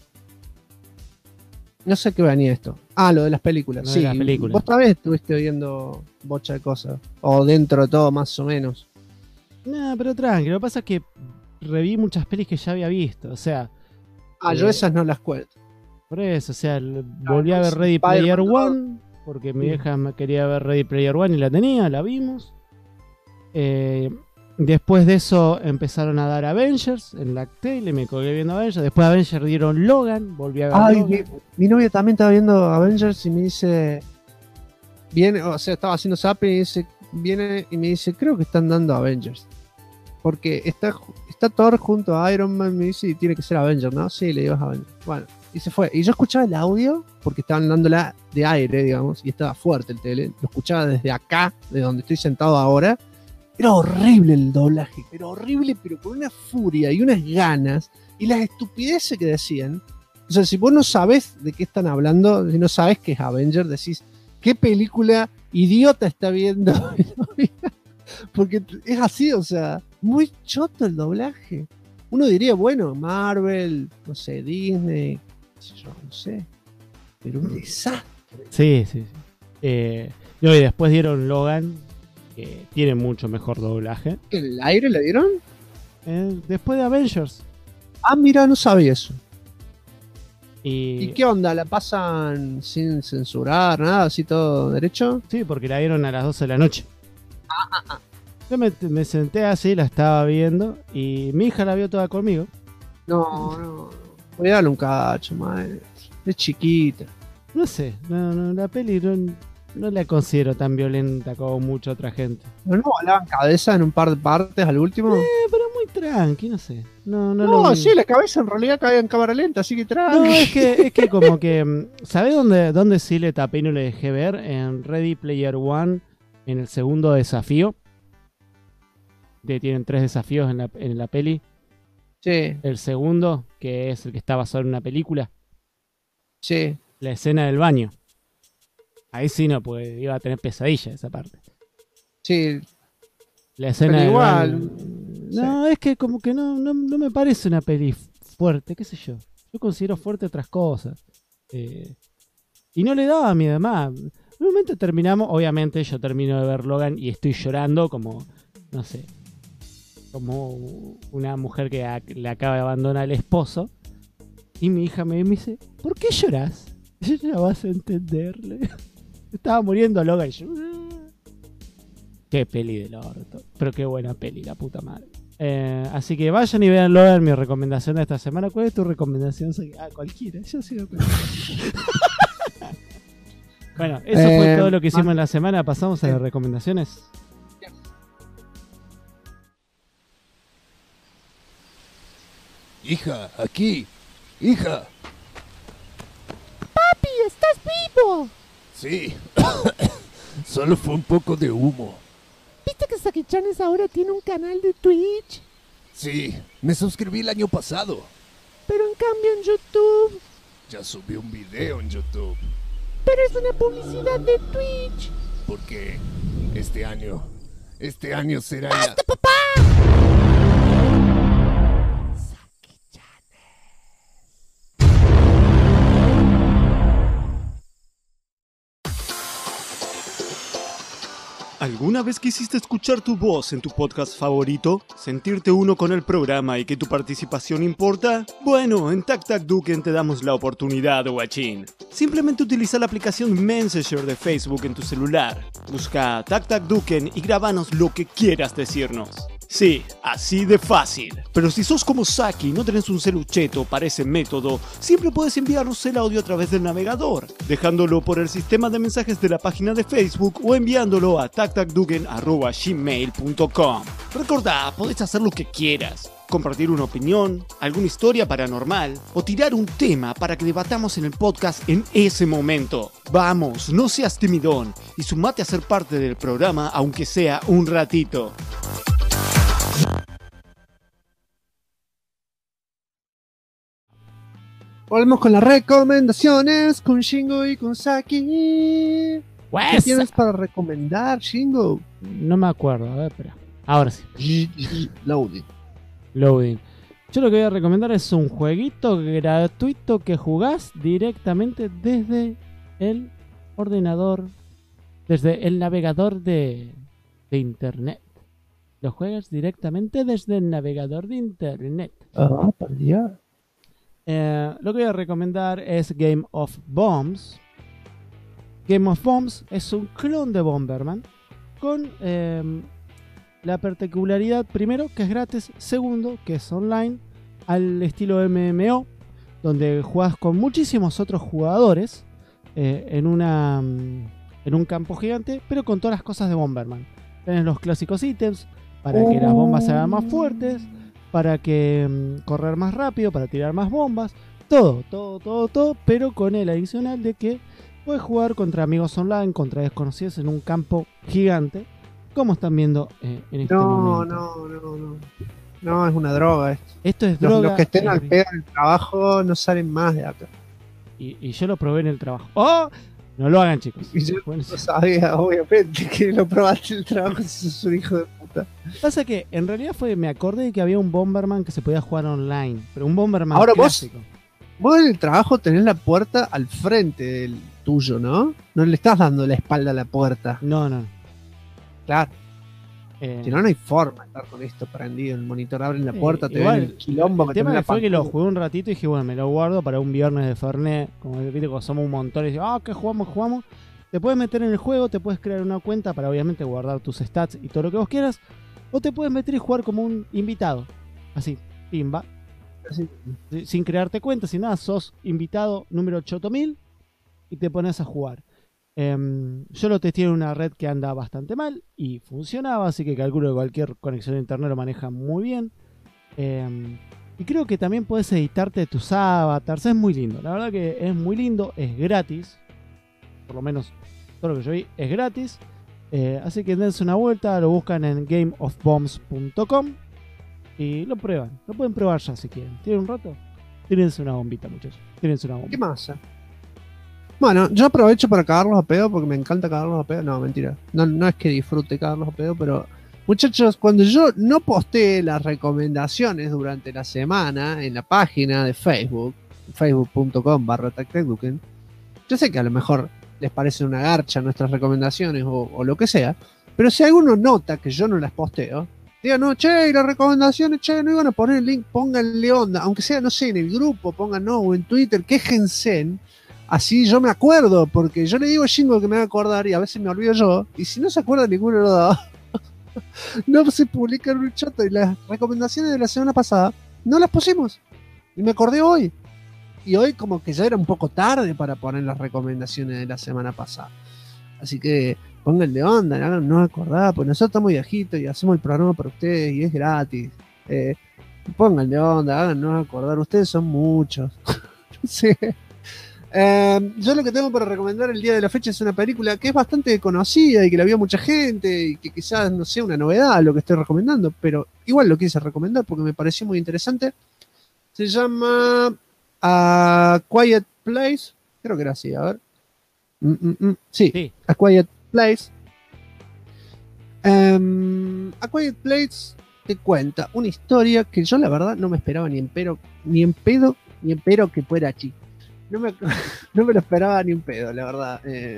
qué venía esto. Lo de las películas. Sí, las películas. Vos tal vez estuviste viendo bocha de cosas, o dentro de todo más o menos. No, pero tranquilo, lo que pasa es que reví muchas pelis que ya había visto, o sea... yo esas no las cuento. Por eso, o sea, volví a ver Ready Player One, porque mi vieja me quería ver Ready Player One y la vimos. Después de eso empezaron a dar Avengers en la tele, me colgué viendo Avengers. Después de Avengers dieron Logan, volví a ver Logan. Mi novia también estaba viendo Avengers y me dice, estaba haciendo zapping y viene y me dice, creo que están dando Avengers. Porque está Thor junto a Iron Man, me dice, y tiene que ser Avengers, ¿no? Sí, le digo Avengers. Bueno, y se fue. Y yo escuchaba el audio, porque estaban dándola de aire, digamos, y estaba fuerte el tele. Lo escuchaba desde acá, de donde estoy sentado ahora. Era horrible el doblaje, pero horrible, pero con una furia y unas ganas, y las estupideces que decían. O sea, si vos no sabés de qué están hablando, si no sabés qué es Avengers, decís, ¿qué película idiota está viendo? Porque es así, o sea, muy choto el doblaje. Uno diría, bueno, Marvel, no sé, Disney, no sé, pero un desastre. Sí. Y después dieron Logan, que tiene mucho mejor doblaje. ¿En el aire le dieron? Después de Avengers. Ah, mira, no sabía eso. ¿Y qué onda? ¿La pasan sin censurar, nada? ¿Así todo derecho? Sí, porque la dieron a las 12 de la noche. Yo me senté así, la estaba viendo, y mi hija la vio toda conmigo. No. Voy a darle un cacho, madre. Es chiquita. No sé, la peli no la considero tan violenta como mucha otra gente. ¿No volaban cabeza en un par de partes al último? Pero muy tranqui, no sé. No, sí, la cabeza en realidad caía en cámara lenta, así que tranqui. No, es que como que... ¿Sabés dónde sí le tapé y no le dejé ver? En Ready Player One, en el segundo desafío. Tienen 3 desafíos en la peli. Sí. El segundo, que es el que está basado en una película. Sí. La escena del baño. Ahí sí no, pues iba a tener pesadilla esa parte. Sí. La escena del igual. baño. No, es que como que no me parece una peli fuerte, qué sé yo. Yo considero fuerte otras cosas. Y no le daba miedo, además. En un momento terminamos, obviamente yo termino de ver Logan y estoy llorando como, no sé, como una mujer que le acaba de abandonar al esposo. Y mi hija me dice, ¿por qué lloras? Ya vas a entenderle. Estaba muriendo Logan y yo... Qué peli del orto. Pero qué buena peli, la puta madre. Así que vayan y vean Logan, mi recomendación de esta semana. ¿Cuál es tu recomendación? Cualquiera. Yo sí lo Bueno, eso fue todo lo que hicimos en la semana. Pasamos a las recomendaciones. Hija, aquí. Hija. ¡Papi, estás vivo! Sí. Solo fue un poco de humo. ¿Viste que Saki-Chanes ahora tiene un canal de Twitch? Sí, me suscribí el año pasado. Pero en cambio en YouTube... Ya subí un video en YouTube. Pero es una publicidad de Twitch. Porque este año será ya... ¡Basta, papá! ¿Alguna vez quisiste escuchar tu voz en tu podcast favorito? ¿Sentirte uno con el programa y que tu participación importa? Bueno, en Tac Tac Duken te damos la oportunidad, guachín. Simplemente utiliza la aplicación Messenger de Facebook en tu celular. Busca Tac Tac Duken y grábanos lo que quieras decirnos. Sí, así de fácil. Pero si sos como Saki y no tenés un celucheto para ese método, siempre puedes enviarnos el audio a través del navegador, dejándolo por el sistema de mensajes de la página de Facebook o enviándolo a tactacduken@gmail.com. Recordá, podés hacer lo que quieras. Compartir una opinión, alguna historia paranormal o tirar un tema para que debatamos en el podcast en ese momento. Vamos, no seas timidón y sumate a ser parte del programa aunque sea un ratito. Volvemos con las recomendaciones con Shingo y con Saki. ¿Qué tienes para recomendar, Shingo? No me acuerdo, a ver, espera. Ahora sí. Loading. Yo lo que voy a recomendar es un jueguito gratuito que jugás directamente desde el ordenador, desde el navegador de internet. Lo juegas directamente desde el navegador de internet. Ah, por Dios. Lo que voy a recomendar es Game of Bombs. Game of Bombs es un clon de Bomberman con la particularidad, primero, que es gratis, segundo, que es online, al estilo MMO, donde jugás con muchísimos otros jugadores en un campo gigante, pero con todas las cosas de Bomberman. Tenés los clásicos ítems para que las bombas se hagan más fuertes, para que correr más rápido, para tirar más bombas, todo, pero con el adicional de que puedes jugar contra amigos online, contra desconocidos en un campo gigante, como están viendo en este momento. No, es una droga esto. Esto es droga. Los que estén al pedo en el trabajo no salen más de acá. Y yo lo probé en el trabajo. ¡Oh! No lo hagan, chicos. Y yo no sabía, obviamente, que lo probaste en el trabajo si sos un hijo de puta. Pasa que en realidad me acordé de que había un Bomberman que se podía jugar online, pero un Bomberman ahora clásico. Vos en el trabajo tenés la puerta al frente del tuyo, ¿no? No le estás dando la espalda a la puerta. No. Claro. Si no, no hay forma de estar con esto prendido. El monitor abre la puerta, te igual, ven el quilombo. El tema fue que lo jugué un ratito y dije, bueno, me lo guardo para un viernes de Fernet. Como viste, cuando somos un montón y digo, ¿qué jugamos? Te puedes meter en el juego, te puedes crear una cuenta para obviamente guardar tus stats y todo lo que vos quieras. O te puedes meter y jugar como un invitado. Así, pimba. Así. Sin crearte cuenta, sin nada, sos invitado número 8000 y te pones a jugar. Yo lo testé en una red que anda bastante mal y funcionaba, así que calculo que cualquier conexión a internet lo maneja muy bien. Y creo que también puedes editarte tus avatars, es muy lindo, la verdad que es muy lindo, es gratis, por lo menos todo lo que yo vi es gratis, así que dense una vuelta, lo buscan en gameofbombs.com y lo prueban, lo pueden probar ya si quieren. ¿Tienen un rato? Tírense una bombita, muchachos, tírense una bomba. ¿Qué más? Bueno, yo aprovecho para cagarlos a pedo porque me encanta cagarlos a pedo. No, mentira. No es que disfrute cagarlos a pedo, pero muchachos, cuando yo no posteé las recomendaciones durante la semana en la página de Facebook, facebook.com/tactacduken, yo sé que a lo mejor les parece una garcha nuestras recomendaciones o lo que sea, pero si alguno nota que yo no las posteo, digan, no, che, y las recomendaciones, che, no iban a poner el link, pónganle onda, aunque sea, no sé, en el grupo, pongan no, o en Twitter, quéjense. Así yo me acuerdo, porque yo le digo a Shingo que me va a acordar y a veces me olvido yo. Y si no se acuerda ninguno de los dos, no se publica en un chat. Y las recomendaciones de la semana pasada no las pusimos. Y me acordé hoy. Y hoy como que ya era un poco tarde para poner las recomendaciones de la semana pasada. Así que pónganle onda, no acordar, pues nosotros estamos viejitos y hacemos el programa para ustedes y es gratis. Pónganle onda, háganos acordar. Ustedes son muchos. No sé. Yo lo que tengo para recomendar el día de la fecha es una película que es bastante conocida y que la vio mucha gente y que quizás no sea una novedad lo que estoy recomendando, pero igual lo quise recomendar porque me pareció muy interesante. Se llama A Quiet Place, creo que era así, a ver. Sí, A Quiet Place. A Quiet Place te cuenta una historia que yo la verdad no me esperaba ni en pedo que fuera chico. No me lo esperaba ni un pedo, la verdad.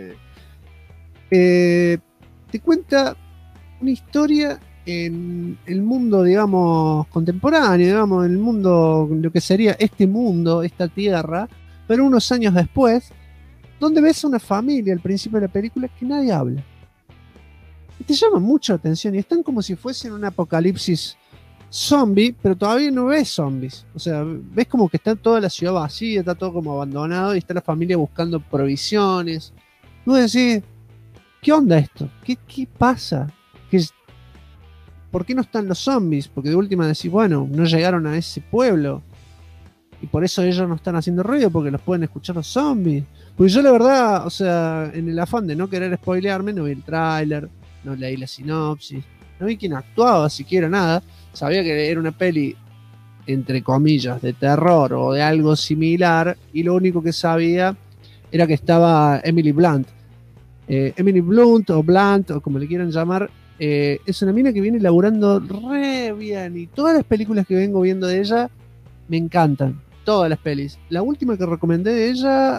Te cuenta una historia en el mundo, digamos, contemporáneo, digamos, en el mundo, lo que sería este mundo, esta tierra, pero unos años después, donde ves a una familia al principio de la película que nadie habla. Y te llama mucho la atención y están como si fuesen un apocalipsis zombie, pero todavía no ves zombies. O sea, ves como que está toda la ciudad vacía, está todo como abandonado y está la familia buscando provisiones. Y vos decís, ¿qué onda esto? ¿Qué pasa? ¿Por qué no están los zombies? Porque de última decís, bueno, no llegaron a ese pueblo y por eso ellos no están haciendo ruido, porque los pueden escuchar los zombies. Porque yo la verdad, o sea, en el afán de no querer spoilearme, no vi el tráiler, no leí la sinopsis, no vi quién actuaba, siquiera nada. Sabía que era una peli, entre comillas, de terror o de algo similar, y lo único que sabía era que estaba Emily Blunt. Emily Blunt o Blunt, o como le quieran llamar, es una mina que viene laburando re bien, y todas las películas que vengo viendo de ella me encantan, todas las pelis. La última que recomendé de ella,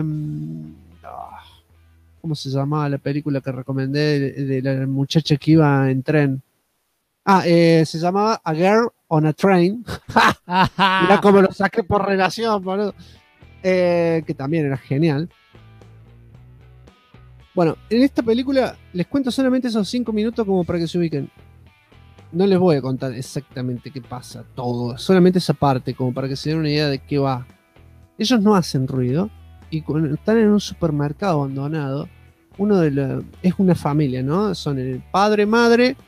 ¿cómo se llamaba la película que recomendé de la muchacha que iba en tren? Se llamaba A Girl on a Train. Mirá cómo lo saqué por relación, boludo. Que también era genial. Bueno, en esta película les cuento solamente esos 5 minutos como para que se ubiquen. No les voy a contar exactamente qué pasa, todo, solamente esa parte, como para que se den una idea de qué va. Ellos no hacen ruido y cuando están en un supermercado abandonado, es una familia, ¿no? Son el padre, madre,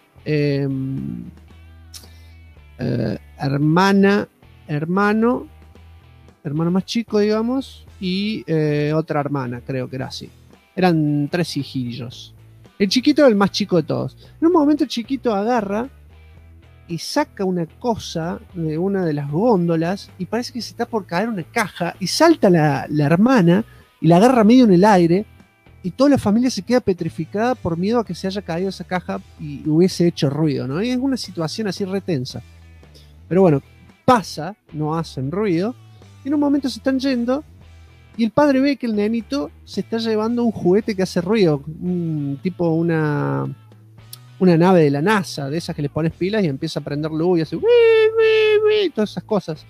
hermana, hermano más chico, digamos, y otra hermana, creo que era así. Eran 3 hijillos. El chiquito era el más chico de todos. En un momento el chiquito agarra y saca una cosa de una de las góndolas y parece que se está por caer una caja y salta la hermana y la agarra medio en el aire y toda la familia se queda petrificada por miedo a que se haya caído esa caja y hubiese hecho ruido, ¿no? Y es una situación así retensa. Pero bueno, pasa, no hacen ruido y en un momento se están yendo y el padre ve que el nenito se está llevando un juguete que hace ruido, tipo una nave de la NASA, de esas que le pones pilas y empieza a prender luz y hace todas esas cosas.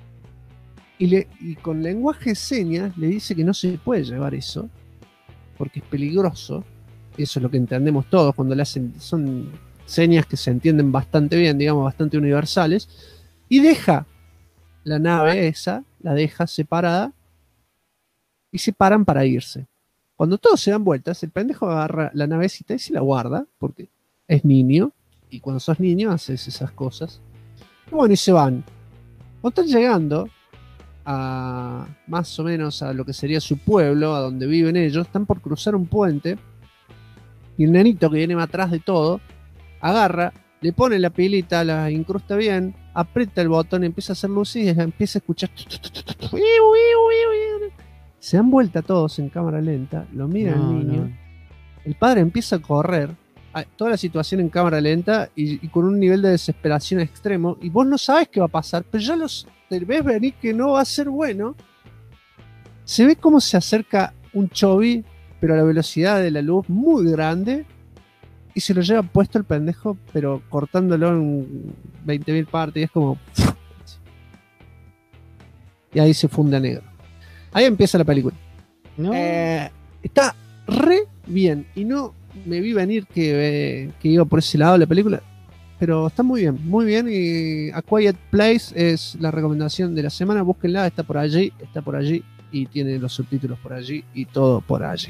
Y con lenguaje de señas le dice que no se puede llevar eso, porque es peligroso. Eso es lo que entendemos todos cuando le hacen, son señas que se entienden bastante bien, digamos, bastante universales, y deja la nave esa, la deja separada, y se paran para irse. Cuando todos se dan vueltas, el pendejo agarra la navecita y se la guarda, porque es niño, y cuando sos niño haces esas cosas. Y bueno, y se van. Cuando están llegando a más o menos a lo que sería su pueblo, a donde viven ellos, están por cruzar un puente, y el nenito que viene más atrás de todo, agarra, le pone la pilita, la incrusta bien, aprieta el botón, empieza a hacer luces y empieza a escuchar. Se dan vuelta todos en cámara lenta, lo mira el niño, el padre empieza a correr, toda la situación en cámara lenta y con un nivel de desesperación extremo, y vos no sabes qué va a pasar, pero ya te ves venir que no va a ser bueno. Se ve cómo se acerca un chovi, pero a la velocidad de la luz muy grande, y se lo lleva puesto el pendejo, pero cortándolo en 20.000 partes, y es como... Y ahí se funde a negro. Ahí empieza la película. No. Está re bien, y no me vi venir que iba por ese lado la película, pero está muy bien, y A Quiet Place es la recomendación de la semana. Búsquenla, está por allí, y tiene los subtítulos por allí y todo por allí.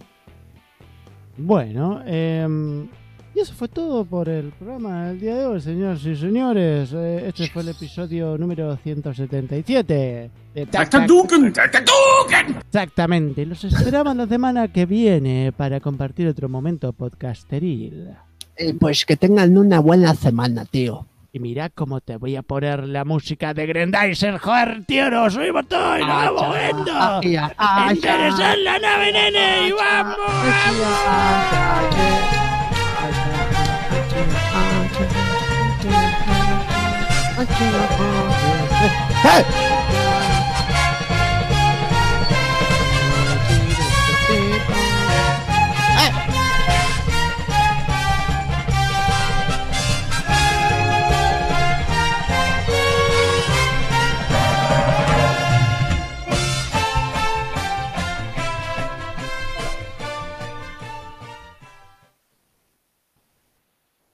Bueno, y eso fue todo por el programa del día de hoy, señores y señores. Este fue el episodio número 177 de Tac Tac Duken. Exactamente, los esperamos la semana que viene para compartir otro momento podcasteril. Pues que tengan una buena semana, tío. Y mira cómo te voy a poner la música de Grendizer. Joder, tío, nos subimos todo y nos vamos viendo. Interesar la nave, nene, y vamos. ¡Hey!